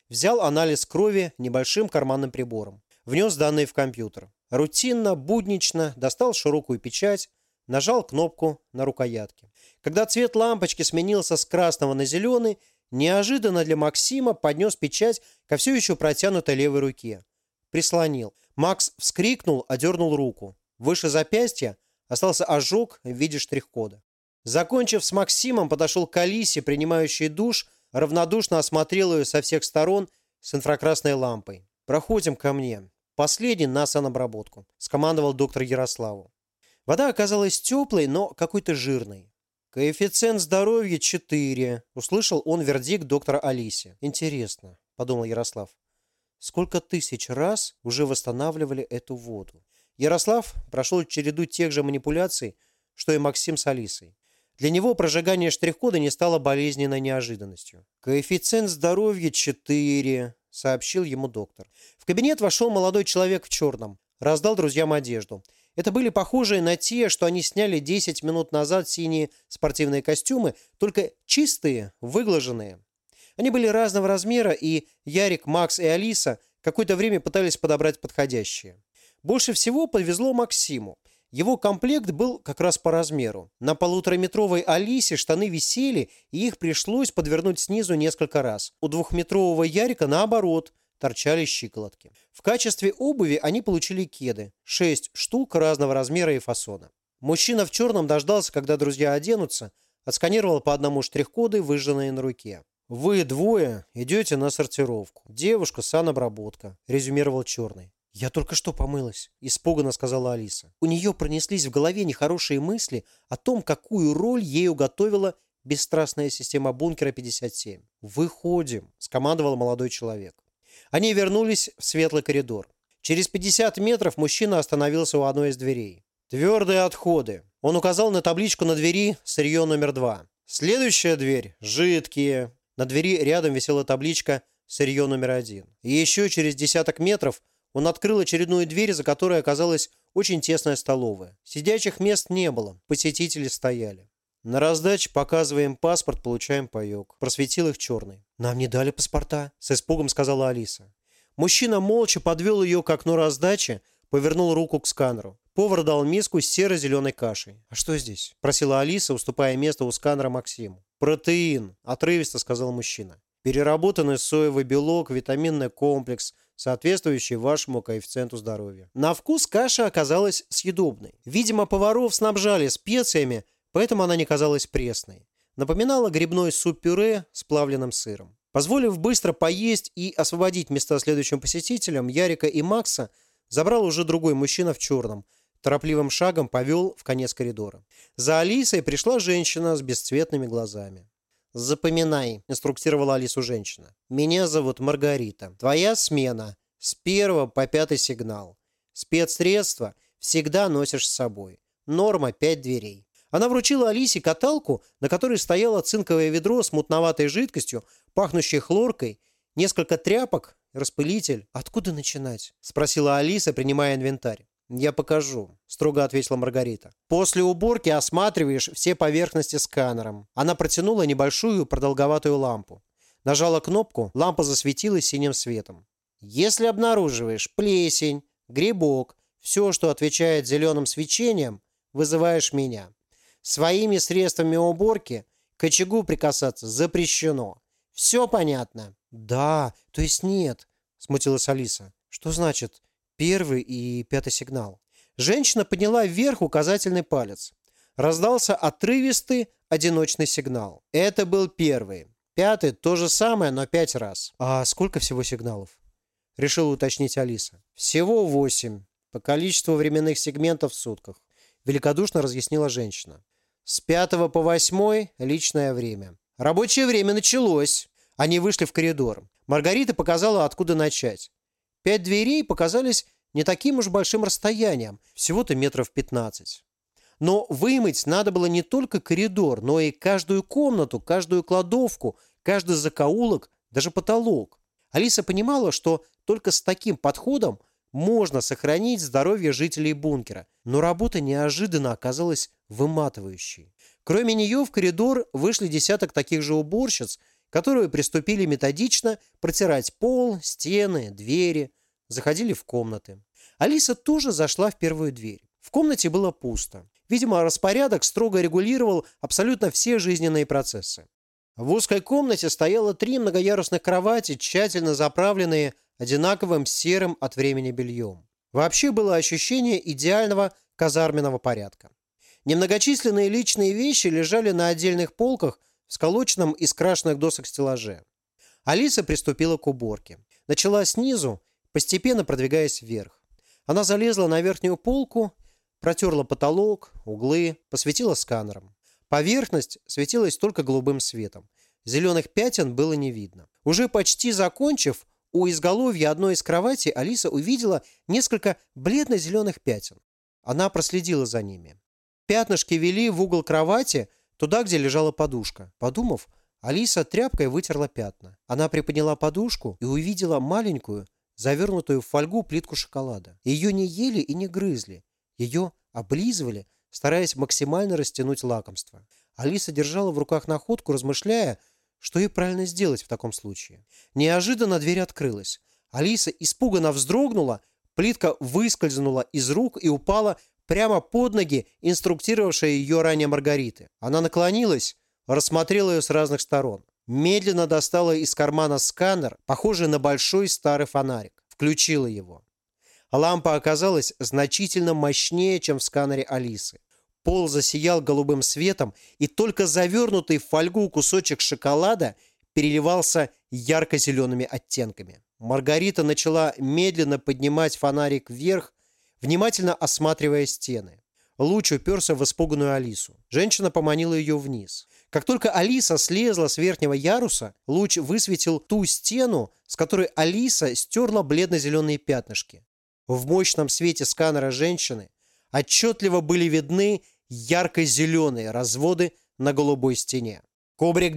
Взял анализ крови небольшим карманным прибором. Внес данные в компьютер. Рутинно, буднично достал широкую печать, нажал кнопку на рукоятке. Когда цвет лампочки сменился с красного на зеленый, неожиданно для Максима поднес печать ко все еще протянутой левой руке. Прислонил. Макс вскрикнул, одернул руку. Выше запястья остался ожог в виде штрих-кода. Закончив с Максимом, подошел к Алисе, принимающей душ, равнодушно осмотрел ее со всех сторон с инфракрасной лампой. «Проходим ко мне. Последний на санобработку», – скомандовал доктор Ярославу. Вода оказалась теплой, но какой-то жирной. «Коэффициент здоровья 4», – услышал он вердикт доктора Алисе. «Интересно», – подумал Ярослав, – «сколько тысяч раз уже восстанавливали эту воду?» Ярослав прошел череду тех же манипуляций, что и Максим с Алисой. Для него прожигание штрих-кода не стало болезненной неожиданностью. «Коэффициент здоровья 4», – сообщил ему доктор. В кабинет вошел молодой человек в черном. Раздал друзьям одежду. Это были похожие на те, что они сняли 10 минут назад синие спортивные костюмы, только чистые, выглаженные. Они были разного размера, и Ярик, Макс и Алиса какое-то время пытались подобрать подходящие. Больше всего повезло Максиму. Его комплект был как раз по размеру. На 1,5-метровой Алисе штаны висели, и их пришлось подвернуть снизу несколько раз. У 2-метрового Ярика, наоборот, торчали щиколотки. В качестве обуви они получили кеды. 6 штук разного размера и фасона. Мужчина в черном дождался, когда друзья оденутся, отсканировал по одному штрих-коды, выжженные на руке. «Вы двое идете на сортировку. Девушка, санобработка», – резюмировал черный. «Я только что помылась», – испуганно сказала Алиса. У нее пронеслись в голове нехорошие мысли о том, какую роль ей уготовила бесстрастная система бункера 57. «Выходим», – скомандовал молодой человек. Они вернулись в светлый коридор. Через 50 метров мужчина остановился у одной из дверей. «Твердые отходы». Он указал на табличку на двери «Сырье номер 2». «Следующая дверь – жидкие». На двери рядом висела табличка «Сырье номер 1». И еще через десяток метров он открыл очередную дверь, за которой оказалась очень тесная столовая. Сидячих мест не было, посетители стояли. «На раздаче показываем паспорт, получаем паёк», – просветил их черный. «Нам не дали паспорта», – с испугом сказала Алиса. Мужчина молча подвел ее к окну раздачи, повернул руку к сканеру. Повар дал миску с серо-зеленой кашей. «А что здесь?» – просила Алиса, уступая место у сканера Максиму. «Протеин», – отрывисто сказал мужчина. «Переработанный соевый белок, витаминный комплекс, соответствующий вашему коэффициенту здоровья». На вкус каша оказалась съедобной. Видимо, поваров снабжали специями, поэтому она не казалась пресной. Напоминала грибной суп-пюре с плавленным сыром. Позволив быстро поесть и освободить места следующим посетителям, Ярика и Макса забрал уже другой мужчина в черном. Торопливым шагом повел в конец коридора. За Алисой пришла женщина с бесцветными глазами. «Запоминай», – инструктировала Алису женщина. «Меня зовут Маргарита. Твоя смена с 1 по 5 сигнал. Спецсредства всегда носишь с собой. Норма 5 дверей». Она вручила Алисе каталку, на которой стояло цинковое ведро с мутноватой жидкостью, пахнущей хлоркой, несколько тряпок, распылитель. «Откуда начинать?» – спросила Алиса, принимая инвентарь. «Я покажу», – строго ответила Маргарита. «После уборки осматриваешь все поверхности сканером». Она протянула небольшую продолговатую лампу. Нажала кнопку, лампа засветилась синим светом. «Если обнаруживаешь плесень, грибок, все, что отвечает зеленым свечением, вызываешь меня. Своими средствами уборки к очагу прикасаться запрещено. Все понятно?» «Да, то есть нет», – смутилась Алиса. «Что значит 1 и 5 сигнал?» Женщина подняла вверх указательный палец. Раздался отрывистый одиночный сигнал. Это был 1. 5 то же самое, но 5 раз. «А сколько всего сигналов?» – решила уточнить Алиса. «Всего 8, по количеству временных сегментов в сутках», – великодушно разъяснила женщина. «С 5 по 8 личное время. Рабочее время началось». Они вышли в коридор. Маргарита показала, откуда начать. 5 дверей показались не таким уж большим расстоянием, всего-то метров 15. Но вымыть надо было не только коридор, но и каждую комнату, каждую кладовку, каждый закоулок, даже потолок. Алиса понимала, что только с таким подходом можно сохранить здоровье жителей бункера, но работа неожиданно оказалась выматывающей. Кроме нее в коридор вышли десяток таких же уборщиц которые приступили методично протирать пол, стены, двери, заходили в комнаты. Алиса тоже зашла в первую дверь. В комнате было пусто. Видимо, распорядок строго регулировал абсолютно все жизненные процессы. В узкой комнате стояло 3 многоярусных кровати, тщательно заправленные одинаковым серым от времени бельем. Вообще было ощущение идеального казарменного порядка. Немногочисленные личные вещи лежали на отдельных полках в сколоченном из крашеных досок стеллаже. Алиса приступила к уборке. Начала снизу, постепенно продвигаясь вверх. Она залезла на верхнюю полку, протерла потолок, углы, посветила сканером. Поверхность светилась только голубым светом. Зеленых пятен было не видно. Уже почти закончив, у изголовья одной из кроватей Алиса увидела несколько бледно-зеленых пятен. Она проследила за ними. Пятнышки вели в угол кровати, туда, где лежала подушка. Подумав, Алиса тряпкой вытерла пятна. Она приподняла подушку и увидела маленькую, завернутую в фольгу плитку шоколада. Ее не ели и не грызли. Ее облизывали, стараясь максимально растянуть лакомство. Алиса держала в руках находку, размышляя, что ей правильно сделать в таком случае. Неожиданно дверь открылась. Алиса испуганно вздрогнула, плитка выскользнула из рук и упала прямо под ноги инструктировавшей ее ранее Маргариты. Она наклонилась, рассмотрела ее с разных сторон. Медленно достала из кармана сканер, похожий на большой старый фонарик. Включила его. Лампа оказалась значительно мощнее, чем в сканере Алисы. Пол засиял голубым светом, и только завернутый в фольгу кусочек шоколада переливался ярко-зелеными оттенками. Маргарита начала медленно поднимать фонарик вверх, внимательно осматривая стены. Луч уперся в испуганную Алису. Женщина поманила ее вниз. Как только Алиса слезла с верхнего яруса, луч высветил ту стену, с которой Алиса стерла бледно-зеленые пятнышки. В мощном свете сканера женщины отчетливо были видны ярко-зеленые разводы на голубой стене. Кубрик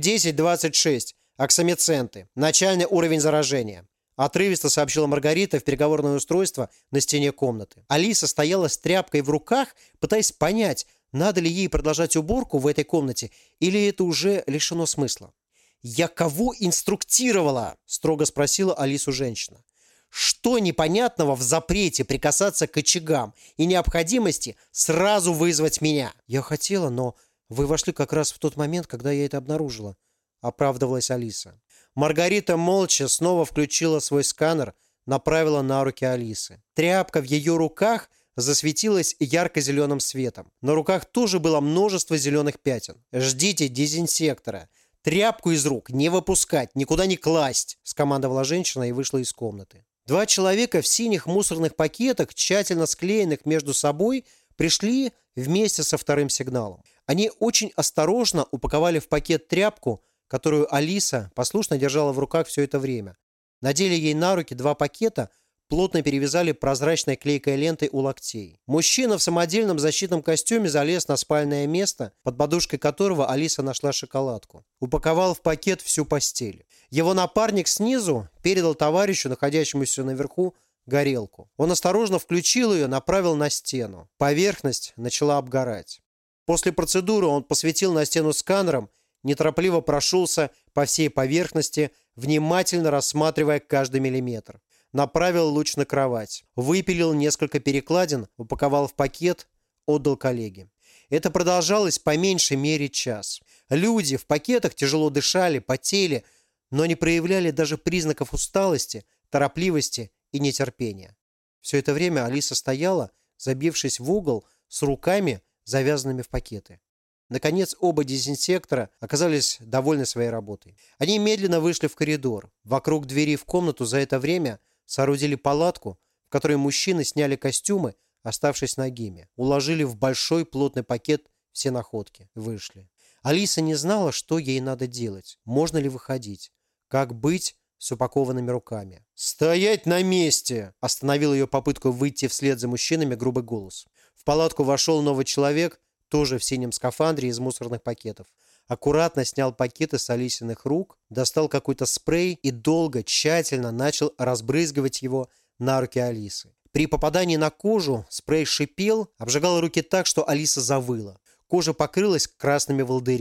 1026. Оксамиценты. Начальный уровень заражения. Отрывисто сообщила Маргарита в переговорное устройство на стене комнаты. Алиса стояла с тряпкой в руках, пытаясь понять, надо ли ей продолжать уборку в этой комнате, или это уже лишено смысла. «Я кого инструктировала?» – строго спросила Алису женщина. «Что непонятного в запрете прикасаться к очагам и необходимости сразу вызвать меня?» «Я хотела, но вы вошли как раз в тот момент, когда я это обнаружила», – оправдывалась Алиса. Маргарита молча снова включила свой сканер, направила на руки Алисы. Тряпка в ее руках засветилась ярко-зеленым светом. На руках тоже было множество зеленых пятен. «Ждите дезинсектора. Тряпку из рук не выпускать, никуда не класть», – скомандовала женщина и вышла из комнаты. 2 человека в синих мусорных пакетах, тщательно склеенных между собой, пришли вместе со вторым сигналом. Они очень осторожно упаковали в пакет тряпку, которую Алиса послушно держала в руках все это время. Надели ей на руки 2 пакета, плотно перевязали прозрачной клейкой лентой у локтей. Мужчина в самодельном защитном костюме залез на спальное место, под подушкой которого Алиса нашла шоколадку. Упаковал в пакет всю постель. Его напарник снизу передал товарищу, находящемуся наверху, горелку. Он осторожно включил ее, направил на стену. Поверхность начала обгорать. После процедуры он посветил на стену сканером, неторопливо прошелся по всей поверхности, внимательно рассматривая каждый миллиметр. Направил луч на кровать. Выпилил несколько перекладин, упаковал в пакет, отдал коллеге. Это продолжалось по меньшей мере час. Люди в пакетах тяжело дышали, потели, но не проявляли даже признаков усталости, торопливости и нетерпения. Все это время Алиса стояла, забившись в угол, с руками, завязанными в пакеты. Наконец, оба дезинсектора оказались довольны своей работой. Они медленно вышли в коридор. Вокруг двери в комнату за это время соорудили палатку, в которой мужчины сняли костюмы, оставшись нагими. Уложили в большой плотный пакет все находки. Вышли. Алиса не знала, что ей надо делать. Можно ли выходить? Как быть с упакованными руками? «Стоять на месте!» – остановил ее попытку выйти вслед за мужчинами грубый голос. В палатку вошел новый человек, тоже в синем скафандре из мусорных пакетов. Аккуратно снял пакеты с Алисиных рук, достал какой-то спрей и долго, тщательно начал разбрызгивать его на руки Алисы. При попадании на кожу спрей шипел, обжигал руки так, что Алиса завыла. Кожа покрылась красными волдырями.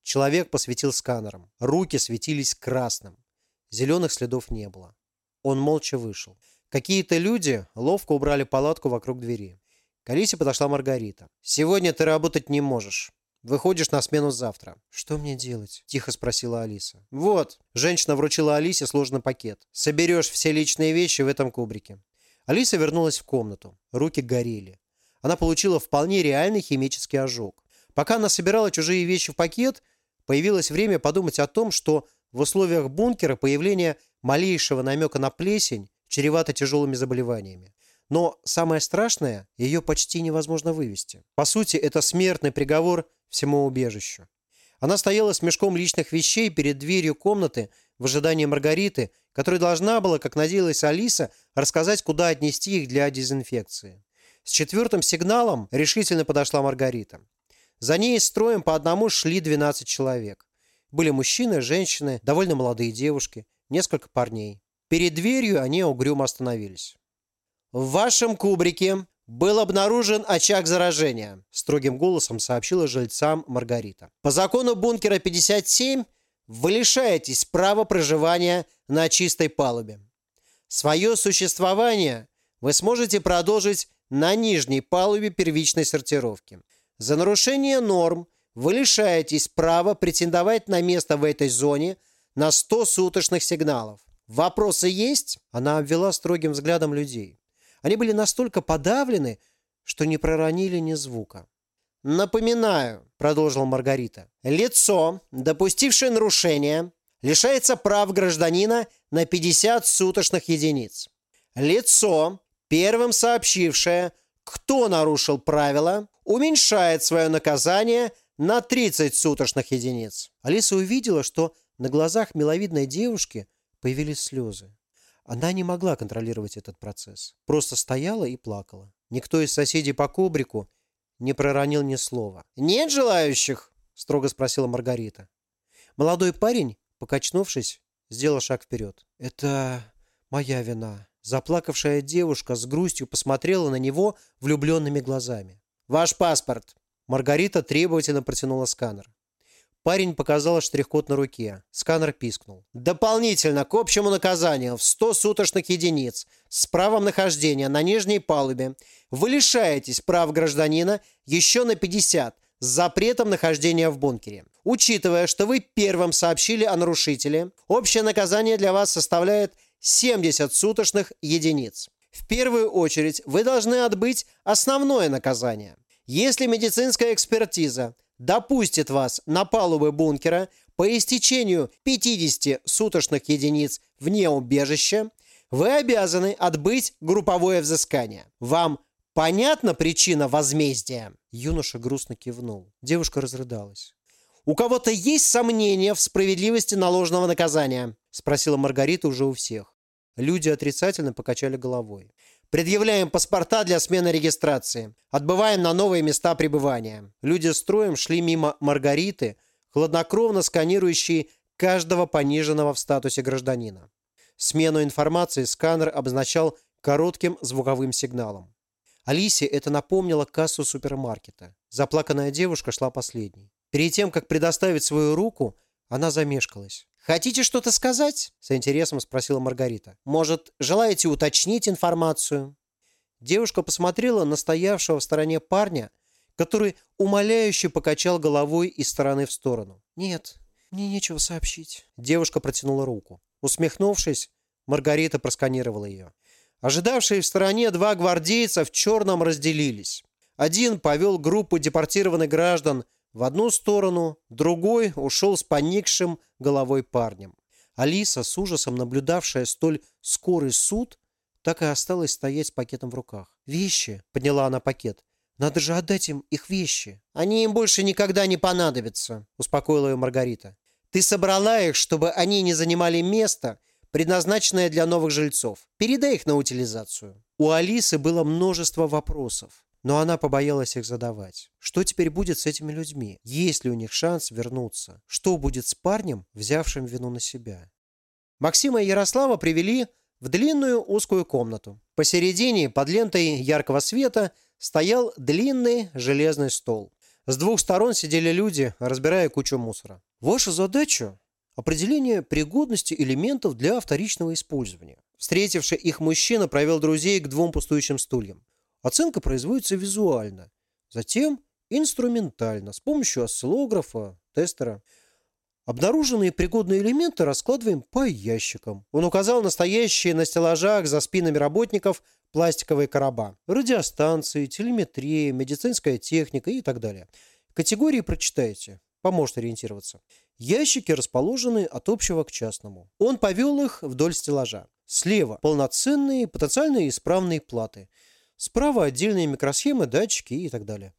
Человек посветил сканером. Руки светились красным. Зеленых следов не было. Он молча вышел. Какие-то люди ловко убрали палатку вокруг двери. К Алисе подошла Маргарита. «Сегодня ты работать не можешь. Выходишь на смену завтра». «Что мне делать?» – тихо спросила Алиса. «Вот». Женщина вручила Алисе сложный пакет. «Соберешь все личные вещи в этом кубрике». Алиса вернулась в комнату. Руки горели. Она получила вполне реальный химический ожог. Пока она собирала чужие вещи в пакет, появилось время подумать о том, что в условиях бункера появление малейшего намека на плесень чревато тяжелыми заболеваниями. Но самое страшное, ее почти невозможно вывести. По сути, это смертный приговор всему убежищу. Она стояла с мешком личных вещей перед дверью комнаты в ожидании Маргариты, которая должна была, как надеялась Алиса, рассказать, куда отнести их для дезинфекции. С 4-м сигналом решительно подошла Маргарита. За ней строем по одному шли 12 человек. Были мужчины, женщины, довольно молодые девушки, несколько парней. Перед дверью они угрюмо остановились. «В вашем кубрике был обнаружен очаг заражения», строгим голосом сообщила жильцам Маргарита. «По закону бункера 57 вы лишаетесь права проживания на чистой палубе. Свое существование вы сможете продолжить на нижней палубе первичной сортировки. За нарушение норм вы лишаетесь права претендовать на место в этой зоне на 100 суточных сигналов. Вопросы есть?» Она обвела строгим взглядом людей. Они были настолько подавлены, что не проронили ни звука. «Напоминаю», — продолжила Маргарита, «лицо, допустившее нарушение, лишается прав гражданина на 50 суточных единиц. Лицо, первым сообщившее, кто нарушил правила, уменьшает свое наказание на 30 суточных единиц». Алиса увидела, что на глазах миловидной девушки появились слезы. Она не могла контролировать этот процесс. Просто стояла и плакала. Никто из соседей по кубрику не проронил ни слова. «Нет желающих?» – строго спросила Маргарита. Молодой парень, покачнувшись, сделал шаг вперед. «Это моя вина». Заплакавшая девушка с грустью посмотрела на него влюбленными глазами. «Ваш паспорт!» Маргарита требовательно протянула сканер. Парень показал штрих-код на руке. Сканер пискнул. «Дополнительно к общему наказанию в 100 суточных единиц с правом нахождения на нижней палубе вы лишаетесь прав гражданина еще на 50 с запретом нахождения в бункере. Учитывая, что вы первым сообщили о нарушителе, общее наказание для вас составляет 70 суточных единиц. В первую очередь вы должны отбыть основное наказание. Если медицинская экспертиза допустит вас на палубы бункера по истечению 50 суточных единиц вне убежища, вы обязаны отбыть групповое взыскание. Вам понятна причина возмездия?» Юноша грустно кивнул. Девушка разрыдалась. «У кого-то есть сомнения в справедливости наложенного наказания?» – спросила Маргарита уже у всех. Люди отрицательно покачали головой. «Предъявляем паспорта для смены регистрации. Отбываем на новые места пребывания». Люди строем шли мимо Маргариты, хладнокровно сканирующие каждого пониженного в статусе гражданина. Смену информации сканер обозначал коротким звуковым сигналом. Алисе это напомнило кассу супермаркета. Заплаканная девушка шла последней. Перед тем, как предоставить свою руку, она замешкалась. «Хотите что-то сказать?» – с интересом спросила Маргарита. «Может, желаете уточнить информацию?» Девушка посмотрела на стоявшего в стороне парня, который умоляюще покачал головой из стороны в сторону. «Нет, мне нечего сообщить». Девушка протянула руку. Усмехнувшись, Маргарита просканировала ее. Ожидавшие в стороне два гвардейца в черном разделились. Один повел группу депортированных граждан в одну сторону, другой ушел с поникшим головой парнем. Алиса, с ужасом наблюдавшая столь скорый суд, так и осталась стоять с пакетом в руках. «Вещи!» – подняла она пакет. «Надо же отдать им их вещи!» «Они им больше никогда не понадобятся», – успокоила ее Маргарита. «Ты собрала их, чтобы они не занимали место, предназначенное для новых жильцов. Передай их на утилизацию». У Алисы было множество вопросов, но она побоялась их задавать. Что теперь будет с этими людьми? Есть ли у них шанс вернуться? Что будет с парнем, взявшим вину на себя? Максима и Ярослава привели в длинную узкую комнату. Посередине, под лентой яркого света, стоял длинный железный стол. С двух сторон сидели люди, разбирая кучу мусора. Ваша задача – определение пригодности элементов для вторичного использования. Встретивший их мужчина провел друзей к 2 пустующим стульям. Оценка производится визуально, затем инструментально, с помощью осциллографа, тестера. Обнаруженные пригодные элементы раскладываем по ящикам. Он указал на стоящие на стеллажах за спинами работников пластиковые короба. Радиостанции, телеметрия, медицинская техника и так далее. Категории прочитайте. Поможет ориентироваться. Ящики расположены от общего к частному. Он повел их вдоль стеллажа. Слева полноценные, потенциально исправные платы. Справа отдельные микросхемы, датчики и так далее.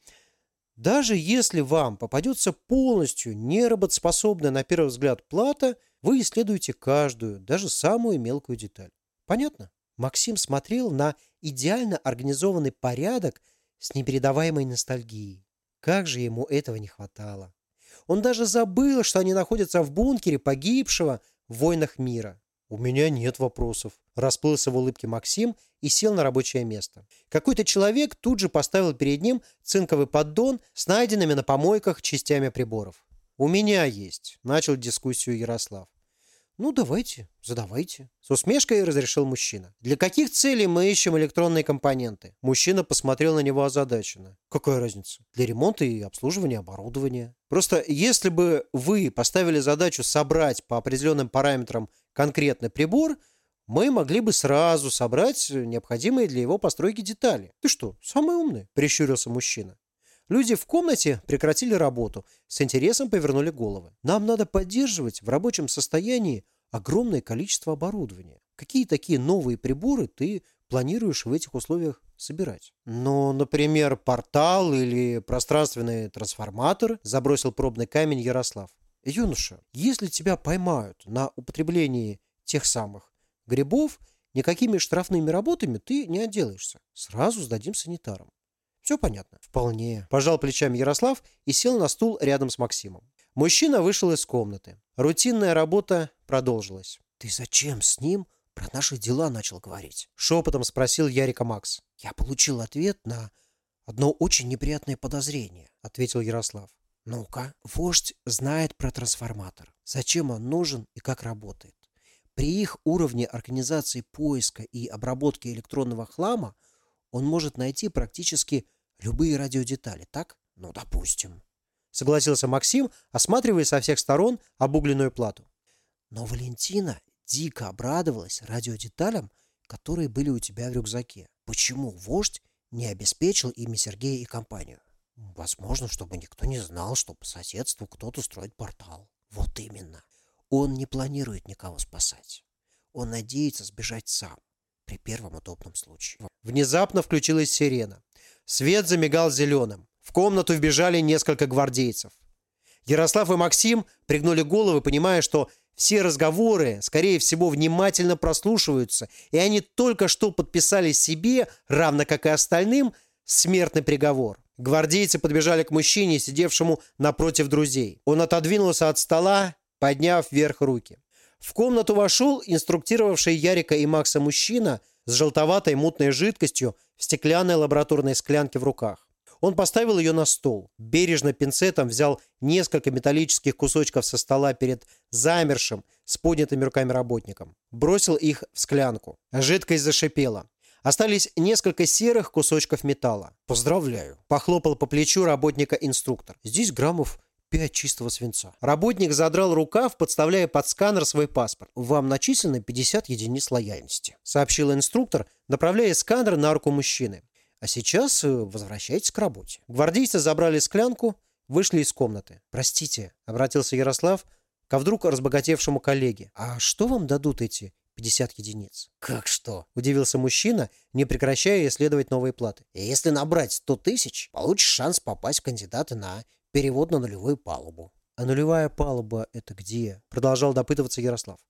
Даже если вам попадется полностью неработоспособная на первый взгляд плата, вы исследуете каждую, даже самую мелкую деталь. Понятно? Максим смотрел на идеально организованный порядок с непередаваемой ностальгией. Как же ему этого не хватало. Он даже забыл, что они находятся в бункере погибшего в войнах мира. «У меня нет вопросов», – расплылся в улыбке Максим и сел на рабочее место. Какой-то человек тут же поставил перед ним цинковый поддон с найденными на помойках частями приборов. «У меня есть», – начал дискуссию Ярослав. «Ну, давайте, задавайте», – с усмешкой разрешил мужчина. «Для каких целей мы ищем электронные компоненты?» Мужчина посмотрел на него озадаченно. «Какая разница? Для ремонта и обслуживания оборудования. Просто если бы вы поставили задачу собрать по определенным параметрам конкретный прибор, мы могли бы сразу собрать необходимые для его постройки детали». «Ты что, самый умный?» – прищурился мужчина. Люди в комнате прекратили работу, с интересом повернули головы. «Нам надо поддерживать в рабочем состоянии огромное количество оборудования. Какие такие новые приборы ты планируешь в этих условиях собирать?» «Ну, например, портал или пространственный трансформатор», – забросил пробный камень Ярослав. «Юноша, если тебя поймают на употреблении тех самых грибов, никакими штрафными работами ты не отделаешься. Сразу сдадим санитарам. Все понятно?» «Вполне», – пожал плечами Ярослав и сел на стул рядом с Максимом. Мужчина вышел из комнаты. Рутинная работа продолжилась. «Ты зачем с ним про наши дела начал говорить?» – шепотом спросил Ярика Макс. «Я получил ответ на одно очень неприятное подозрение», – ответил Ярослав. «Ну-ка, вождь знает про трансформатор. Зачем он нужен и как работает. При их уровне организации поиска и обработки электронного хлама он может найти практически любые радиодетали, так?» «Ну, допустим», — согласился Максим, осматривая со всех сторон обугленную плату. «Но Валентина дико обрадовалась радиодеталям, которые были у тебя в рюкзаке. Почему вождь не обеспечил ими Сергея и компанию?» «Возможно, чтобы никто не знал, что по соседству кто-то строит портал». «Вот именно. Он не планирует никого спасать. Он надеется сбежать сам при первом удобном случае». Внезапно включилась сирена. Свет замигал зеленым. В комнату вбежали несколько гвардейцев. Ярослав и Максим пригнули головы, понимая, что все разговоры, скорее всего, внимательно прослушиваются, и они только что подписали себе, равно как и остальным, смертный приговор. Гвардейцы подбежали к мужчине, сидевшему напротив друзей. Он отодвинулся от стола, подняв вверх руки. В комнату вошел инструктировавший Ярика и Макса мужчина с желтоватой мутной жидкостью в стеклянной лабораторной склянке в руках. Он поставил ее на стол, бережно пинцетом взял несколько металлических кусочков со стола перед замершим с поднятыми руками работником, бросил их в склянку. Жидкость зашипела. Остались несколько серых кусочков металла. «Поздравляю!» – похлопал по плечу работника инструктор. «Здесь граммов 5 чистого свинца». Работник задрал рукав, подставляя под сканер свой паспорт. «Вам начислено 50 единиц лояльности», – сообщил инструктор, направляя сканер на руку мужчины. «А сейчас возвращайтесь к работе». Гвардейцы забрали склянку, вышли из комнаты. «Простите», – обратился Ярослав ко вдруг разбогатевшему коллеге. «А что вам дадут эти 50 единиц?» «Как что?» – удивился мужчина, не прекращая исследовать новые платы. «Если набрать 100 тысяч, получишь шанс попасть в кандидаты на перевод на нулевую палубу». «А нулевая палуба – это где?» – продолжал допытываться Ярослав.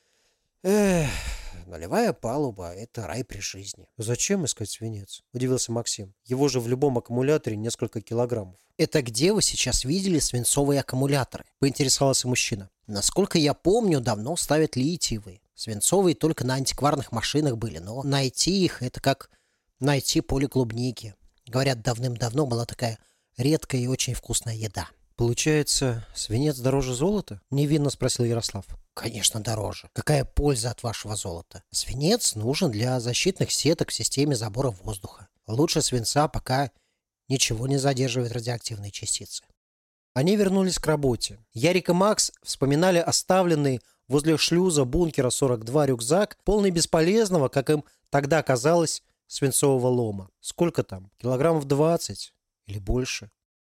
«Нулевая палуба – это рай при жизни». «Зачем искать свинец?» – удивился Максим. «Его же в любом аккумуляторе несколько килограммов». «Это где вы сейчас видели свинцовые аккумуляторы?» – поинтересовался мужчина. «Насколько я помню, давно ставят литиевые. Свинцовые только на антикварных машинах были, но найти их – это как найти поле клубники. Говорят, давным-давно была такая редкая и очень вкусная еда. Получается, свинец дороже золота? Невинно спросил Ярослав. Конечно, дороже. Какая польза от вашего золота? Свинец нужен для защитных сеток в системе забора воздуха. Лучше свинца, пока ничего не задерживает радиоактивные частицы. Они вернулись к работе. Ярик и Макс вспоминали оставленный возле шлюза бункера 42 рюкзак, полный бесполезного, как им тогда казалось, свинцового лома. Сколько там? Килограммов 20 или больше.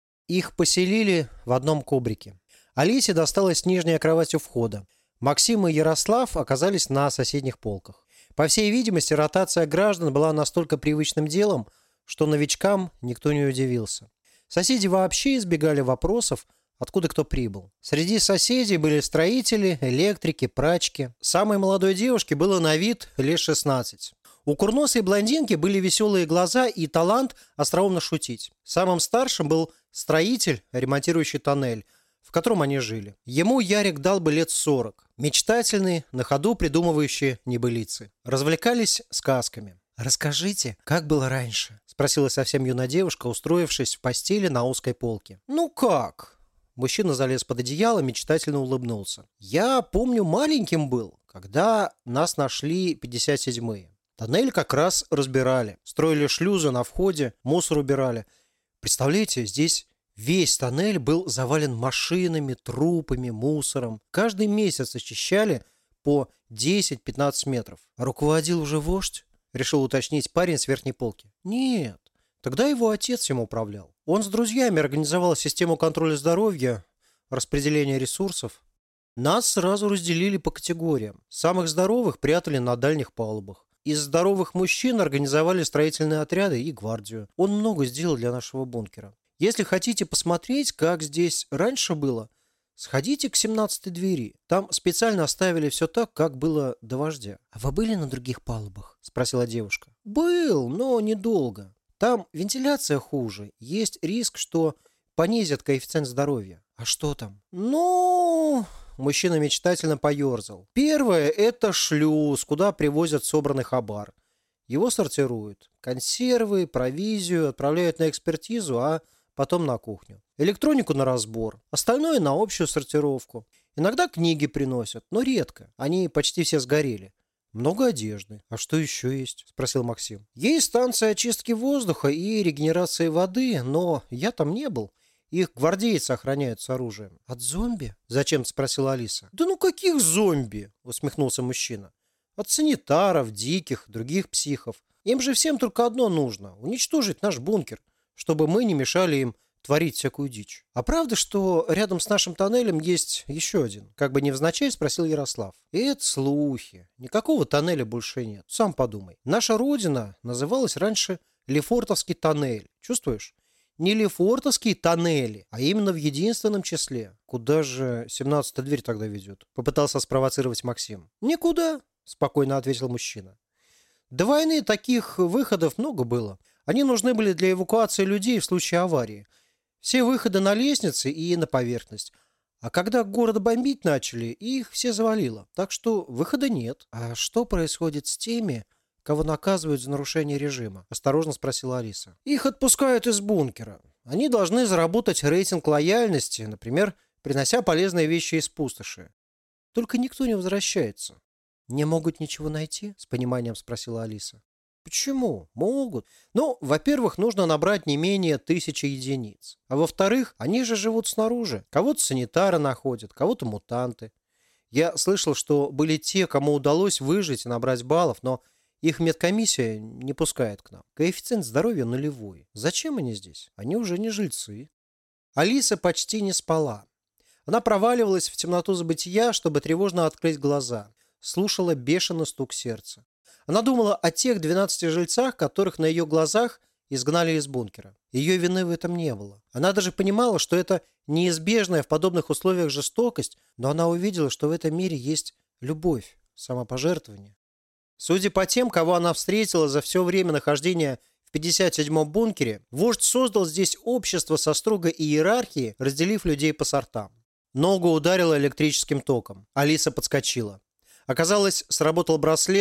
Их поселили в одном кубрике. Алисе досталась нижняя кровать у входа. Максим и Ярослав оказались на соседних полках. По всей видимости, ротация граждан была настолько привычным делом, что новичкам никто не удивился. Соседи вообще избегали вопросов, откуда кто прибыл. Среди соседей были строители, электрики, прачки. Самой молодой девушке было на вид лет 16. У курносой блондинки были веселые глаза и талант остроумно шутить. Самым старшим был строитель, ремонтирующий тоннель, в котором они жили. Ему Ярик дал бы лет 40. Мечтательный, на ходу придумывающий небылицы. Развлекались сказками. «Расскажите, как было раньше?» – спросила совсем юная девушка, устроившись в постели на узкой полке. «Ну как?» Мужчина залез под одеяло, мечтательно улыбнулся. «Я помню, маленьким был, когда нас нашли 57-е. Тоннель как раз разбирали. Строили шлюзы на входе, мусор убирали. Представляете, здесь весь тоннель был завален машинами, трупами, мусором. Каждый месяц очищали по 10-15 метров. А руководил уже вождь?» Решил уточнить парень с верхней полки. «Нет, тогда его отец им управлял. Он с друзьями организовал систему контроля здоровья, распределения ресурсов. Нас сразу разделили по категориям. Самых здоровых прятали на дальних палубах. Из здоровых мужчин организовали строительные отряды и гвардию. Он много сделал для нашего бункера. Если хотите посмотреть, как здесь раньше было, сходите к 17-й двери. Там специально оставили все так, как было до вождя». «А вы были на других палубах?» – спросила девушка. «Был, но недолго. Там вентиляция хуже. Есть риск, что понизят коэффициент здоровья». «А что там?» «Ну...» – мужчина мечтательно поерзал. «Первое – это шлюз, куда привозят собранный хабар. Его сортируют. Консервы, провизию отправляют на экспертизу, а потом на кухню. Электронику на разбор. Остальное на общую сортировку. Иногда книги приносят, но редко. Они почти все сгорели. Много одежды. А что еще есть?» – спросил Максим. «Есть станция очистки воздуха и регенерации воды, но я там не был. Их гвардейцы охраняют с оружием». «От зомби?» – зачем-то спросила Алиса. «Да ну каких зомби?» – усмехнулся мужчина. «От санитаров, диких, других психов. Им же всем только одно нужно – уничтожить наш бункер, чтобы мы не мешали им творить всякую дичь». «А правда, что рядом с нашим тоннелем есть еще один?» – как бы невзначай спросил Ярослав. «Это слухи. Никакого тоннеля больше нет. Сам подумай. Наша родина называлась раньше Лефортовский тоннель. Чувствуешь? Не Лефортовские тоннели, а именно в единственном числе». «Куда же 17-я дверь тогда ведет?» – попытался спровоцировать Максим. «Никуда», – спокойно ответил мужчина. «До войны таких выходов много было. Они нужны были для эвакуации людей в случае аварии. Все выходы на лестнице и на поверхность. А когда город бомбить начали, их все завалило. Так что выхода нет». «А что происходит с теми, кого наказывают за нарушение режима?» – осторожно спросила Алиса. «Их отпускают из бункера. Они должны заработать рейтинг лояльности, например, принося полезные вещи из пустоши. Только никто не возвращается». «Не могут ничего найти?» – с пониманием спросила Алиса. «Почему? Могут. Ну, во-первых, нужно набрать не менее 1000 единиц. А во-вторых, они же живут снаружи. Кого-то санитары находят, кого-то мутанты. Я слышал, что были те, кому удалось выжить и набрать баллов, но их медкомиссия не пускает к нам. Коэффициент здоровья нулевой. Зачем они здесь? Они уже не жильцы». Алиса почти не спала. Она проваливалась в темноту забытия, чтобы тревожно открыть глаза. Слушала бешеный стук сердца. Она думала о тех 12 жильцах, которых на ее глазах изгнали из бункера. Ее вины в этом не было. Она даже понимала, что это неизбежная в подобных условиях жестокость, но она увидела, что в этом мире есть любовь, самопожертвование. Судя по тем, кого она встретила за все время нахождения в 57-м бункере, вождь создал здесь общество со строгой иерархией, разделив людей по сортам. Ногу ударило электрическим током. Алиса подскочила. Оказалось, сработал браслет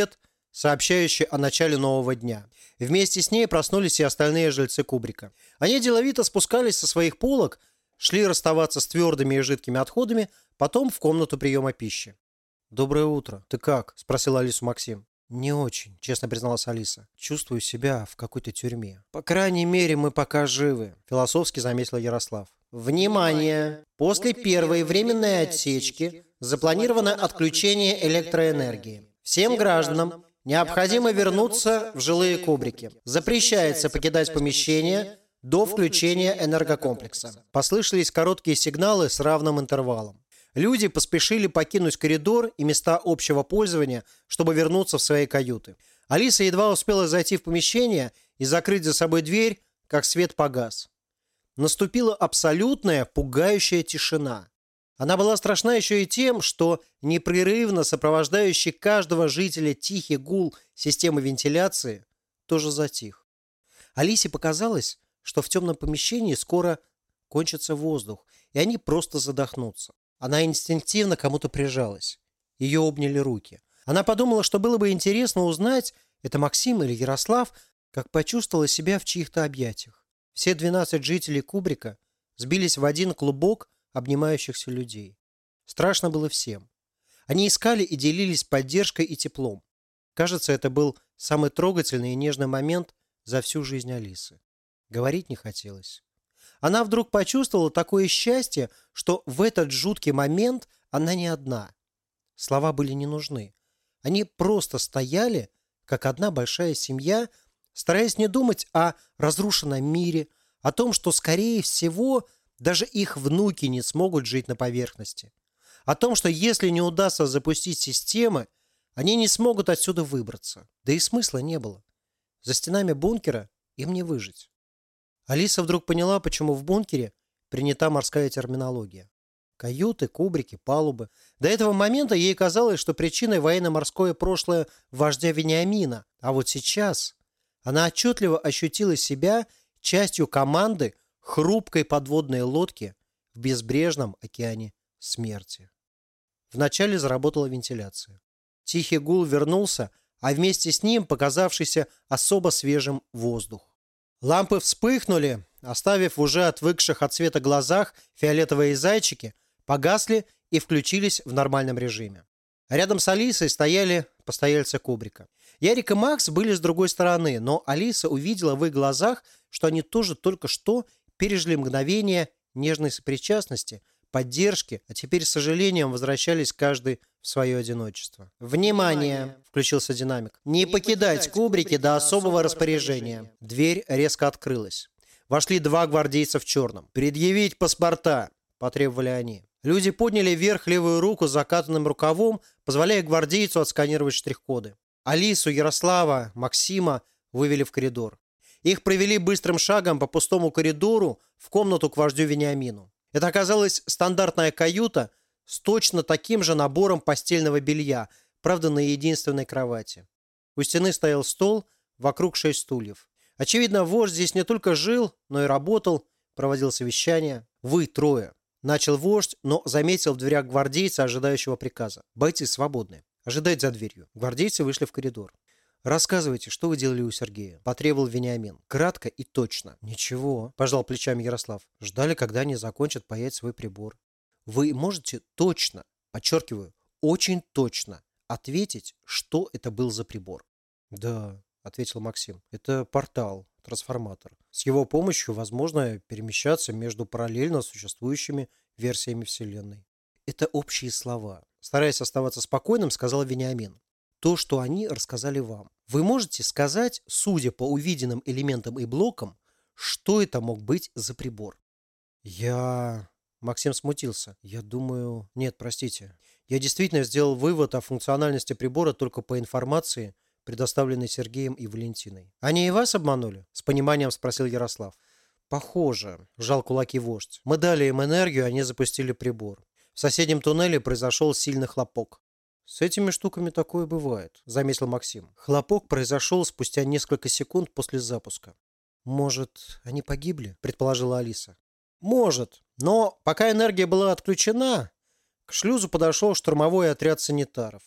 сообщающий о начале нового дня. Вместе с ней проснулись и остальные жильцы кубрика. Они деловито спускались со своих полок, шли расставаться с твердыми и жидкими отходами, потом в комнату приема пищи. «Доброе утро. Ты как?» – спросил Алису Максим. «Не очень», – честно призналась Алиса. «Чувствую себя в какой-то тюрьме». «По крайней мере, мы пока живы», – философски заметил Ярослав. «Внимание! После первой временной отсечки запланировано отключение электроэнергии. Всем гражданам необходимо вернуться в жилые кубрики. Запрещается покидать помещение до включения энергокомплекса». Послышались короткие сигналы с равным интервалом. Люди поспешили покинуть коридор и места общего пользования, чтобы вернуться в свои каюты. Алиса едва успела зайти в помещение и закрыть за собой дверь, как свет погас. Наступила абсолютная, пугающая тишина. Она была страшна еще и тем, что непрерывно сопровождающий каждого жителя тихий гул системы вентиляции тоже затих. Алисе показалось, что в темном помещении скоро кончится воздух, и они просто задохнутся. Она инстинктивно кому-то прижалась. Ее обняли руки. Она подумала, что было бы интересно узнать, это Максим или Ярослав, как почувствовала себя в чьих-то объятиях. Все 12 жителей кубрика сбились в один клубок обнимающихся людей. Страшно было всем. Они искали и делились поддержкой и теплом. Кажется, это был самый трогательный и нежный момент за всю жизнь Алисы. Говорить не хотелось. Она вдруг почувствовала такое счастье, что в этот жуткий момент она не одна. Слова были не нужны. Они просто стояли, как одна большая семья, стараясь не думать о разрушенном мире, о том, что, скорее всего, даже их внуки не смогут жить на поверхности, о том, что если не удастся запустить системы, они не смогут отсюда выбраться. Да и смысла не было. За стенами бункера им не выжить. Алиса вдруг поняла, почему в бункере принята морская терминология. Каюты, кубрики, палубы. До этого момента ей казалось, что причиной военно-морское прошлое вождя Вениамина. А вот сейчас она отчетливо ощутила себя частью команды хрупкой подводной лодки в безбрежном океане смерти. Вначале заработала вентиляция. Тихий гул вернулся, а вместе с ним показавшийся особо свежим воздух. Лампы вспыхнули, оставив в уже отвыкших от света глазах фиолетовые зайчики, погасли и включились в нормальном режиме. Рядом с Алисой стояли постояльцы кубрика. Ярик и Макс были с другой стороны, но Алиса увидела в их глазах, что они тоже только что пережили мгновение нежной сопричастности, поддержки, а теперь с сожалением возвращались каждый в свое одиночество. «Внимание!» – включился динамик. «Не покидать кубрики до особого распоряжения». Дверь резко открылась. Вошли 2 гвардейца в черном. «Предъявить паспорта!» – потребовали они. Люди подняли вверх левую руку с закатанным рукавом, позволяя гвардейцу отсканировать штрих-коды. Алису, Ярослава, Максима вывели в коридор. Их провели быстрым шагом по пустому коридору в комнату к вождю Вениамину. Это оказалась стандартная каюта с точно таким же набором постельного белья, правда, на единственной кровати. У стены стоял стол, вокруг 6 стульев. Очевидно, вождь здесь не только жил, но и работал, проводил совещания. «Вы 3», – начал вождь, но заметил в дверях гвардейца, ожидающего приказа. «Бойцы свободны. Ожидать за дверью». Гвардейцы вышли в коридор. «Рассказывайте, что вы делали у Сергея?» – потребовал Вениамин. Кратко и точно. «Ничего», – пожал плечами Ярослав. «Ждали, когда они закончат паять свой прибор». «Вы можете точно, подчеркиваю, очень точно ответить, что это был за прибор?» «Да», – ответил Максим. «Это портал, трансформатор. С его помощью возможно перемещаться между параллельно существующими версиями Вселенной». «Это общие слова», – стараясь оставаться спокойным, сказал Вениамин. «То, что они рассказали вам. Вы можете сказать, судя по увиденным элементам и блокам, что это мог быть за прибор?» Максим смутился. «Я думаю... Нет, простите. Я действительно сделал вывод о функциональности прибора только по информации, предоставленной Сергеем и Валентиной». «Они и вас обманули?» – с пониманием спросил Ярослав. «Похоже», – сжал кулаки вождь. «Мы дали им энергию, они запустили прибор. В соседнем туннеле произошел сильный хлопок». «С этими штуками такое бывает», – заметил Максим. Хлопок произошел спустя несколько секунд после запуска. «Может, они погибли?» – предположила Алиса. «Может. Но пока энергия была отключена, к шлюзу подошел штурмовой отряд санитаров.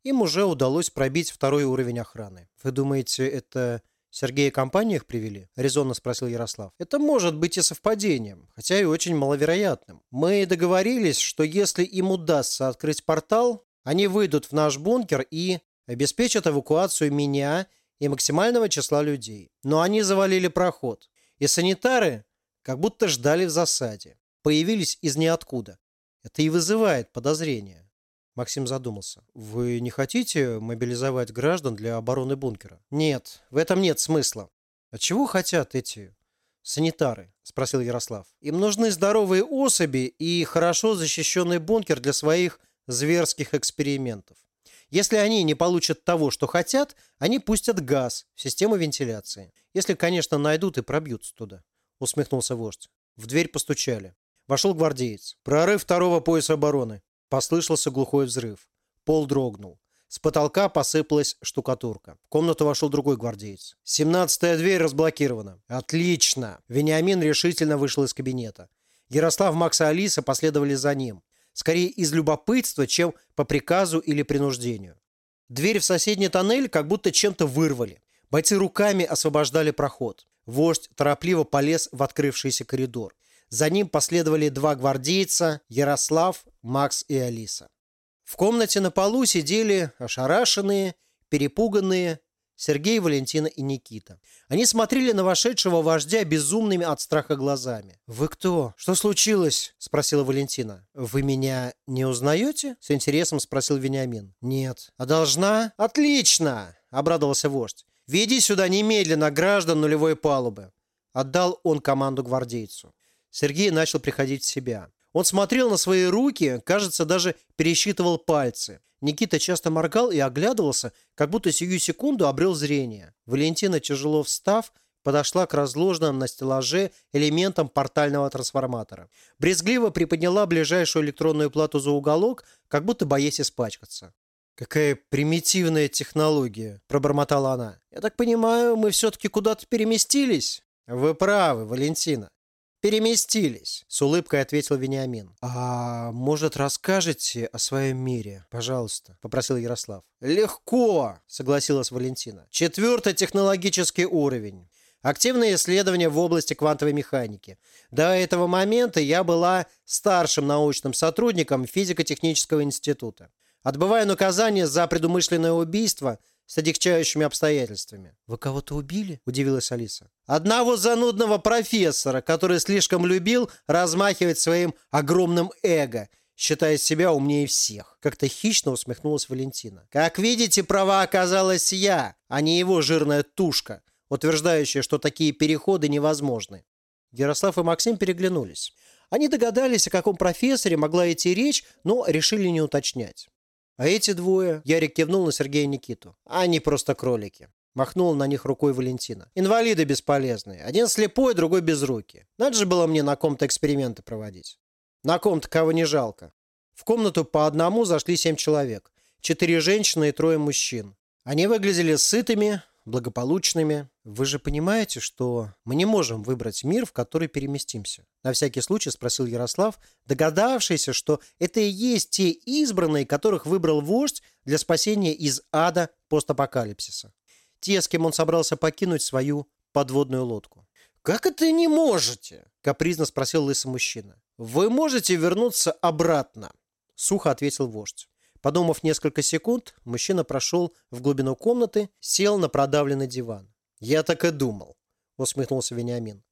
Им уже удалось пробить второй уровень охраны. «Вы думаете, это Сергея и компания их привели?» – резонно спросил Ярослав. «Это может быть и совпадением, хотя и очень маловероятным. Мы договорились, что если им удастся открыть портал, они выйдут в наш бункер и обеспечат эвакуацию меня и максимального числа людей. Но они завалили проход, и санитары как будто ждали в засаде. Появились из ниоткуда. Это и вызывает подозрения». Максим задумался. «Вы не хотите мобилизовать граждан для обороны бункера?» «Нет, в этом нет смысла». «А чего хотят эти санитары?» – спросил Ярослав. «Им нужны здоровые особи и хорошо защищенный бункер для своих зверских экспериментов. Если они не получат того, что хотят, они пустят газ в систему вентиляции. Если, конечно, найдут и пробьются туда», – усмехнулся вождь. В дверь постучали. Вошел гвардеец. «Прорыв второго пояса обороны». Послышался глухой взрыв. Пол дрогнул. С потолка посыпалась штукатурка. В комнату вошел другой гвардеец. 17-я дверь разблокирована. «Отлично!» Вениамин решительно вышел из кабинета. Ярослав, Макс и Алиса последовали за ним. Скорее из любопытства, чем по приказу или принуждению. Дверь в соседний тоннель как будто чем-то вырвали. Бойцы руками освобождали проход. Вождь торопливо полез в открывшийся коридор. За ним последовали два гвардейца – Ярослав, Макс и Алиса. В комнате на полу сидели ошарашенные, перепуганные Сергей, Валентина и Никита. Они смотрели на вошедшего вождя безумными от страха глазами. «Вы кто? Что случилось?» – спросила Валентина. «Вы меня не узнаете?» – с интересом спросил Вениамин. «Нет». «А должна?» «Отлично!» – обрадовался вождь. «Веди сюда немедленно граждан нулевой палубы». Отдал он команду гвардейцу. Сергей начал приходить в себя. Он смотрел на свои руки, кажется, даже пересчитывал пальцы. Никита часто моргал и оглядывался, как будто сию секунду обрел зрение. Валентина, тяжело встав, подошла к разложенным на стеллаже элементам портального трансформатора. Брезгливо приподняла ближайшую электронную плату за уголок, как будто боясь испачкаться. «Какая примитивная технология», – пробормотала она. «Я так понимаю, мы все-таки куда-то переместились?» «Вы правы, Валентина. «Переместились», — с улыбкой ответил Вениамин. «А может, расскажете о своем мире, пожалуйста?» — попросил Ярослав. «Легко», — согласилась Валентина. 4-й технологический уровень. Активные исследования в области квантовой механики. До этого момента я была старшим научным сотрудником физико-технического института. Отбываю наказание за предумышленное убийство с отягчающими обстоятельствами». «Вы кого-то убили?» – удивилась Алиса. «Одного занудного профессора, который слишком любил размахивать своим огромным эго, считая себя умнее всех». Как-то хищно усмехнулась Валентина. «Как видите, права оказалась я, а не его жирная тушка, утверждающая, что такие переходы невозможны». Ярослав и Максим переглянулись. Они догадались, о каком профессоре могла идти речь, но решили не уточнять. «А эти двое?» – Ярик кивнул на Сергея и Никиту. «Они просто кролики». Махнула на них рукой Валентина. «Инвалиды бесполезные. Один слепой, другой безрукий. Надо же было мне на ком-то эксперименты проводить. На ком-то кого не жалко». В комнату по одному зашли 7 человек. 4 женщины и 3 мужчин. Они выглядели сытыми, благополучными. «Вы же понимаете, что мы не можем выбрать мир, в который переместимся?» На всякий случай спросил Ярослав, догадавшийся, что это и есть те избранные, которых выбрал вождь для спасения из ада постапокалипсиса. Те, с кем он собрался покинуть свою подводную лодку. «Как это не можете?» – капризно спросил лысый мужчина. «Вы можете вернуться обратно», – сухо ответил вождь. Подумав несколько секунд, мужчина прошел в глубину комнаты, сел на продавленный диван. «Я так и думал», — усмехнулся Вениамин.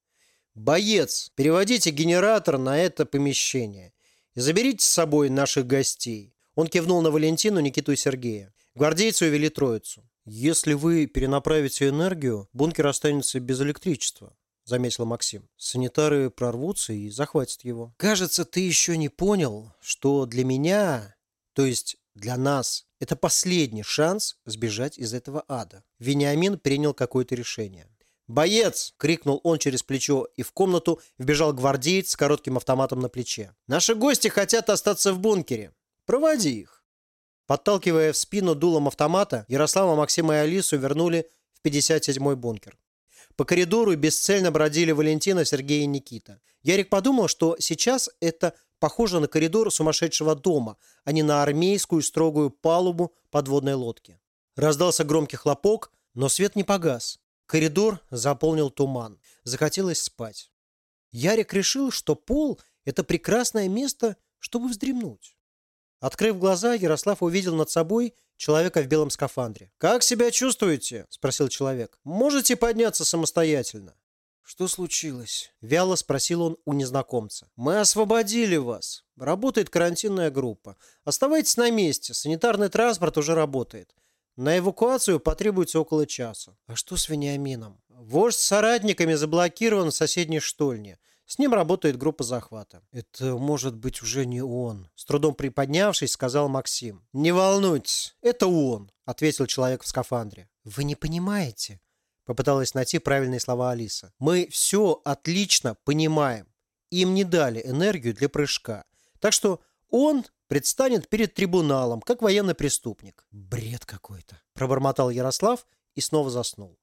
«Боец, переводите генератор на это помещение и заберите с собой наших гостей». Он кивнул на Валентину, Никиту и Сергея. Гвардейцы увели троицу. «Если вы перенаправите энергию, бункер останется без электричества», — заметил Максим. «Санитары прорвутся и захватят его». «Кажется, ты еще не понял, что для меня, то есть для нас, это последний шанс сбежать из этого ада». Вениамин принял какое-то решение. «Боец!» — крикнул он через плечо, и в комнату вбежал гвардеец с коротким автоматом на плече. «Наши гости хотят остаться в бункере. Проводи их». Подталкивая в спину дулом автомата, Ярослава, Максима и Алису вернули в 57-й бункер. По коридору бесцельно бродили Валентина, Сергей и Никита. Ярик подумал, что сейчас это похоже на коридор сумасшедшего дома, а не на армейскую строгую палубу подводной лодки. Раздался громкий хлопок, но свет не погас. Коридор заполнил туман. Захотелось спать. Ярик решил, что пол – это прекрасное место, чтобы вздремнуть. Открыв глаза, Ярослав увидел над собой человека в белом скафандре. «Как себя чувствуете?» – спросил человек. «Можете подняться самостоятельно?» «Что случилось?» – вяло спросил он у незнакомца. «Мы освободили вас. Работает карантинная группа. Оставайтесь на месте. Санитарный транспорт уже работает. На эвакуацию потребуется около часа». «А что с Вениамином?» «Вождь с соратниками заблокирован в соседней штольне. С ним работает группа захвата». «Это может быть уже не он», – с трудом приподнявшись, сказал Максим. «Не волнуйтесь, это он», – ответил человек в скафандре. «Вы не понимаете?» – попыталась найти правильные слова Алиса. «Мы все отлично понимаем. Им не дали энергию для прыжка. Так что он предстанет перед трибуналом, как военный преступник». «Бред какой-то», – пробормотал Ярослав и снова заснул.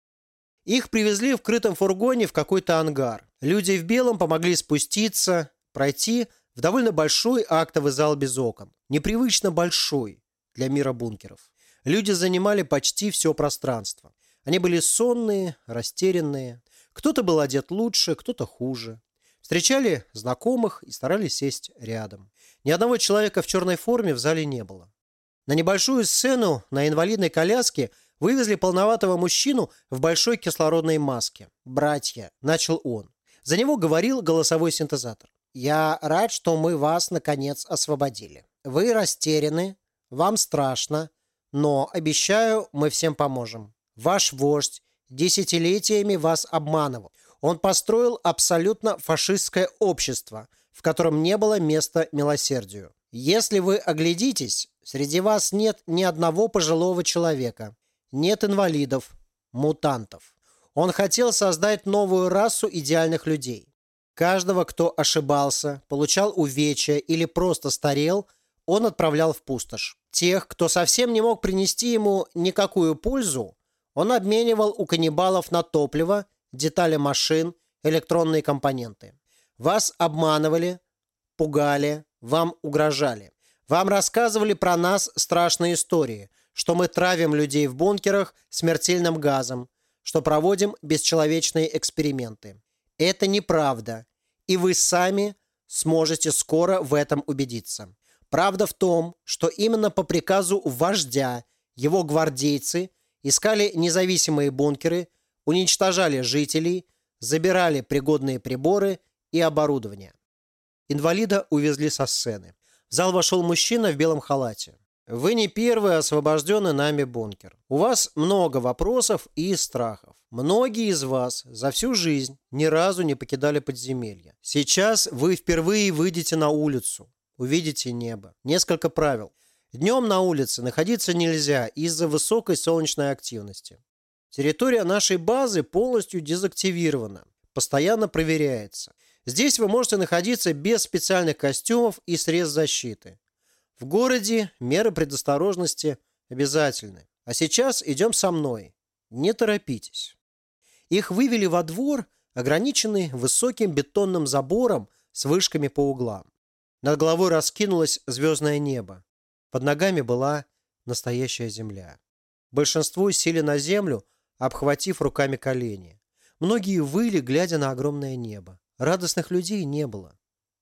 Их привезли в крытом фургоне в какой-то ангар. Люди в белом помогли спуститься, пройти в довольно большой актовый зал без окон. Непривычно большой для мира бункеров. Люди занимали почти все пространство. Они были сонные, растерянные. Кто-то был одет лучше, кто-то хуже. Встречали знакомых и старались сесть рядом. Ни одного человека в черной форме в зале не было. На небольшую сцену на инвалидной коляске вывезли полноватого мужчину в большой кислородной маске. «Братья», – начал он. За него говорил голосовой синтезатор. «Я рад, что мы вас, наконец, освободили. Вы растеряны, вам страшно, но, обещаю, мы всем поможем. Ваш вождь десятилетиями вас обманывал. Он построил абсолютно фашистское общество, в котором не было места милосердию. Если вы оглядитесь, среди вас нет ни одного пожилого человека. Нет инвалидов, мутантов. Он хотел создать новую расу идеальных людей. Каждого, кто ошибался, получал увечья или просто старел, он отправлял в пустошь. Тех, кто совсем не мог принести ему никакую пользу, он обменивал у каннибалов на топливо, детали машин, электронные компоненты. Вас обманывали, пугали, вам угрожали. Вам рассказывали про нас страшные истории, что мы травим людей в бункерах смертельным газом, что проводим бесчеловечные эксперименты. Это неправда, и вы сами сможете скоро в этом убедиться. Правда в том, что именно по приказу вождя его гвардейцы искали независимые бункеры, уничтожали жителей, забирали пригодные приборы и оборудование. Инвалида увезли со сцены. В зал вошел мужчина в белом халате. «Вы не первый освобожденный нами бункер. У вас много вопросов и страхов. Многие из вас за всю жизнь ни разу не покидали подземелья. Сейчас вы впервые выйдете на улицу, увидите небо. Несколько правил. Днем на улице находиться нельзя из-за высокой солнечной активности. Территория нашей базы полностью дезактивирована, постоянно проверяется. Здесь вы можете находиться без специальных костюмов и средств защиты. В городе меры предосторожности обязательны. А сейчас идем со мной. Не торопитесь». Их вывели во двор, ограниченный высоким бетонным забором с вышками по углам. Над головой раскинулось звездное небо. Под ногами была настоящая земля. Большинство сели на землю, обхватив руками колени. Многие выли, глядя на огромное небо. Радостных людей не было.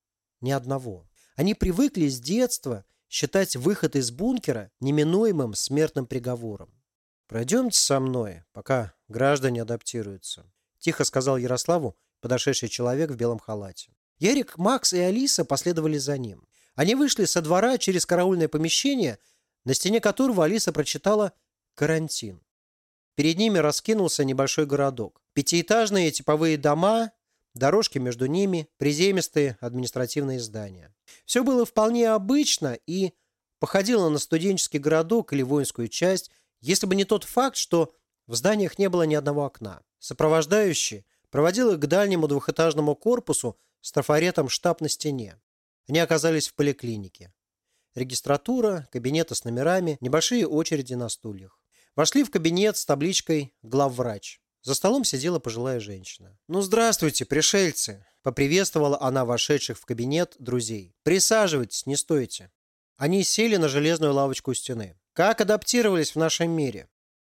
Ни одного. Они привыкли с детства считать выход из бункера неминуемым смертным приговором. «Пройдемте со мной, пока граждане адаптируются», – тихо сказал Ярославу подошедший человек в белом халате. Ярик, Макс и Алиса последовали за ним. Они вышли со двора через караульное помещение, на стене которого Алиса прочитала «Карантин». Перед ними раскинулся небольшой городок. Пятиэтажные типовые дома, дорожки между ними, приземистые административные здания. Все было вполне обычно и походило на студенческий городок или воинскую часть, если бы не тот факт, что в зданиях не было ни одного окна. Сопровождающий проводил их к дальнему двухэтажному корпусу с трафаретом «Штаб» на стене. Они оказались в поликлинике. Регистратура, кабинеты с номерами, небольшие очереди на стульях. Вошли в кабинет с табличкой «Главврач». За столом сидела пожилая женщина. «Ну, здравствуйте, пришельцы!» — поприветствовала она вошедших в кабинет друзей. «Присаживайтесь, не стойте». Они сели на железную лавочку у стены. «Как адаптировались в нашем мире?»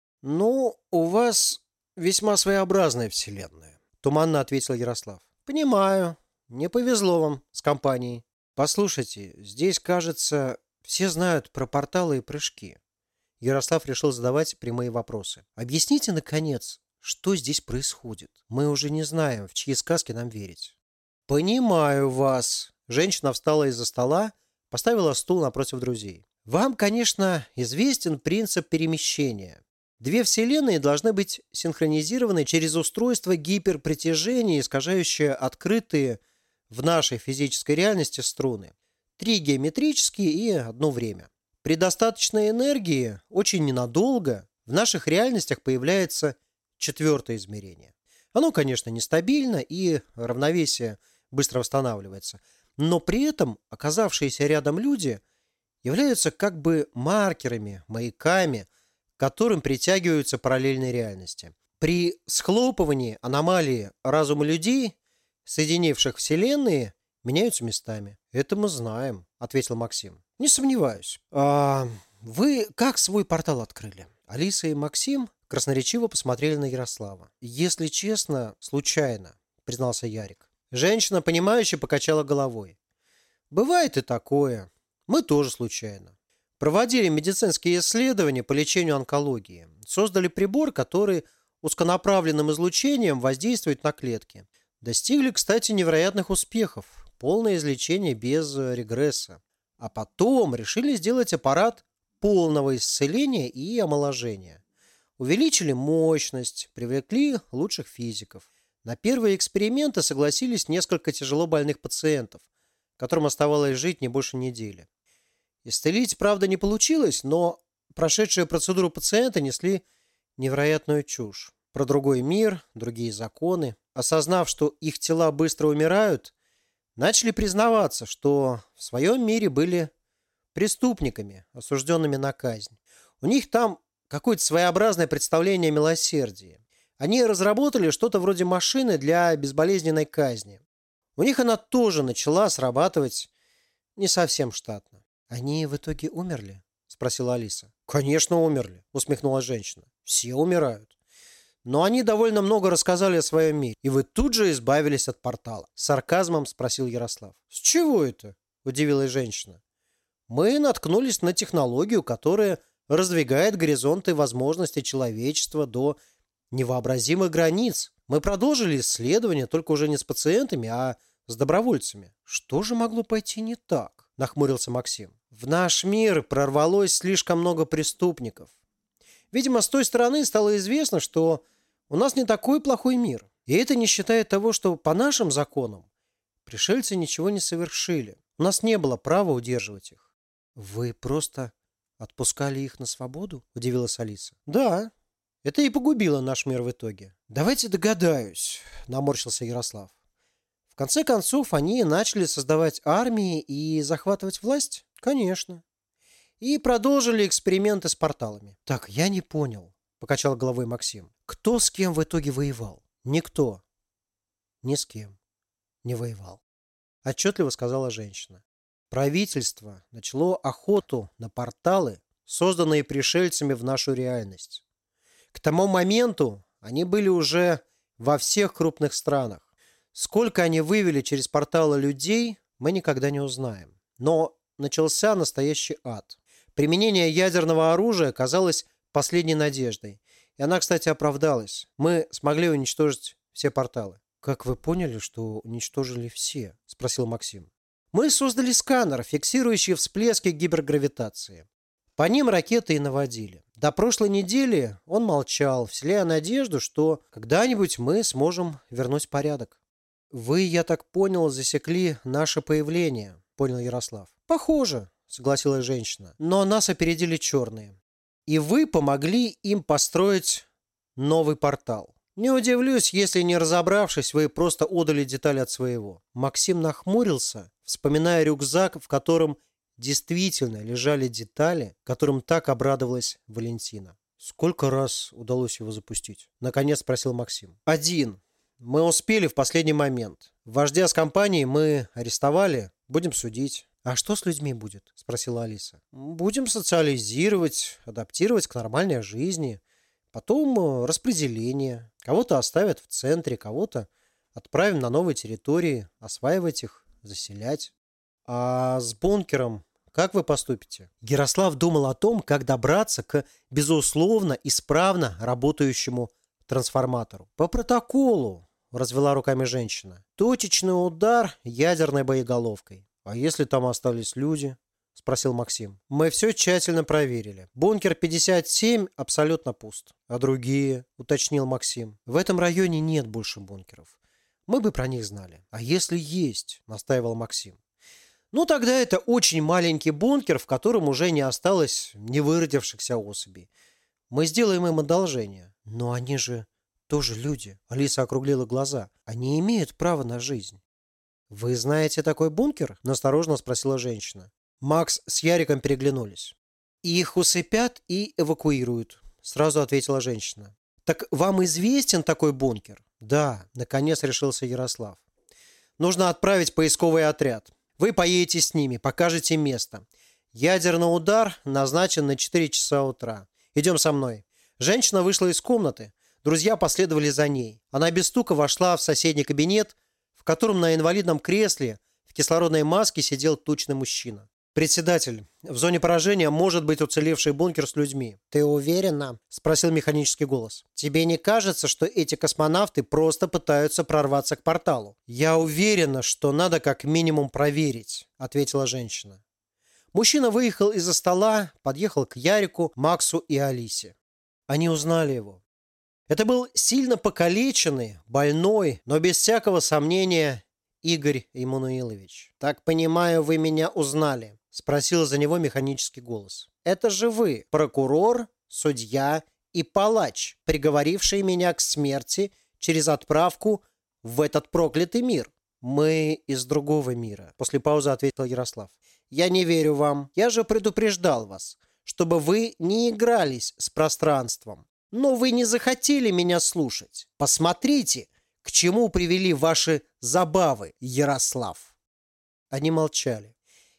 «Ну, у вас весьма своеобразная вселенная», — туманно ответил Ярослав. «Понимаю. Не повезло вам с компанией. Послушайте, здесь, кажется, все знают про порталы и прыжки». Ярослав решил задавать прямые вопросы. «Объясните, наконец, что здесь происходит? Мы уже не знаем, в чьи сказки нам верить». «Понимаю вас». Женщина встала из-за стола, поставила стул напротив друзей. «Вам, конечно, известен принцип перемещения. Две вселенные должны быть синхронизированы через устройство гиперпритяжения, искажающее открытые в нашей физической реальности струны. 3 геометрические и одно время. При достаточной энергии очень ненадолго в наших реальностях появляется 4-е измерение. Оно, конечно, нестабильно и равновесие быстро восстанавливается, но при этом оказавшиеся рядом люди являются как бы маркерами, маяками, к которым притягиваются параллельные реальности. При схлопывании аномалии разума людей, соединивших вселенные, меняются местами. «Это мы знаем», — ответил Максим. «Не сомневаюсь. А вы как свой портал открыли?» Алиса и Максим красноречиво посмотрели на Ярослава. «Если честно, случайно», — признался Ярик. Женщина, понимающе покачала головой. «Бывает и такое. Мы тоже случайно. Проводили медицинские исследования по лечению онкологии. Создали прибор, который узконаправленным излучением воздействует на клетки. Достигли, кстати, невероятных успехов. Полное излечение без регресса. А потом решили сделать аппарат полного исцеления и омоложения. Увеличили мощность, привлекли лучших физиков. На первые эксперименты согласились несколько тяжело больных пациентов, которым оставалось жить не больше недели. Исцелить, правда, не получилось, но прошедшие процедуру пациенты несли невероятную чушь. Про другой мир, другие законы. Осознав, что их тела быстро умирают, начали признаваться, что в своем мире были преступниками, осужденными на казнь. У них там какое-то своеобразное представление о милосердии. Они разработали что-то вроде машины для безболезненной казни. У них она тоже начала срабатывать не совсем штатно. «Они в итоге умерли?» – спросила Алиса. «Конечно, умерли», – усмехнулась женщина. «Все умирают. Но они довольно много рассказали о своем мире. И вы тут же избавились от портала?» – с сарказмом спросил Ярослав. «С чего это?» – удивилась женщина. «Мы наткнулись на технологию, которая раздвигает горизонты возможностей человечества до невообразимых границ. Мы продолжили исследования, только уже не с пациентами, а с добровольцами». «Что же могло пойти не так?» – нахмурился Максим. «В наш мир прорвалось слишком много преступников. Видимо, с той стороны стало известно, что у нас не такой плохой мир. И это не считая того, что по нашим законам пришельцы ничего не совершили. У нас не было права удерживать их». «Вы просто отпускали их на свободу?» – удивилась Алиса. «Да. Это и погубило наш мир в итоге». «Давайте догадаюсь», – наморщился Ярослав. «В конце концов, они начали создавать армии и захватывать власть?» «Конечно. И продолжили эксперименты с порталами». «Так, я не понял», – покачал головой Максим. «Кто с кем в итоге воевал?» «Никто. Ни с кем не воевал», – отчетливо сказала женщина. Правительство начало охоту на порталы, созданные пришельцами в нашу реальность. К тому моменту они были уже во всех крупных странах. Сколько они вывели через порталы людей, мы никогда не узнаем. Но начался настоящий ад. Применение ядерного оружия казалось последней надеждой. И она, кстати, оправдалась. Мы смогли уничтожить все порталы. «Как вы поняли, что уничтожили все?» – спросил Максим. «Мы создали сканер, фиксирующий всплески гипергравитации. По ним ракеты и наводили. До прошлой недели он молчал, вселяя надежду, что когда-нибудь мы сможем вернуть порядок». «Вы, я так понял, засекли наше появление», – понял Ярослав. «Похоже», – согласилась женщина. «Но нас опередили черные. И вы помогли им построить новый портал. Не удивлюсь, если, не разобравшись, вы просто отдали детали от своего». Максим нахмурился, вспоминая рюкзак, в котором действительно лежали детали, которым так обрадовалась Валентина. Сколько раз удалось его запустить? Наконец спросил Максим. Один. Мы успели в последний момент. Вождя с компанией мы арестовали, будем судить. А что с людьми будет? Спросила Алиса. Будем социализировать, адаптировать к нормальной жизни. Потом распределение. Кого-то оставят в центре, кого-то отправим на новые территории, осваивать их, заселять. А с бункером как вы поступите? Ярослав думал о том, как добраться к, безусловно, исправно работающему трансформатору. По протоколу, развела руками женщина. Точечный удар ядерной боеголовкой. А если там остались люди? Спросил Максим. Мы все тщательно проверили. Бункер 57 абсолютно пуст. А другие? Уточнил Максим. В этом районе нет больше бункеров. Мы бы про них знали. А если есть? Настаивал Максим. Ну, тогда это очень маленький бункер, в котором уже не осталось невыродившихся особей. Мы сделаем им одолжение. Но они же тоже люди. Алиса округлила глаза. Они имеют право на жизнь. Вы знаете такой бункер? Настороженно спросила женщина. Макс с Яриком переглянулись. Их усыпят и эвакуируют, сразу ответила женщина. Так вам известен такой бункер? Да, наконец решился Ярослав. Нужно отправить поисковый отряд. Вы поедете с ними, покажете место. Ядерный удар назначен на 4 часа утра. Идем со мной. Женщина вышла из комнаты. Друзья последовали за ней. Она без стука вошла в соседний кабинет, в котором на инвалидном кресле в кислородной маске сидел тучный мужчина. «Председатель, в зоне поражения может быть уцелевший бункер с людьми». «Ты уверена?» – спросил механический голос. «Тебе не кажется, что эти космонавты просто пытаются прорваться к порталу?» «Я уверена, что надо как минимум проверить», – ответила женщина. Мужчина выехал из-за стола, подъехал к Ярику, Максу и Алисе. Они узнали его. Это был сильно покалеченный, больной, но без всякого сомнения Игорь Иммануилович. «Так понимаю, вы меня узнали?» – спросил за него механический голос. «Это же вы, прокурор, судья и палач, приговоривший меня к смерти через отправку в этот проклятый мир». «Мы из другого мира», – после паузы ответил Ярослав. «Я не верю вам. Я же предупреждал вас, чтобы вы не игрались с пространством. Но вы не захотели меня слушать. Посмотрите, к чему привели ваши забавы, Ярослав». Они молчали.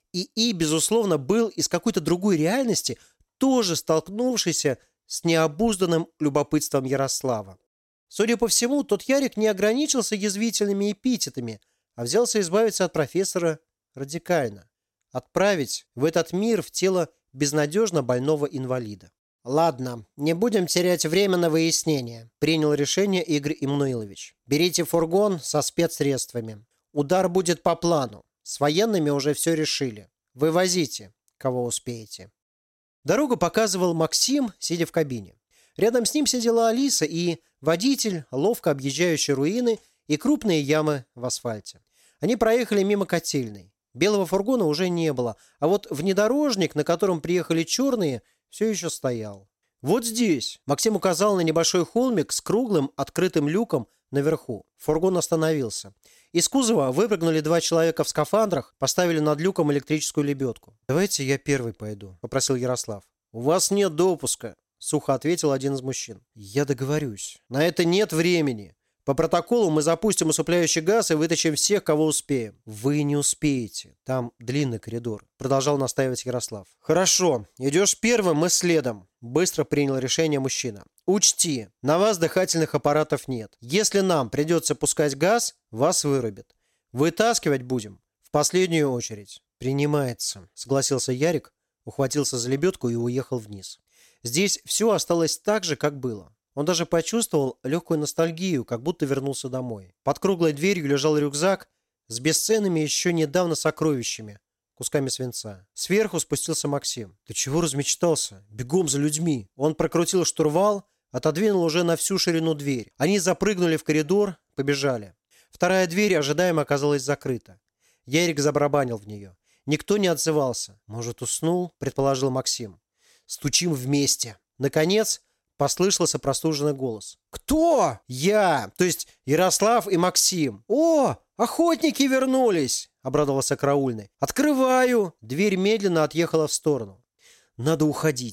И, безусловно, был из какой-то другой реальности, тоже столкнувшийся с необузданным любопытством Ярослава. Судя по всему, тот Ярик не ограничился язвительными эпитетами, а взялся избавиться от профессора радикально. Отправить в этот мир в тело безнадежно больного инвалида. «Ладно, не будем терять время на выяснение», – принял решение Игорь Иммануилович. «Берите фургон со спецсредствами. Удар будет по плану. С военными уже все решили. Вывозите, кого успеете». Дорогу показывал Максим, сидя в кабине. Рядом с ним сидела Алиса и водитель, ловко объезжающий руины и крупные ямы в асфальте. Они проехали мимо котельной. Белого фургона уже не было, а вот внедорожник, на котором приехали черные, все еще стоял. «Вот здесь», – Максим указал на небольшой холмик с круглым открытым люком наверху. Фургон остановился. Из кузова выпрыгнули 2 человека в скафандрах, поставили над люком электрическую лебедку. «Давайте я первый пойду», – попросил Ярослав. «У вас нет допуска», – сухо ответил один из мужчин. «Я договорюсь. На это нет времени. По протоколу мы запустим усыпляющий газ и вытащим всех, кого успеем». «Вы не успеете. Там длинный коридор», – продолжал настаивать Ярослав. «Хорошо. Идешь первым, мы следом», – быстро принял решение мужчина. «Учти, на вас дыхательных аппаратов нет. Если нам придется пускать газ, вас вырубят. Вытаскивать будем в последнюю очередь». «Принимается», – согласился Ярик, ухватился за лебедку и уехал вниз. Здесь все осталось так же, как было. Он даже почувствовал легкую ностальгию, как будто вернулся домой. Под круглой дверью лежал рюкзак с бесценными еще недавно сокровищами, кусками свинца. Сверху спустился Максим. «Ты чего размечтался? Бегом за людьми!» Он прокрутил штурвал, отодвинул уже на всю ширину дверь. Они запрыгнули в коридор, побежали. Вторая дверь ожидаемо оказалась закрыта. Ярик забарабанил в нее. Никто не отзывался. «Может, уснул?» – предположил Максим. «Стучим вместе». Наконец послышался простуженный голос. «Кто?» «Я, то есть Ярослав и Максим». «О, охотники вернулись!» – обрадовался караульный. «Открываю!» Дверь медленно отъехала в сторону. «Надо уходить», –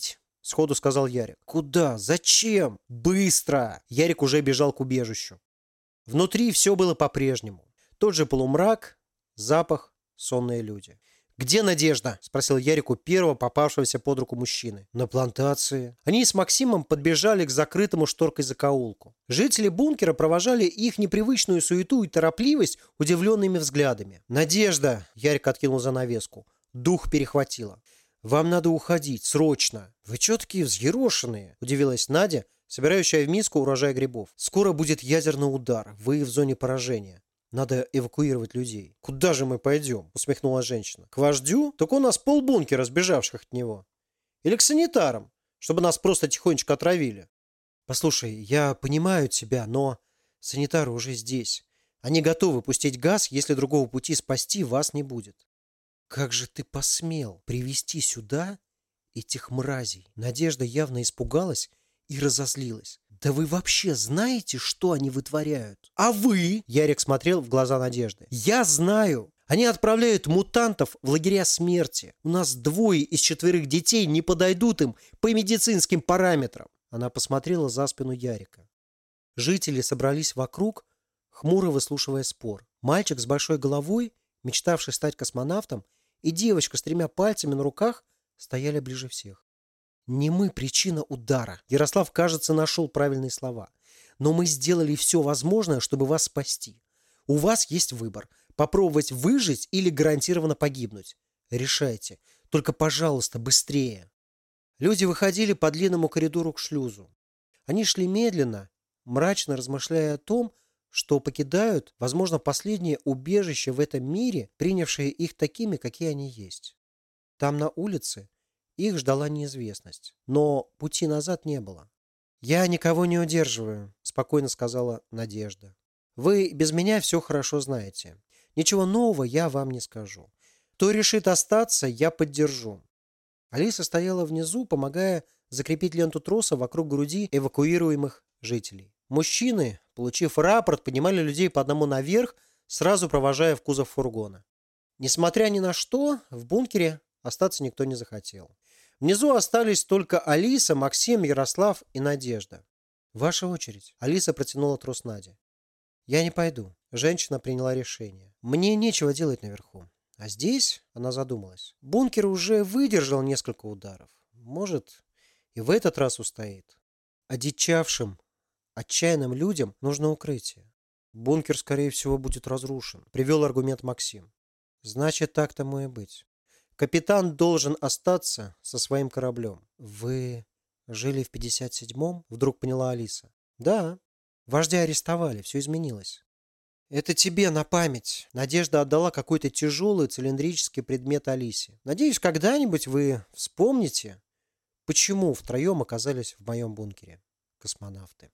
сходу сказал Ярик. «Куда? Зачем? Быстро!» Ярик уже бежал к убежищу. Внутри все было по-прежнему. Тот же полумрак, запах, сонные люди. «Где Надежда?» – спросил Ярик у первого попавшегося под руку мужчины. «На плантации». Они с Максимом подбежали к закрытому шторкой закоулку. Жители бункера провожали их непривычную суету и торопливость удивленными взглядами. «Надежда!» – Ярик откинул занавеску. Дух перехватило. «Вам надо уходить, срочно!» «Вы чё такие взъерошенные?» – удивилась Надя, собирающая в миску урожай грибов. «Скоро будет ядерный удар. Вы в зоне поражения. Надо эвакуировать людей». «Куда же мы пойдем?» – усмехнулась женщина. «К вождю? Так у нас полбункера сбежавших от него. Или к санитарам, чтобы нас просто тихонечко отравили». «Послушай, я понимаю тебя, но санитары уже здесь. Они готовы пустить газ, если другого пути спасти вас не будет». «Как же ты посмел привести сюда этих мразей?» Надежда явно испугалась и разозлилась. «Да вы вообще знаете, что они вытворяют?» «А вы?» – Ярик смотрел в глаза Надежды. «Я знаю. Они отправляют мутантов в лагеря смерти. У нас 2 из 4 детей не подойдут им по медицинским параметрам». Она посмотрела за спину Ярика. Жители собрались вокруг, хмуро выслушивая спор. Мальчик с большой головой, мечтавший стать космонавтом, и девочка с 3 пальцами на руках стояли ближе всех. «Не мы причина удара». Ярослав, кажется, нашел правильные слова. «Но мы сделали все возможное, чтобы вас спасти. У вас есть выбор – попробовать выжить или гарантированно погибнуть. Решайте. Только, пожалуйста, быстрее». Люди выходили по длинному коридору к шлюзу. Они шли медленно, мрачно размышляя о том, что покидают, возможно, последнее убежище в этом мире, принявшее их такими, какие они есть. Там на улице их ждала неизвестность, но пути назад не было. «Я никого не удерживаю», – спокойно сказала Надежда. «Вы без меня все хорошо знаете. Ничего нового я вам не скажу. Кто решит остаться, я поддержу». Алиса стояла внизу, помогая закрепить ленту троса вокруг груди эвакуируемых жителей. Мужчины, получив рапорт, поднимали людей по одному наверх, сразу провожая в кузов фургона. Несмотря ни на что, в бункере остаться никто не захотел. Внизу остались только Алиса, Максим, Ярослав и Надежда. «Ваша очередь». Алиса протянула трос Наде. «Я не пойду». Женщина приняла решение. «Мне нечего делать наверху. А здесь...» Она задумалась. «Бункер уже выдержал несколько ударов. Может, и в этот раз устоит. Одичавшим, отчаянным людям нужно укрытие. Бункер, скорее всего, будет разрушен», — привел аргумент Максим. «Значит, так тому и быть. Капитан должен остаться со своим кораблем». «Вы жили в 57-м?» — вдруг поняла Алиса. «Да. Вождя арестовали, все изменилось». «Это тебе на память». Надежда отдала какой-то тяжелый цилиндрический предмет Алисе. «Надеюсь, когда-нибудь вы вспомните, почему втроем оказались в моем бункере космонавты».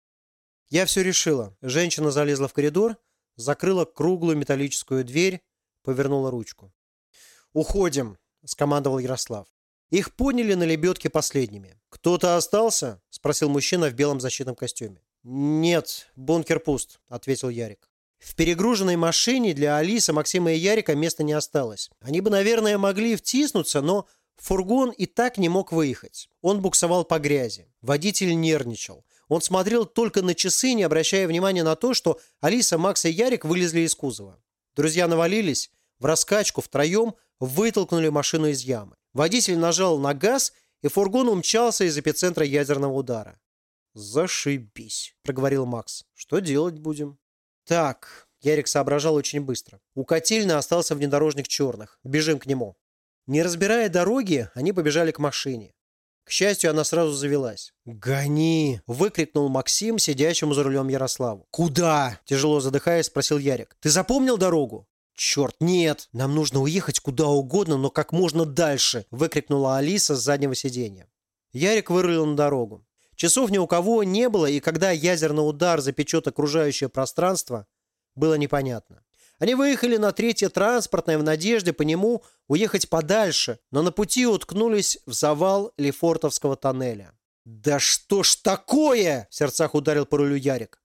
«Я все решила». Женщина залезла в коридор, закрыла круглую металлическую дверь, повернула ручку. «Уходим», — скомандовал Ярослав. Их подняли на лебедке последними. «Кто-то остался?» — спросил мужчина в белом защитном костюме. «Нет, бункер пуст», — ответил Ярик. В перегруженной машине для Алисы, Максима и Ярика места не осталось. Они бы, наверное, могли втиснуться, но фургон и так не мог выехать. Он буксовал по грязи. Водитель нервничал. Он смотрел только на часы, не обращая внимания на то, что Алиса, Макс и Ярик вылезли из кузова. Друзья навалились, в раскачку втроем вытолкнули машину из ямы. Водитель нажал на газ, и фургон умчался из эпицентра ядерного удара. «Зашибись», — проговорил Макс. «Что делать будем?» «Так», — Ярик соображал очень быстро. «У котельной остался внедорожник черных. Бежим к нему». Не разбирая дороги, они побежали к машине. К счастью, она сразу завелась. «Гони!» — выкрикнул Максим, сидящему за рулем Ярославу. «Куда?» — тяжело задыхаясь, спросил Ярик. «Ты запомнил дорогу?» «Черт, нет! Нам нужно уехать куда угодно, но как можно дальше!» — выкрикнула Алиса с заднего сиденья. Ярик вырулил на дорогу. Часов ни у кого не было, и когда ядерный удар запечет окружающее пространство, было непонятно. Они выехали на 3-е транспортное в надежде по нему уехать подальше, но на пути уткнулись в завал Лефортовского тоннеля. «Да что ж такое?» — в сердцах ударил по рулю Ярик.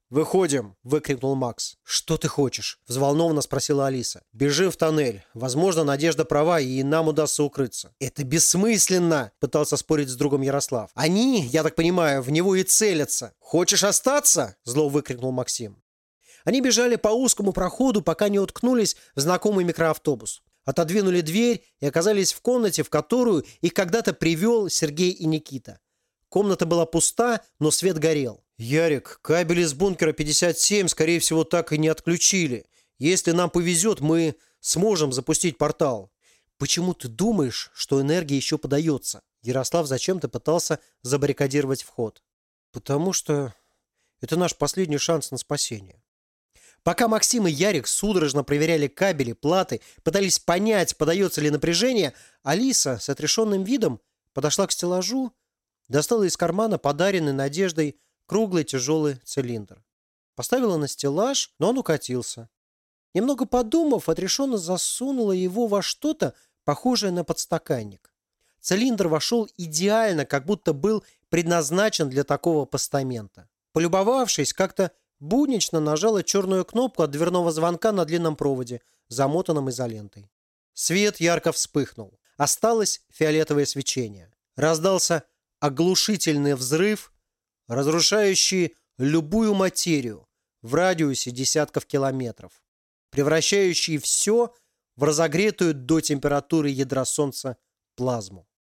«Выходим!» – выкрикнул Макс. «Что ты хочешь?» – взволнованно спросила Алиса. «Бежим в тоннель. Возможно, Надежда права, и нам удастся укрыться». «Это бессмысленно!» – пытался спорить с другом Ярослав. «Они, я так понимаю, в него и целятся. Хочешь остаться?» – зло выкрикнул Максим. Они бежали по узкому проходу, пока не уткнулись в знакомый микроавтобус. Отодвинули дверь и оказались в комнате, в которую их когда-то привел Сергей и Никита. Комната была пуста, но свет горел. «Ярик, кабель из бункера 57, скорее всего, так и не отключили. Если нам повезет, мы сможем запустить портал». «Почему ты думаешь, что энергия еще подается?» Ярослав зачем-то пытался забаррикадировать вход. «Потому что это наш последний шанс на спасение». Пока Максим и Ярик судорожно проверяли кабели, платы, пытались понять, подается ли напряжение, Алиса с отрешенным видом подошла к стеллажу, достала из кармана подаренный Надеждой круглый тяжелый цилиндр. Поставила на стеллаж, но он укатился. Немного подумав, отрешенно засунула его во что-то, похожее на подстаканник. Цилиндр вошел идеально, как будто был предназначен для такого постамента. Полюбовавшись, как-то буднично нажала черную кнопку от дверного звонка на длинном проводе, замотанном изолентой. Свет ярко вспыхнул. Осталось фиолетовое свечение. Раздался оглушительный взрыв, разрушающий любую материю в радиусе десятков километров, превращающий все в разогретую до температуры ядра Солнца плазму.